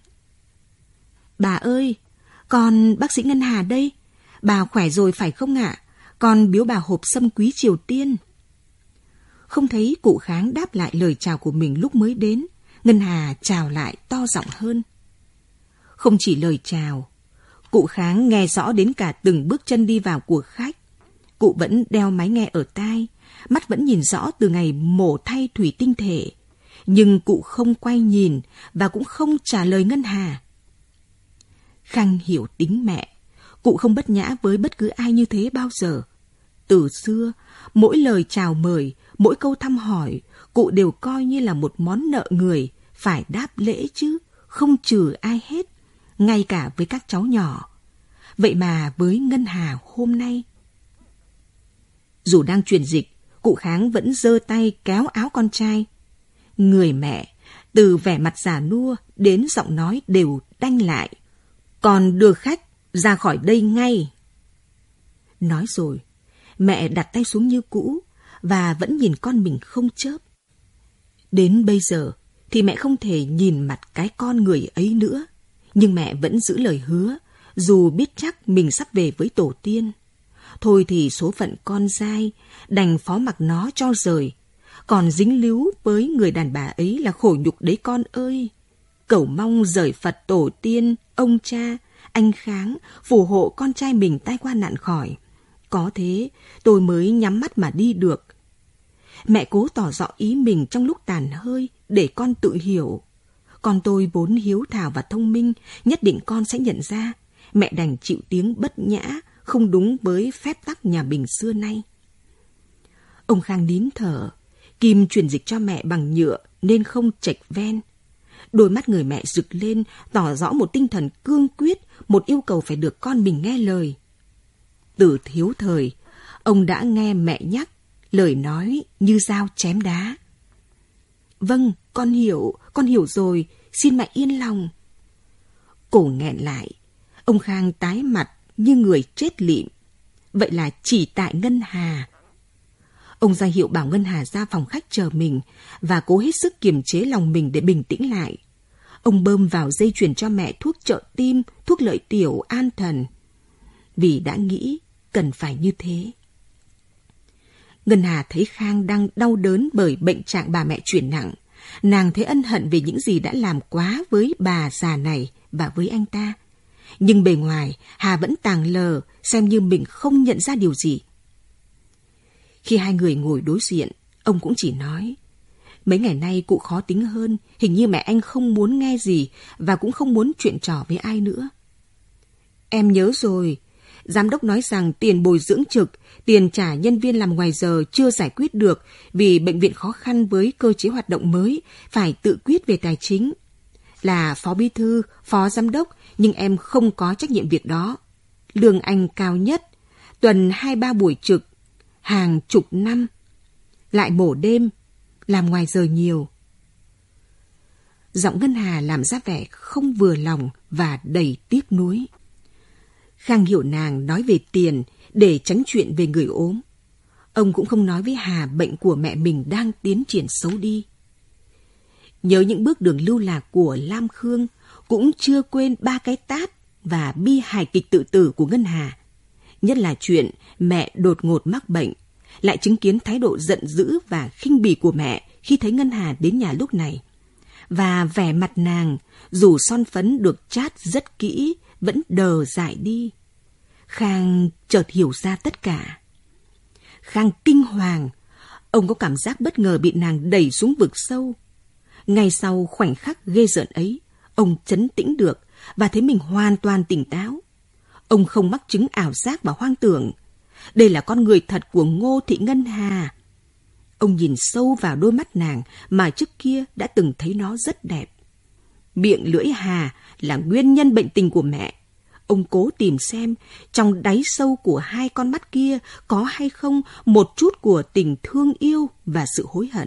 Bà ơi, con bác sĩ Ngân Hà đây. Bà khỏe rồi phải không ạ? Con biếu bà hộp sâm quý Triều Tiên. Không thấy cụ Kháng đáp lại lời chào của mình lúc mới đến, Ngân Hà chào lại to giọng hơn. Không chỉ lời chào, cụ Kháng nghe rõ đến cả từng bước chân đi vào của khách. Cụ vẫn đeo máy nghe ở tai, mắt vẫn nhìn rõ từ ngày mổ thay thủy tinh thể. Nhưng cụ không quay nhìn và cũng không trả lời Ngân Hà. Khang hiểu tính mẹ, cụ không bất nhã với bất cứ ai như thế bao giờ. Từ xưa, mỗi lời chào mời, mỗi câu thăm hỏi, cụ đều coi như là một món nợ người, phải đáp lễ chứ, không trừ ai hết, ngay cả với các cháu nhỏ. Vậy mà với Ngân Hà hôm nay, dù đang truyền dịch, cụ Kháng vẫn giơ tay kéo áo con trai. Người mẹ, từ vẻ mặt già nua đến giọng nói đều đanh lại. Còn đưa khách ra khỏi đây ngay. Nói rồi, mẹ đặt tay xuống như cũ và vẫn nhìn con mình không chớp. Đến bây giờ thì mẹ không thể nhìn mặt cái con người ấy nữa. Nhưng mẹ vẫn giữ lời hứa, dù biết chắc mình sắp về với tổ tiên. Thôi thì số phận con dai, đành phó mặc nó cho rời. Còn dính líu với người đàn bà ấy là khổ nhục đấy con ơi. Cầu mong rời Phật tổ tiên, ông cha, anh Kháng phù hộ con trai mình tai qua nạn khỏi. Có thế tôi mới nhắm mắt mà đi được. Mẹ cố tỏ rõ ý mình trong lúc tàn hơi để con tự hiểu. Con tôi vốn hiếu thảo và thông minh, nhất định con sẽ nhận ra. Mẹ đành chịu tiếng bất nhã, không đúng với phép tắc nhà mình xưa nay. Ông Khang nín thở. Kim truyền dịch cho mẹ bằng nhựa nên không chệch ven. Đôi mắt người mẹ rực lên, tỏ rõ một tinh thần cương quyết, một yêu cầu phải được con mình nghe lời. Từ thiếu thời, ông đã nghe mẹ nhắc, lời nói như dao chém đá. Vâng, con hiểu, con hiểu rồi, xin mẹ yên lòng. Cổ nghẹn lại, ông Khang tái mặt như người chết lịm. Vậy là chỉ tại Ngân Hà. Ông ra hiệu bảo Ngân Hà ra phòng khách chờ mình và cố hết sức kiềm chế lòng mình để bình tĩnh lại. Ông bơm vào dây chuyền cho mẹ thuốc trợ tim, thuốc lợi tiểu, an thần. Vì đã nghĩ cần phải như thế. Ngân Hà thấy Khang đang đau đớn bởi bệnh trạng bà mẹ chuyển nặng. Nàng thấy ân hận về những gì đã làm quá với bà già này và với anh ta. Nhưng bề ngoài, Hà vẫn tàng lờ, xem như mình không nhận ra điều gì. Khi hai người ngồi đối diện, ông cũng chỉ nói, mấy ngày nay cụ khó tính hơn, hình như mẹ anh không muốn nghe gì và cũng không muốn chuyện trò với ai nữa. Em nhớ rồi, giám đốc nói rằng tiền bồi dưỡng trực, tiền trả nhân viên làm ngoài giờ chưa giải quyết được vì bệnh viện khó khăn với cơ chế hoạt động mới, phải tự quyết về tài chính. Là phó bí thư, phó giám đốc, nhưng em không có trách nhiệm việc đó. Lương anh cao nhất, tuần hai ba buổi trực, hàng chục năm. Lại mổ đêm, làm ngoài giờ nhiều. Giọng Ngân Hà làm ra vẻ không vừa lòng và đầy tiếc nuối. Khang hiểu nàng nói về tiền để tránh chuyện về người ốm. Ông cũng không nói với Hà bệnh của mẹ mình đang tiến triển xấu đi. Nhớ những bước đường lưu lạc của Lam Khương, cũng chưa quên ba cái tát và bi hài kịch tự tử của Ngân Hà. Nhất là chuyện mẹ đột ngột mắc bệnh, lại chứng kiến thái độ giận dữ và khinh bỉ của mẹ khi thấy Ngân Hà đến nhà lúc này. Và vẻ mặt nàng, dù son phấn được chát rất kỹ, vẫn đờ dại đi. Khang chợt hiểu ra tất cả. Khang kinh hoàng, ông có cảm giác bất ngờ bị nàng đẩy xuống vực sâu. Ngay sau khoảnh khắc ghê rợn ấy, ông trấn tĩnh được và thấy mình hoàn toàn tỉnh táo. Ông không mắc chứng ảo giác và hoang tưởng. Đây là con người thật của Ngô Thị Ngân Hà. Ông nhìn sâu vào đôi mắt nàng mà trước kia đã từng thấy nó rất đẹp. Miệng lưỡi Hà là nguyên nhân bệnh tình của mẹ. Ông cố tìm xem trong đáy sâu của hai con mắt kia có hay không một chút của tình thương yêu và sự hối hận.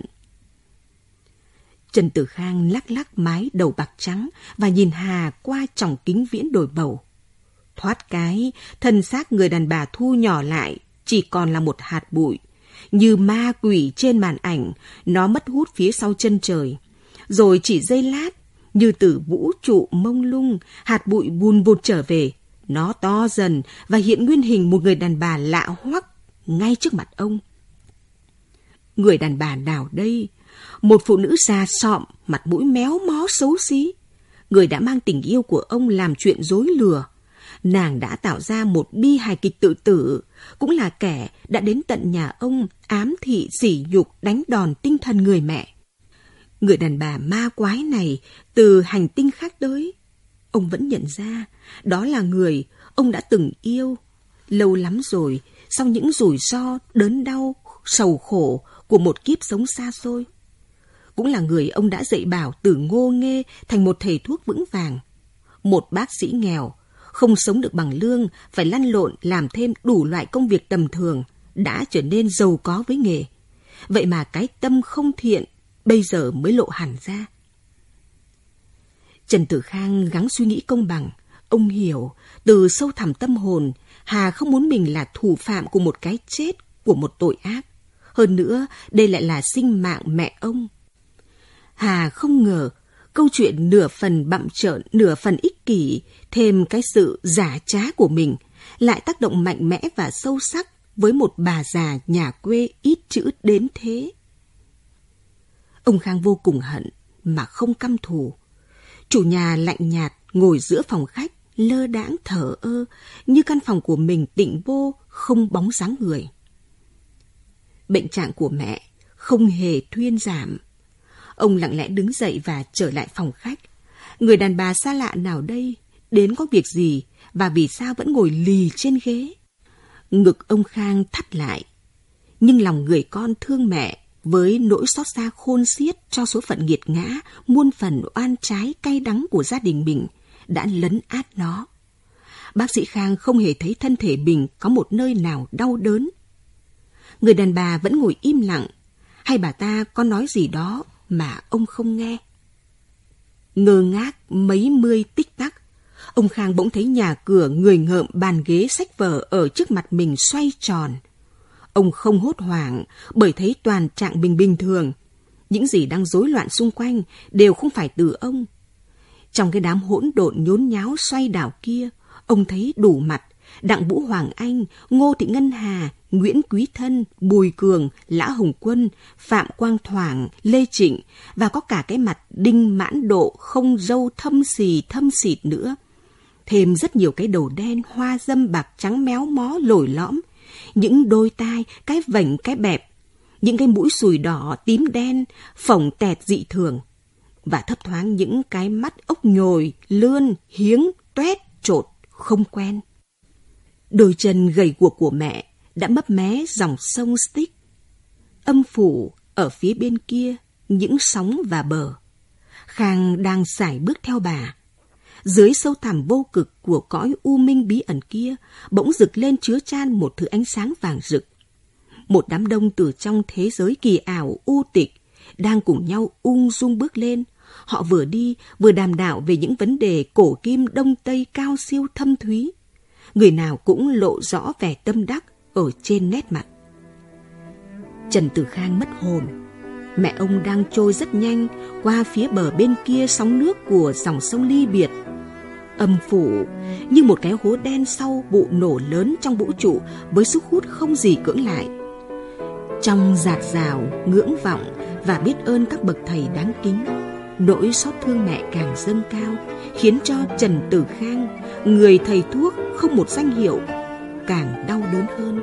Trần Tử Khang lắc lắc mái đầu bạc trắng và nhìn Hà qua tròng kính viễn đổi bầu. Thoát cái, thân xác người đàn bà thu nhỏ lại, chỉ còn là một hạt bụi. Như ma quỷ trên màn ảnh, nó mất hút phía sau chân trời. Rồi chỉ giây lát, như từ vũ trụ mông lung, hạt bụi vun vụt trở về. Nó to dần và hiện nguyên hình một người đàn bà lạ hoắc ngay trước mặt ông. Người đàn bà nào đây? Một phụ nữ già sọm, mặt mũi méo mó xấu xí. Người đã mang tình yêu của ông làm chuyện dối lừa. Nàng đã tạo ra một bi hài kịch tự tử, cũng là kẻ đã đến tận nhà ông ám thị sỉ nhục đánh đòn tinh thần người mẹ. Người đàn bà ma quái này từ hành tinh khác tới. Ông vẫn nhận ra, đó là người ông đã từng yêu. Lâu lắm rồi, sau những rủi ro, đớn đau, sầu khổ của một kiếp sống xa xôi. Cũng là người ông đã dạy bảo từ ngô nghê thành một thầy thuốc vững vàng. Một bác sĩ nghèo, không sống được bằng lương, phải lăn lộn làm thêm đủ loại công việc tầm thường, đã trở nên giàu có với nghề. Vậy mà cái tâm không thiện bây giờ mới lộ hẳn ra. Trần Tử Khang gắng suy nghĩ công bằng. Ông hiểu, từ sâu thẳm tâm hồn, Hà không muốn mình là thủ phạm của một cái chết, của một tội ác. Hơn nữa, đây lại là sinh mạng mẹ ông. Hà không ngờ, câu chuyện nửa phần bặm trợn, nửa phần ích kỷ, thêm cái sự giả trá của mình, lại tác động mạnh mẽ và sâu sắc với một bà già nhà quê ít chữ đến thế. Ông Khang vô cùng hận, mà không căm thù. Chủ nhà lạnh nhạt ngồi giữa phòng khách, lơ đãng thở ơ, như căn phòng của mình tịnh vô, không bóng dáng người. Bệnh trạng của mẹ không hề thuyên giảm. Ông lặng lẽ đứng dậy và trở lại phòng khách. Người đàn bà xa lạ nào đây, đến có việc gì và vì sao vẫn ngồi lì trên ghế? Ngực ông Khang thắt lại. Nhưng lòng người con thương mẹ, với nỗi xót xa khôn xiết cho số phận nghiệt ngã, muôn phần oan trái cay đắng của gia đình mình đã lấn át nó. Bác sĩ Khang không hề thấy thân thể mình có một nơi nào đau đớn. Người đàn bà vẫn ngồi im lặng, hay bà ta có nói gì đó mà ông không nghe. Ngơ ngác mấy mươi tích tắc, ông Khang bỗng thấy nhà cửa, người ngợm, bàn ghế, sách vở ở trước mặt mình xoay tròn. Ông không hốt hoảng bởi thấy toàn trạng mình bình thường. Những gì đang rối loạn xung quanh đều không phải từ ông. Trong cái đám hỗn độn nhốn nháo xoay đảo kia, ông thấy đủ mặt Đặng Vũ Hoàng Anh, Ngô Thị Ngân Hà, Nguyễn Quý Thân, Bùi Cường, Lã Hồng Quân, Phạm Quang Thoảng, Lê Trịnh và có cả cái mặt Đinh Mãn Độ không râu thâm xì thâm xịt nữa. Thêm rất nhiều cái đầu đen, hoa dâm bạc trắng méo mó lồi lõm, những đôi tai, cái vành cái bẹp, những cái mũi sùi đỏ tím đen, phồng tẹt dị thường, và thấp thoáng những cái mắt ốc nhồi, lươn, hiếng, toét, trột, không quen. Đôi chân gầy guộc của mẹ đã mấp mé dòng sông Styx. Âm phủ ở phía bên kia, những sóng và bờ. Khang đang sải bước theo bà. Dưới sâu thẳm vô cực của cõi u minh bí ẩn kia, bỗng rực lên chứa chan một thứ ánh sáng vàng rực. Một đám đông từ trong thế giới kỳ ảo u tịch đang cùng nhau ung dung bước lên. Họ vừa đi vừa đàm đạo về những vấn đề cổ kim đông tây cao siêu thâm thúy. Người nào cũng lộ rõ vẻ tâm đắc ở trên nét mặt. Trần Tử Khang mất hồn. Mẹ ông đang trôi rất nhanh qua phía bờ bên kia sóng nước của dòng sông ly biệt. Âm phủ như một cái hố đen sau vụ nổ lớn trong vũ trụ với sức hút không gì cưỡng lại. Trong dạt dào, ngưỡng vọng và biết ơn các bậc thầy đáng kính, nỗi xót thương mẹ càng dâng cao, khiến cho Trần Tử Khang, người thầy thuốc không một danh hiệu, càng đau đớn hơn.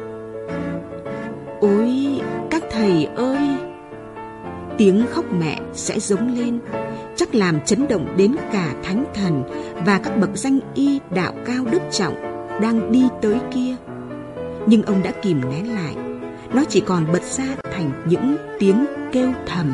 Ôi, các thầy ơi! Tiếng khóc mẹ sẽ giống lên, chắc làm chấn động đến cả thánh thần và các bậc danh y đạo cao đức trọng đang đi tới kia. Nhưng ông đã kìm nén lại, nó chỉ còn bật ra thành những tiếng kêu thầm.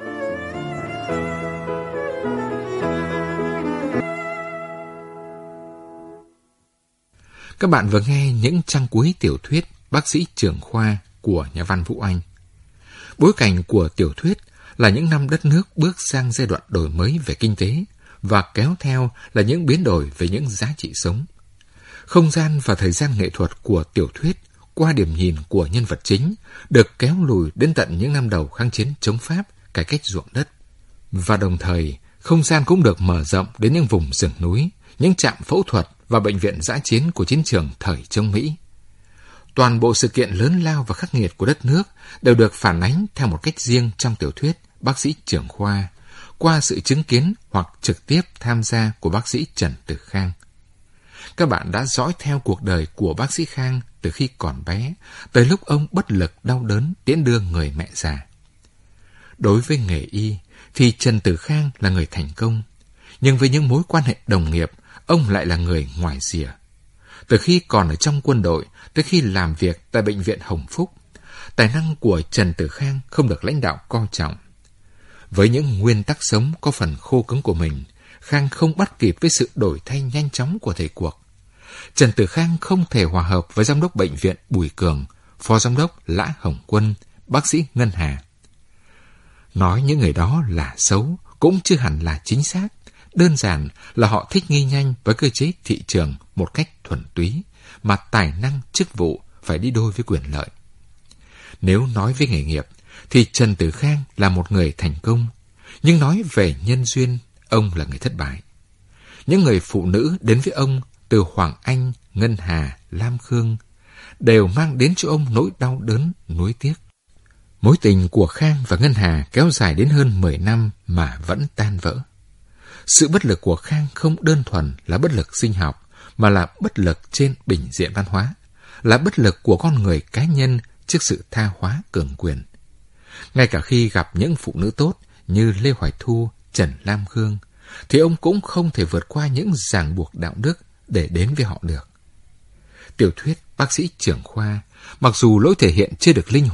Các bạn vừa nghe những trang cuối tiểu thuyết Bác sĩ trưởng khoa của nhà văn Vũ Oanh. Bối cảnh của tiểu thuyết là những năm đất nước bước sang giai đoạn đổi mới về kinh tế và kéo theo là những biến đổi về những giá trị sống. Không gian và thời gian nghệ thuật của tiểu thuyết qua điểm nhìn của nhân vật chính được kéo lùi đến tận những năm đầu kháng chiến chống Pháp, cải cách ruộng đất. Và đồng thời, không gian cũng được mở rộng đến những vùng rừng núi, những trạm phẫu thuật và bệnh viện dã chiến của chiến trường thời chống Mỹ. Toàn bộ sự kiện lớn lao và khắc nghiệt của đất nước đều được phản ánh theo một cách riêng trong tiểu thuyết Bác sĩ trưởng khoa, qua sự chứng kiến hoặc trực tiếp tham gia của bác sĩ Trần Tử Khang. Các bạn đã dõi theo cuộc đời của bác sĩ Khang từ khi còn bé, tới lúc ông bất lực đau đớn tiễn đưa người mẹ già. Đối với nghề y, thì Trần Tử Khang là người thành công, nhưng với những mối quan hệ đồng nghiệp, ông lại là người ngoài rìa. Từ khi còn ở trong quân đội, tới khi làm việc tại Bệnh viện Hồng Phúc, tài năng của Trần Tử Khang không được lãnh đạo coi trọng. Với những nguyên tắc sống có phần khô cứng của mình, Khang không bắt kịp với sự đổi thay nhanh chóng của thời cuộc. Trần Tử Khang không thể hòa hợp với giám đốc bệnh viện Bùi Cường, phó giám đốc Lã Hồng Quân, bác sĩ Ngân Hà. Nói những người đó là xấu cũng chưa hẳn là chính xác. Đơn giản là họ thích nghi nhanh với cơ chế thị trường một cách thuần túy, mà tài năng chức vụ phải đi đôi với quyền lợi. Nếu nói về nghề nghiệp, thì Trần Tử Khang là một người thành công, nhưng nói về nhân duyên, ông là người thất bại. Những người phụ nữ đến với ông từ Hoàng Anh, Ngân Hà, Lam Khương đều mang đến cho ông nỗi đau đớn, nuối tiếc. Mối tình của Khang và Ngân Hà kéo dài đến hơn mười năm mà vẫn tan vỡ. Sự bất lực của Khang không đơn thuần là bất lực sinh học, mà là bất lực trên bình diện văn hóa, là bất lực của con người cá nhân trước sự tha hóa cường quyền. Ngay cả khi gặp những phụ nữ tốt như Lê Hoài Thu, Trần Lam Khương, thì ông cũng không thể vượt qua những ràng buộc đạo đức để đến với họ được. Tiểu thuyết Bác sĩ trưởng khoa, mặc dù lối thể hiện chưa được linh hoạt,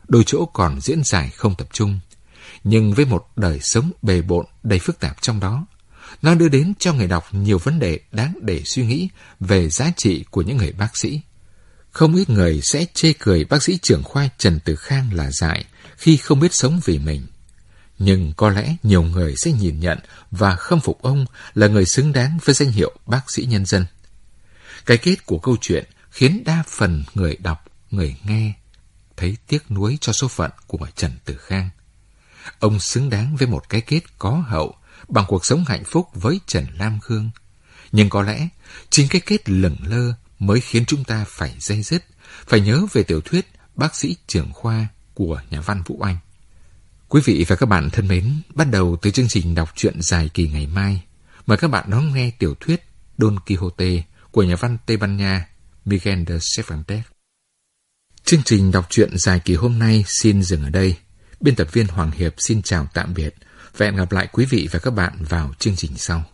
đôi chỗ còn diễn giải không tập trung. Nhưng với một đời sống bề bộn đầy phức tạp trong đó, nó đưa đến cho người đọc nhiều vấn đề đáng để suy nghĩ về giá trị của những người bác sĩ. Không ít người sẽ chê cười bác sĩ trưởng khoa Trần Tử Khang là dại khi không biết sống vì mình. Nhưng có lẽ nhiều người sẽ nhìn nhận và khâm phục ông là người xứng đáng với danh hiệu bác sĩ nhân dân. Cái kết của câu chuyện khiến đa phần người đọc, người nghe thấy tiếc nuối cho số phận của Trần Tử Khang. Ông xứng đáng với một cái kết có hậu bằng cuộc sống hạnh phúc với Trần Lam Khương. Nhưng có lẽ chính cái kết lửng lơ mới khiến chúng ta phải day dứt, phải nhớ về tiểu thuyết Bác sĩ trưởng khoa của nhà văn Vũ Oanh. Quý vị và các bạn thân mến, bắt đầu từ chương trình đọc truyện dài kỳ ngày mai, mời các bạn đón nghe tiểu thuyết Don Quixote của nhà văn Tây Ban Nha Miguel de Cervantes. Chương trình đọc truyện dài kỳ hôm nay xin dừng ở đây. Biên tập viên Hoàng Hiệp xin chào tạm biệt và hẹn gặp lại quý vị và các bạn vào chương trình sau.